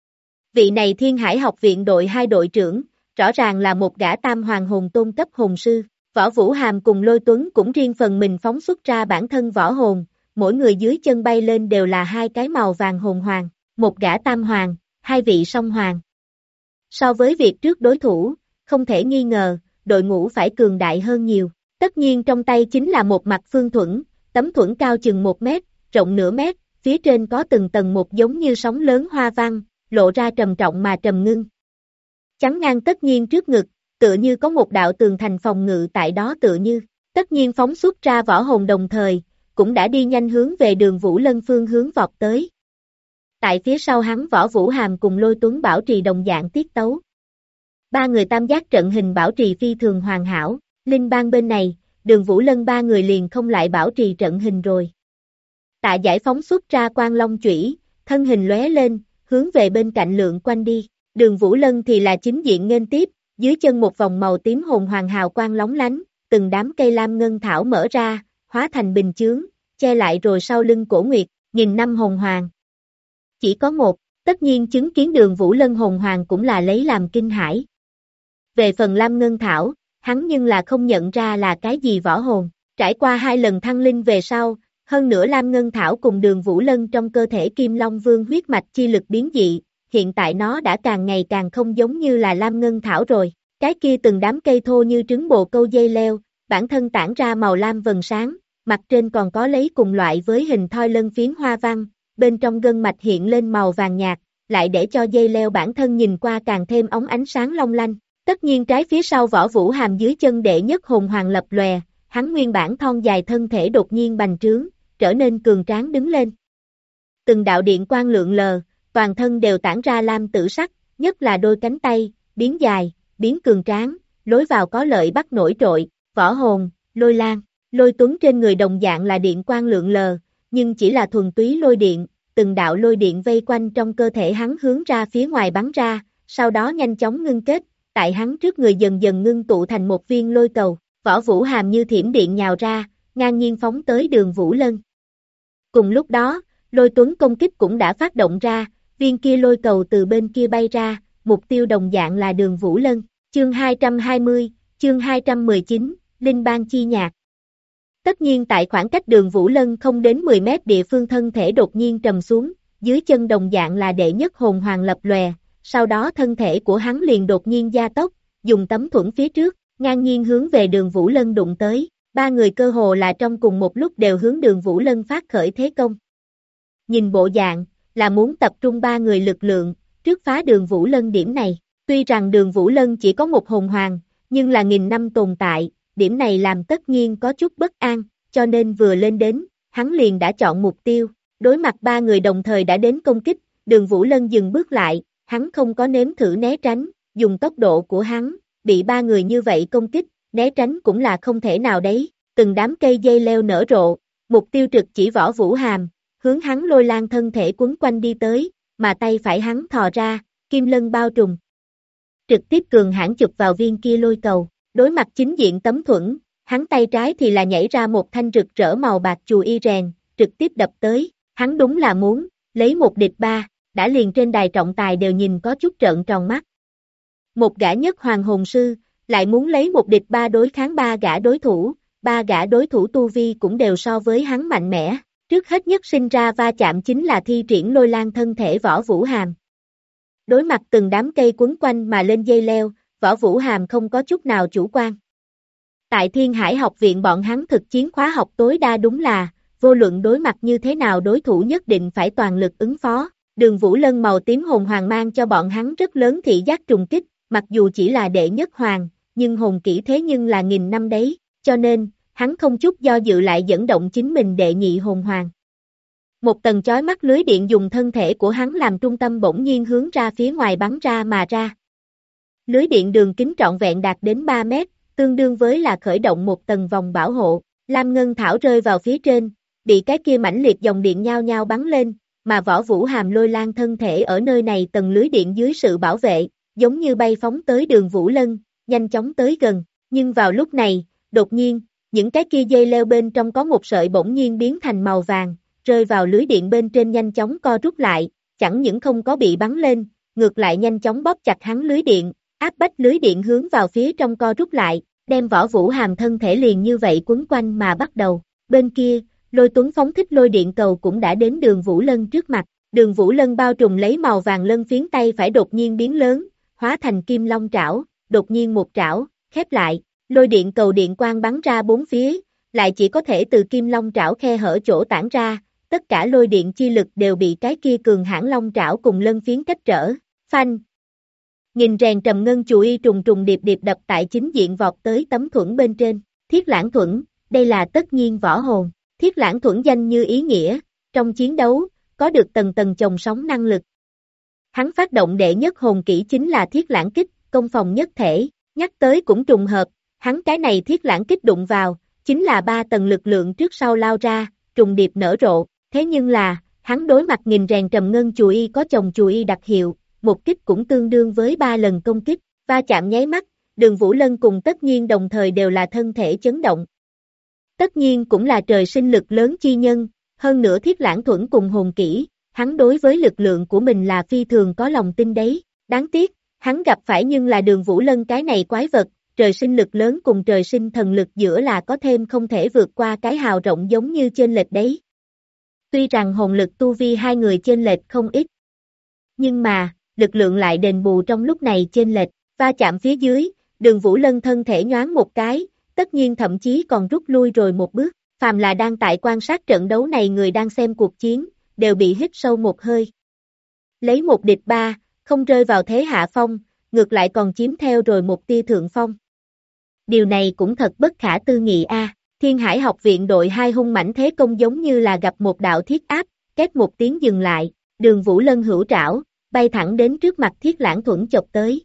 Vị này Thiên Hải học viện đội 2 đội trưởng, rõ ràng là một gã tam hoàng hồn tôn cấp hồn sư. Võ Vũ Hàm cùng Lôi Tuấn cũng riêng phần mình phóng xuất ra bản thân võ hồn, mỗi người dưới chân bay lên đều là hai cái màu vàng hồn hoàng, một gã tam hoàng, hai vị song hoàng. So với việc trước đối thủ, không thể nghi ngờ, đội ngũ phải cường đại hơn nhiều. Tất Nhiên trong tay chính là một mặt phương thuẫn, tấm thuẫn cao chừng 1 mét, rộng nửa mét, phía trên có từng tầng một giống như sóng lớn hoa văn, lộ ra trầm trọng mà trầm ngưng. Chắn ngang Tất Nhiên trước ngực, tựa như có một đạo tường thành phòng ngự tại đó tựa như. Tất Nhiên phóng xuất ra võ hồn đồng thời, cũng đã đi nhanh hướng về Đường Vũ Lân phương hướng vọt tới. Tại phía sau hắn Võ Vũ Hàm cùng Lôi Tuấn bảo trì đồng dạng tiết tấu. Ba người tam giác trận hình bảo trì phi thường hoàn hảo, Linh Bang bên này, Đường Vũ Lân ba người liền không lại bảo trì trận hình rồi. Tạ Giải phóng xuất ra quang long chủy, thân hình lóe lên, hướng về bên cạnh lượn quanh đi. Đường Vũ Lân thì là chính diện nghênh tiếp, dưới chân một vòng màu tím hồn hoàng hào quang lóng lánh, từng đám cây lam ngân thảo mở ra, hóa thành bình chướng, che lại rồi sau lưng Cổ Nguyệt, nghìn năm hồn hoàng. Chỉ có một, Tất Nhiên chứng kiến Đường Vũ Lân hồn hoàng cũng là lấy làm kinh hãi. Về phần lam ngân thảo, hắn nhưng là không nhận ra là cái gì võ hồn, trải qua 2 lần thăng linh về sau, hơn nữa lam ngân thảo cùng Đường Vũ Lân trong cơ thể Kim Long Vương huyết mạch chi lực biến dị, hiện tại nó đã càng ngày càng không giống như là lam ngân thảo rồi. Cái kia từng đám cây thô như trứng bồ câu dây leo, bản thân tản ra màu lam vầng sáng, mặt trên còn có lấy cùng loại với hình thoi lân phiến hoa văn, bên trong gân mạch hiện lên màu vàng nhạt, lại để cho dây leo bản thân nhìn qua càng thêm óng ánh sáng long lanh. Tất nhiên trái phía sau Võ Vũ Hàm dưới chân đệ nhất hồn hoàng lập lòe, hắn nguyên bản thon dài thân thể đột nhiên bành trướng, trở nên cường tráng đứng lên. Từng đạo điện quang lượn lờ, toàn thân đều tản ra lam tử sắc, nhất là đôi cánh tay, biến dài, biến cường tráng, lối vào có lợi bắt nổi trội, võ hồn, lôi lan, lôi tuấn trên người đồng dạng là điện quang lượn lờ, nhưng chỉ là thuần túy lôi điện, từng đạo lôi điện vây quanh trong cơ thể hắn hướng ra phía ngoài bắn ra, sau đó nhanh chóng ngưng kết, tại hắn trước người dần dần ngưng tụ thành một viên lôi cầu, Võ Vũ Hàm như thiểm điện nhào ra, ngang nhiên phóng tới Đường Vũ Lân. Cùng lúc đó, lôi tuấn công kích cũng đã phát động ra, viên kia lôi cầu từ bên kia bay ra, mục tiêu đồng dạng là Đường Vũ Lân. Chương 220, chương 219, Linh Bang chi nhạc. Tất nhiên tại khoảng cách Đường Vũ Lân không đến 10 mét địa phương thân thể đột nhiên trầm xuống, dưới chân đồng dạng là đệ nhất hồn hoàng lập lòe, sau đó thân thể của hắn liền đột nhiên gia tốc, dùng tấm thuẫn phía trước, ngang nhiên hướng về Đường Vũ Lân đụng tới, ba người cơ hồ là trong cùng một lúc đều hướng Đường Vũ Lân phát khởi thế công. Nhìn bộ dạng, là muốn tập trung ba người lực lượng, trước phá Đường Vũ Lân điểm này. Tuy rằng Đường Vũ Lân chỉ có một hồn hoàng, nhưng là nghìn năm tồn tại, điểm này làm Tất Nhiên có chút bất an, cho nên vừa lên đến, hắn liền đã chọn mục tiêu. Đối mặt ba người đồng thời đã đến công kích, Đường Vũ Lân dừng bước lại, hắn không có nếm thử né tránh, dùng tốc độ của hắn, bị ba người như vậy công kích, né tránh cũng là không thể nào đấy. Từng đám cây dây leo nở rộ, mục tiêu trực chỉ Võ Vũ Hàm, hướng hắn lôi lan thân thể quấn quanh đi tới, mà tay phải hắn thò ra, kim lân bao trùm. Trực tiếp cường hãn chụp vào viên kia lôi cầu, đối mặt chính diện tấm thuẫn, hắn tay trái thì là nhảy ra một thanh rực rỡ màu bạc chùi y rèn, trực tiếp đập tới, hắn đúng là muốn, lấy một địch ba, đã liền trên đài trọng tài đều nhìn có chút trợn tròn mắt. Một gã nhất hoàng hồn sư, lại muốn lấy một địch ba đối kháng ba gã đối thủ tu vi cũng đều so với hắn mạnh mẽ, trước hết nhất sinh ra va chạm chính là thi triển lôi lan thân thể Võ Vũ Hàm. Đối mặt từng đám cây quấn quanh mà lên dây leo, Võ Vũ Hàm không có chút nào chủ quan. Tại Thiên Hải học viện bọn hắn thực chiến khóa học tối đa đúng là, vô luận đối mặt như thế nào đối thủ nhất định phải toàn lực ứng phó. Đường Vũ Lân màu tím hồn hoàng mang cho bọn hắn rất lớn thị giác trùng kích, mặc dù chỉ là đệ nhất hoàng, nhưng hồn kỹ thế nhưng là nghìn năm đấy, cho nên, hắn không chút do dự lại dẫn động chính mình đệ nhị hồn hoàng. Một tầng chói mắt lưới điện dùng thân thể của hắn làm trung tâm bỗng nhiên hướng ra phía ngoài bắn ra mà ra. Lưới điện đường kính trọn vẹn đạt đến 3 mét, tương đương với là khởi động một tầng vòng bảo hộ, lam ngân thảo rơi vào phía trên, bị cái kia mãnh liệt dòng điện nhao nhao bắn lên, mà Võ Vũ Hàm lôi lan thân thể ở nơi này tầng lưới điện dưới sự bảo vệ, giống như bay phóng tới Đường Vũ Lân, nhanh chóng tới gần, nhưng vào lúc này, đột nhiên, những cái kia dây leo bên trong có một sợi bỗng nhiên biến thành màu vàng, rơi vào lưới điện bên trên nhanh chóng co rút lại, chẳng những không có bị bắn lên, ngược lại nhanh chóng bóp chặt hắn lưới điện, áp bách lưới điện hướng vào phía trong co rút lại, đem Võ Vũ Hàm thân thể liền như vậy quấn quanh mà bắt đầu. Bên kia, Lôi Tuấn phóng thích lôi điện cầu cũng đã đến Đường Vũ Lân trước mặt, Đường Vũ Lân bao trùm lấy màu vàng lân phiến tay phải đột nhiên biến lớn, hóa thành kim long trảo, đột nhiên một trảo, khép lại, lôi điện cầu điện quang bắn ra bốn phía, lại chỉ có thể từ kim long trảo khe hở chỗ tản ra, tất cả lôi điện chi lực đều bị cái kia cường hãn long trảo cùng lân phiến cách trở, phanh. Nghìn rèn trầm ngân chùi y trùng trùng điệp điệp đập tại chính diện vọt tới tấm thuẫn bên trên, Thiết Lãng Thuẫn, đây là Tất Nhiên võ hồn, Thiết Lãng Thuẫn danh như ý nghĩa, trong chiến đấu, có được tầng tầng chồng sóng năng lực. Hắn phát động đệ nhất hồn kỹ chính là Thiết Lãng Kích, công phòng nhất thể, nhắc tới cũng trùng hợp, hắn cái này Thiết Lãng Kích đụng vào, chính là 3 tầng lực lượng trước sau lao ra, trùng điệp nở rộ, thế nhưng là, hắn đối mặt nghìn rèn trầm ngân chùi y có chồng chùi y đặc hiệu, một kích cũng tương đương với 3 lần công kích, va chạm nháy mắt, Đường Vũ Lân cùng Tất Nhiên đồng thời đều là thân thể chấn động. Tất Nhiên cũng là trời sinh lực lớn chi nhân, hơn nữa Thiết Lãng Thuẫn cùng hồn kỹ, hắn đối với lực lượng của mình là phi thường có lòng tin đấy, đáng tiếc, hắn gặp phải nhưng là Đường Vũ Lân cái này quái vật, trời sinh lực lớn cùng trời sinh thần lực giữa là có thêm không thể vượt qua cái hào rộng giống như chênh lệch đấy. Tuy rằng hồn lực tu vi hai người chênh lệch không ít, nhưng mà, lực lượng lại đền bù trong lúc này chênh lệch, va chạm phía dưới, Đường Vũ Lân thân thể nhoáng một cái, tất nhiên thậm chí còn rút lui rồi một bước, phàm là đang tại quan sát trận đấu này người đang xem cuộc chiến, đều bị hít sâu một hơi. Lấy một địch ba, không rơi vào thế hạ phong, ngược lại còn chiếm theo rồi một tia thượng phong. Điều này cũng thật bất khả tư nghị a. Thiên Hải học viện đội 2 hung mãnh thế công giống như là gặp một đạo thiết áp, két một tiếng dừng lại, Đường Vũ Lân hữu trảo, bay thẳng đến trước mặt Thiết Lãng Thuẫn chộp tới.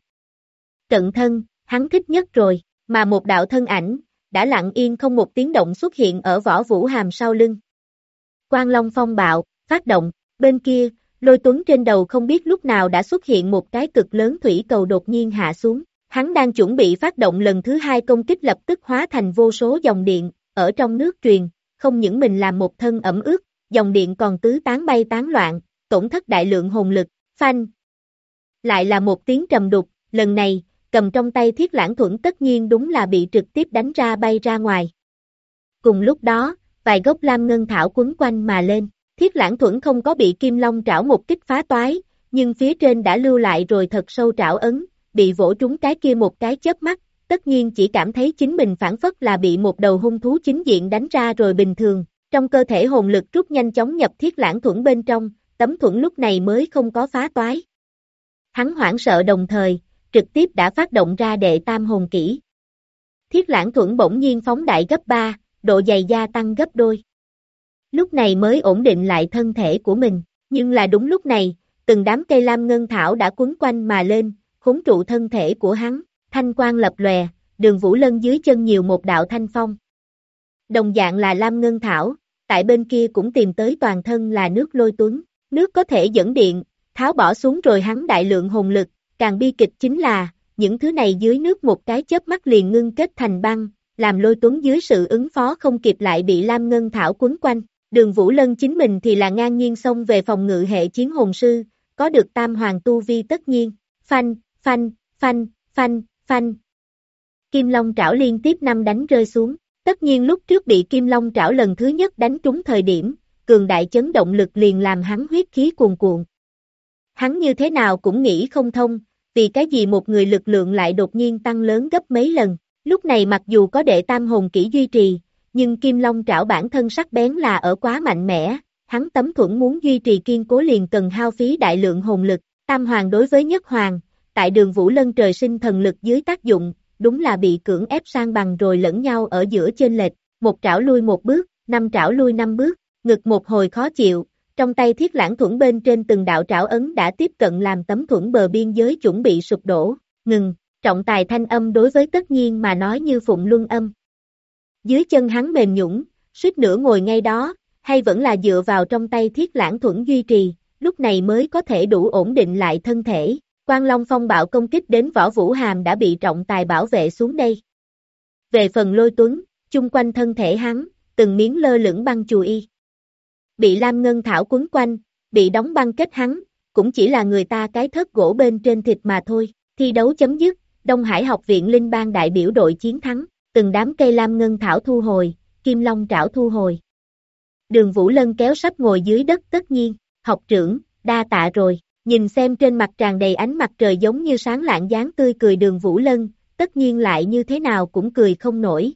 Cận thân, hắn thích nhất rồi, mà một đạo thân ảnh, đã lặng yên không một tiếng động xuất hiện ở Võ Vũ Hàm sau lưng. Quang Long phong bạo, phát động, bên kia, Lôi Tuấn trên đầu không biết lúc nào đã xuất hiện một cái cực lớn thủy cầu đột nhiên hạ xuống. Hắn đang chuẩn bị phát động lần thứ hai công kích lập tức hóa thành vô số dòng điện, ở trong nước truyền, không những mình làm một thân ẩm ướt, dòng điện còn tứ tán bay tán loạn, tổn thất đại lượng hồn lực, phanh. Lại là một tiếng trầm đục, lần này, cầm trong tay Thiết Lãng Thuẫn tất nhiên đúng là bị trực tiếp đánh ra bay ra ngoài. Cùng lúc đó, vài gốc lam ngân thảo quấn quanh mà lên, Thiết Lãng Thuẫn không có bị Kim Long trảo một kích phá toái, nhưng phía trên đã lưu lại rồi thật sâu trảo ấn, bị vỗ trúng cái kia một cái chớp mắt, tất nhiên chỉ cảm thấy chính mình phản phất là bị một đầu hung thú chính diện đánh ra rồi bình thường, trong cơ thể hồn lực rút nhanh chóng nhập Thiết Lãng Thuẫn bên trong, tấm thuẫn lúc này mới không có phá toái. Hắn hoảng sợ đồng thời, trực tiếp đã phát động ra đệ tam hồn kỹ. Thiết Lãng Thuẫn bỗng nhiên phóng đại gấp 3, độ dày gia tăng gấp đôi. Lúc này mới ổn định lại thân thể của mình, nhưng là đúng lúc này, từng đám cây lam ngân thảo đã quấn quanh mà lên, khốn trụ thân thể của hắn, thanh quang lập lòe, Đường Vũ Lân dưới chân nhiều một đạo thanh phong. Đồng dạng là lam ngân thảo, tại bên kia cũng tìm tới toàn thân là nước Lôi Tuấn, nước có thể dẫn điện, tháo bỏ xuống rồi hắn đại lượng hồn lực, càng bi kịch chính là, những thứ này dưới nước một cái chớp mắt liền ngưng kết thành băng, làm Lôi Tuấn dưới sự ứng phó không kịp lại bị lam ngân thảo quấn quanh. Đường Vũ Lân chính mình thì là ngang nhiên xông về phòng ngự hệ chiến hồn sư, có được tam hoàng tu vi tất nhiên, phanh, phanh, phanh, phanh, phanh. Kim Long trảo liên tiếp 5 đánh rơi xuống, tất nhiên lúc trước bị Kim Long trảo lần thứ nhất đánh trúng thời điểm, cường đại chấn động lực liền làm hắn huyết khí cuồn cuộn. Hắn như thế nào cũng nghĩ không thông, vì cái gì một người lực lượng lại đột nhiên tăng lớn gấp mấy lần, lúc này mặc dù có đệ tam hồn kỹ duy trì, nhưng Kim Long trảo bản thân sắc bén là ở quá mạnh mẽ, hắn tấm thuẫn muốn duy trì kiên cố liền cần hao phí đại lượng hồn lực, tam hoàng đối với nhất hoàng, tại Đường Vũ Lân trời sinh thần lực dưới tác dụng, đúng là bị cưỡng ép sang bằng rồi lẫn nhau ở giữa chênh lệch, một trảo lui một bước, 5 trảo lui 5 bước, ngực một hồi khó chịu, trong tay Thiết Lãng Thuẫn bên trên từng đạo trảo ấn đã tiếp cận làm tấm thuẫn bờ biên giới chuẩn bị sụp đổ, ngừng, trọng tài thanh âm đối với tất nhiên mà nói như phụng luân âm. Dưới chân hắn mềm nhũn, suýt nữa ngồi ngay đó, hay vẫn là dựa vào trong tay Thiết Lãng Thuẫn duy trì, lúc này mới có thể đủ ổn định lại thân thể. Quang Long phong bạo công kích đến Võ Vũ Hàm đã bị trọng tài bảo vệ xuống đây. Về phần Lôi Tuấn, chung quanh thân thể hắn, từng miếng lơ lửng băng chùi y. Bị lam ngân thảo quấn quanh, bị đóng băng kết hắn, cũng chỉ là người ta cái thớt gỗ bên trên thịt mà thôi. Thi đấu chấm dứt, Đông Hải học viện Linh Bang đại biểu đội chiến thắng, từng đám cây lam ngân thảo thu hồi, Kim Long trảo thu hồi. Đường Vũ Lân kéo sắp ngồi dưới đất tất nhiên, học trưởng, đa tạ rồi. Nhìn xem trên mặt tràn đầy ánh mặt trời giống như sáng lạng dáng tươi cười Đường Vũ Lân, tất nhiên lại như thế nào cũng cười không nổi.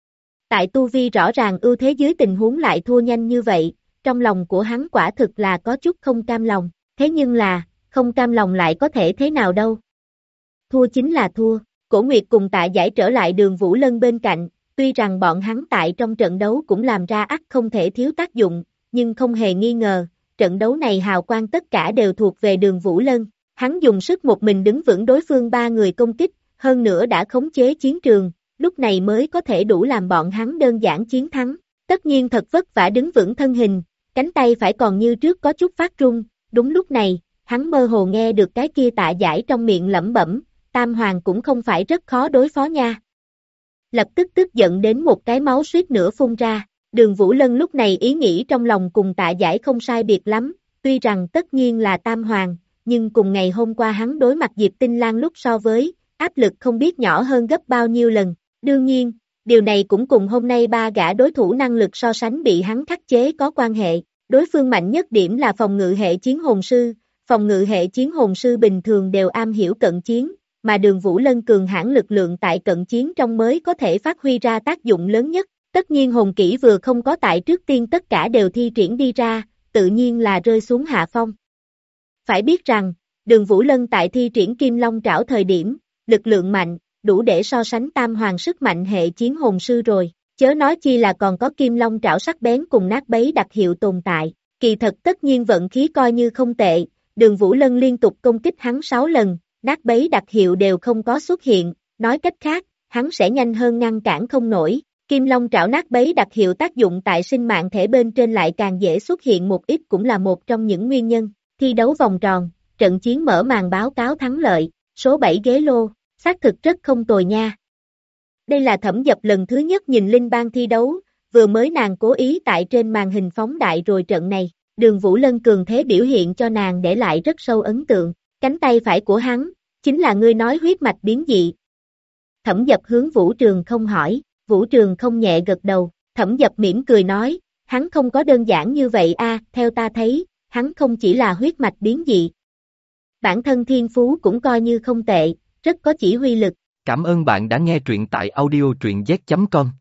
Tại tu vi rõ ràng ưu thế dưới tình huống lại thua nhanh như vậy, trong lòng của hắn quả thực là có chút không cam lòng, thế nhưng là, không cam lòng lại có thể thế nào đâu. Thua chính là thua, Cổ Nguyệt cùng Tạ Giải trở lại Đường Vũ Lân bên cạnh, tuy rằng bọn hắn tại trong trận đấu cũng làm ra ắt không thể thiếu tác dụng, nhưng không hề nghi ngờ. Trận đấu này hào quang tất cả đều thuộc về Đường Vũ Lân, hắn dùng sức một mình đứng vững đối phương 3 người công kích, hơn nữa đã khống chế chiến trường, lúc này mới có thể đủ làm bọn hắn đơn giản chiến thắng, tất nhiên thật vất vả đứng vững thân hình, cánh tay phải còn như trước có chút phát run, đúng lúc này, hắn mơ hồ nghe được cái kia Tạ Giải trong miệng lẩm bẩm, Tam Hoàng cũng không phải rất khó đối phó nha. Lập tức tức giận đến một cái máu suýt nữa phun ra. Đường Vũ Lân lúc này ý nghĩ trong lòng cùng Tạ Giải không sai biệt lắm, tuy rằng tất nhiên là tam hoàng, nhưng cùng ngày hôm qua hắn đối mặt Diệp Tinh Lan lúc so với, áp lực không biết nhỏ hơn gấp bao nhiêu lần. Đương nhiên, điều này cũng cùng hôm nay 3 gã đối thủ năng lực so sánh bị hắn khắc chế có quan hệ. Đối phương mạnh nhất điểm là phòng ngự hệ chiến hồn sư, Phòng ngự hệ chiến hồn sư bình thường đều am hiểu cận chiến, mà Đường Vũ Lân cường hãn lực lượng tại cận chiến trong mới có thể phát huy ra tác dụng lớn nhất. Tất nhiên hồn kỹ vừa không có tại trước tiên tất cả đều thi triển đi ra, tự nhiên là rơi xuống hạ phong. Phải biết rằng, Đường Vũ Lân tại thi triển Kim Long Trảo thời điểm, lực lượng mạnh, đủ để so sánh tam hoàng sức mạnh hệ chiến hồn sư rồi, chớ nói chi là còn có Kim Long Trảo sắc bén cùng nát bấy đặc hiệu tồn tại. Kỳ thật tất nhiên vận khí coi như không tệ, Đường Vũ Lân liên tục công kích hắn 6 lần, nát bấy đặc hiệu đều không có xuất hiện, nói cách khác, hắn sẽ nhanh hơn ngăn cản không nổi. Kim Long Trảo nát bấy đặc hiệu tác dụng tại sinh mạng thể bên trên lại càng dễ xuất hiện một ít cũng là một trong những nguyên nhân. Thi đấu vòng tròn, trận chiến mở màn báo cáo thắng lợi, số 7 ghế lô, xác thực rất không tồi nha. Đây là Thẩm Dập lần thứ nhất nhìn Linh Bang thi đấu, vừa mới nàng cố ý tại trên màn hình phóng đại rồi trận này, Đường Vũ Lân cường thế biểu hiện cho nàng để lại rất sâu ấn tượng, cánh tay phải của hắn, chính là ngươi nói huyết mạch biến dị. Thẩm Dập hướng Vũ Trường Không hỏi, Vũ Trường Không nhẹ gật đầu, Thẩm Dập mỉm cười nói, hắn không có đơn giản như vậy a, theo ta thấy, hắn không chỉ là huyết mạch biến dị. Bản thân thiên phú cũng coi như không tệ, rất có chỉ huy lực. Cảm ơn bạn đã nghe truyện tại audio truyện z.com.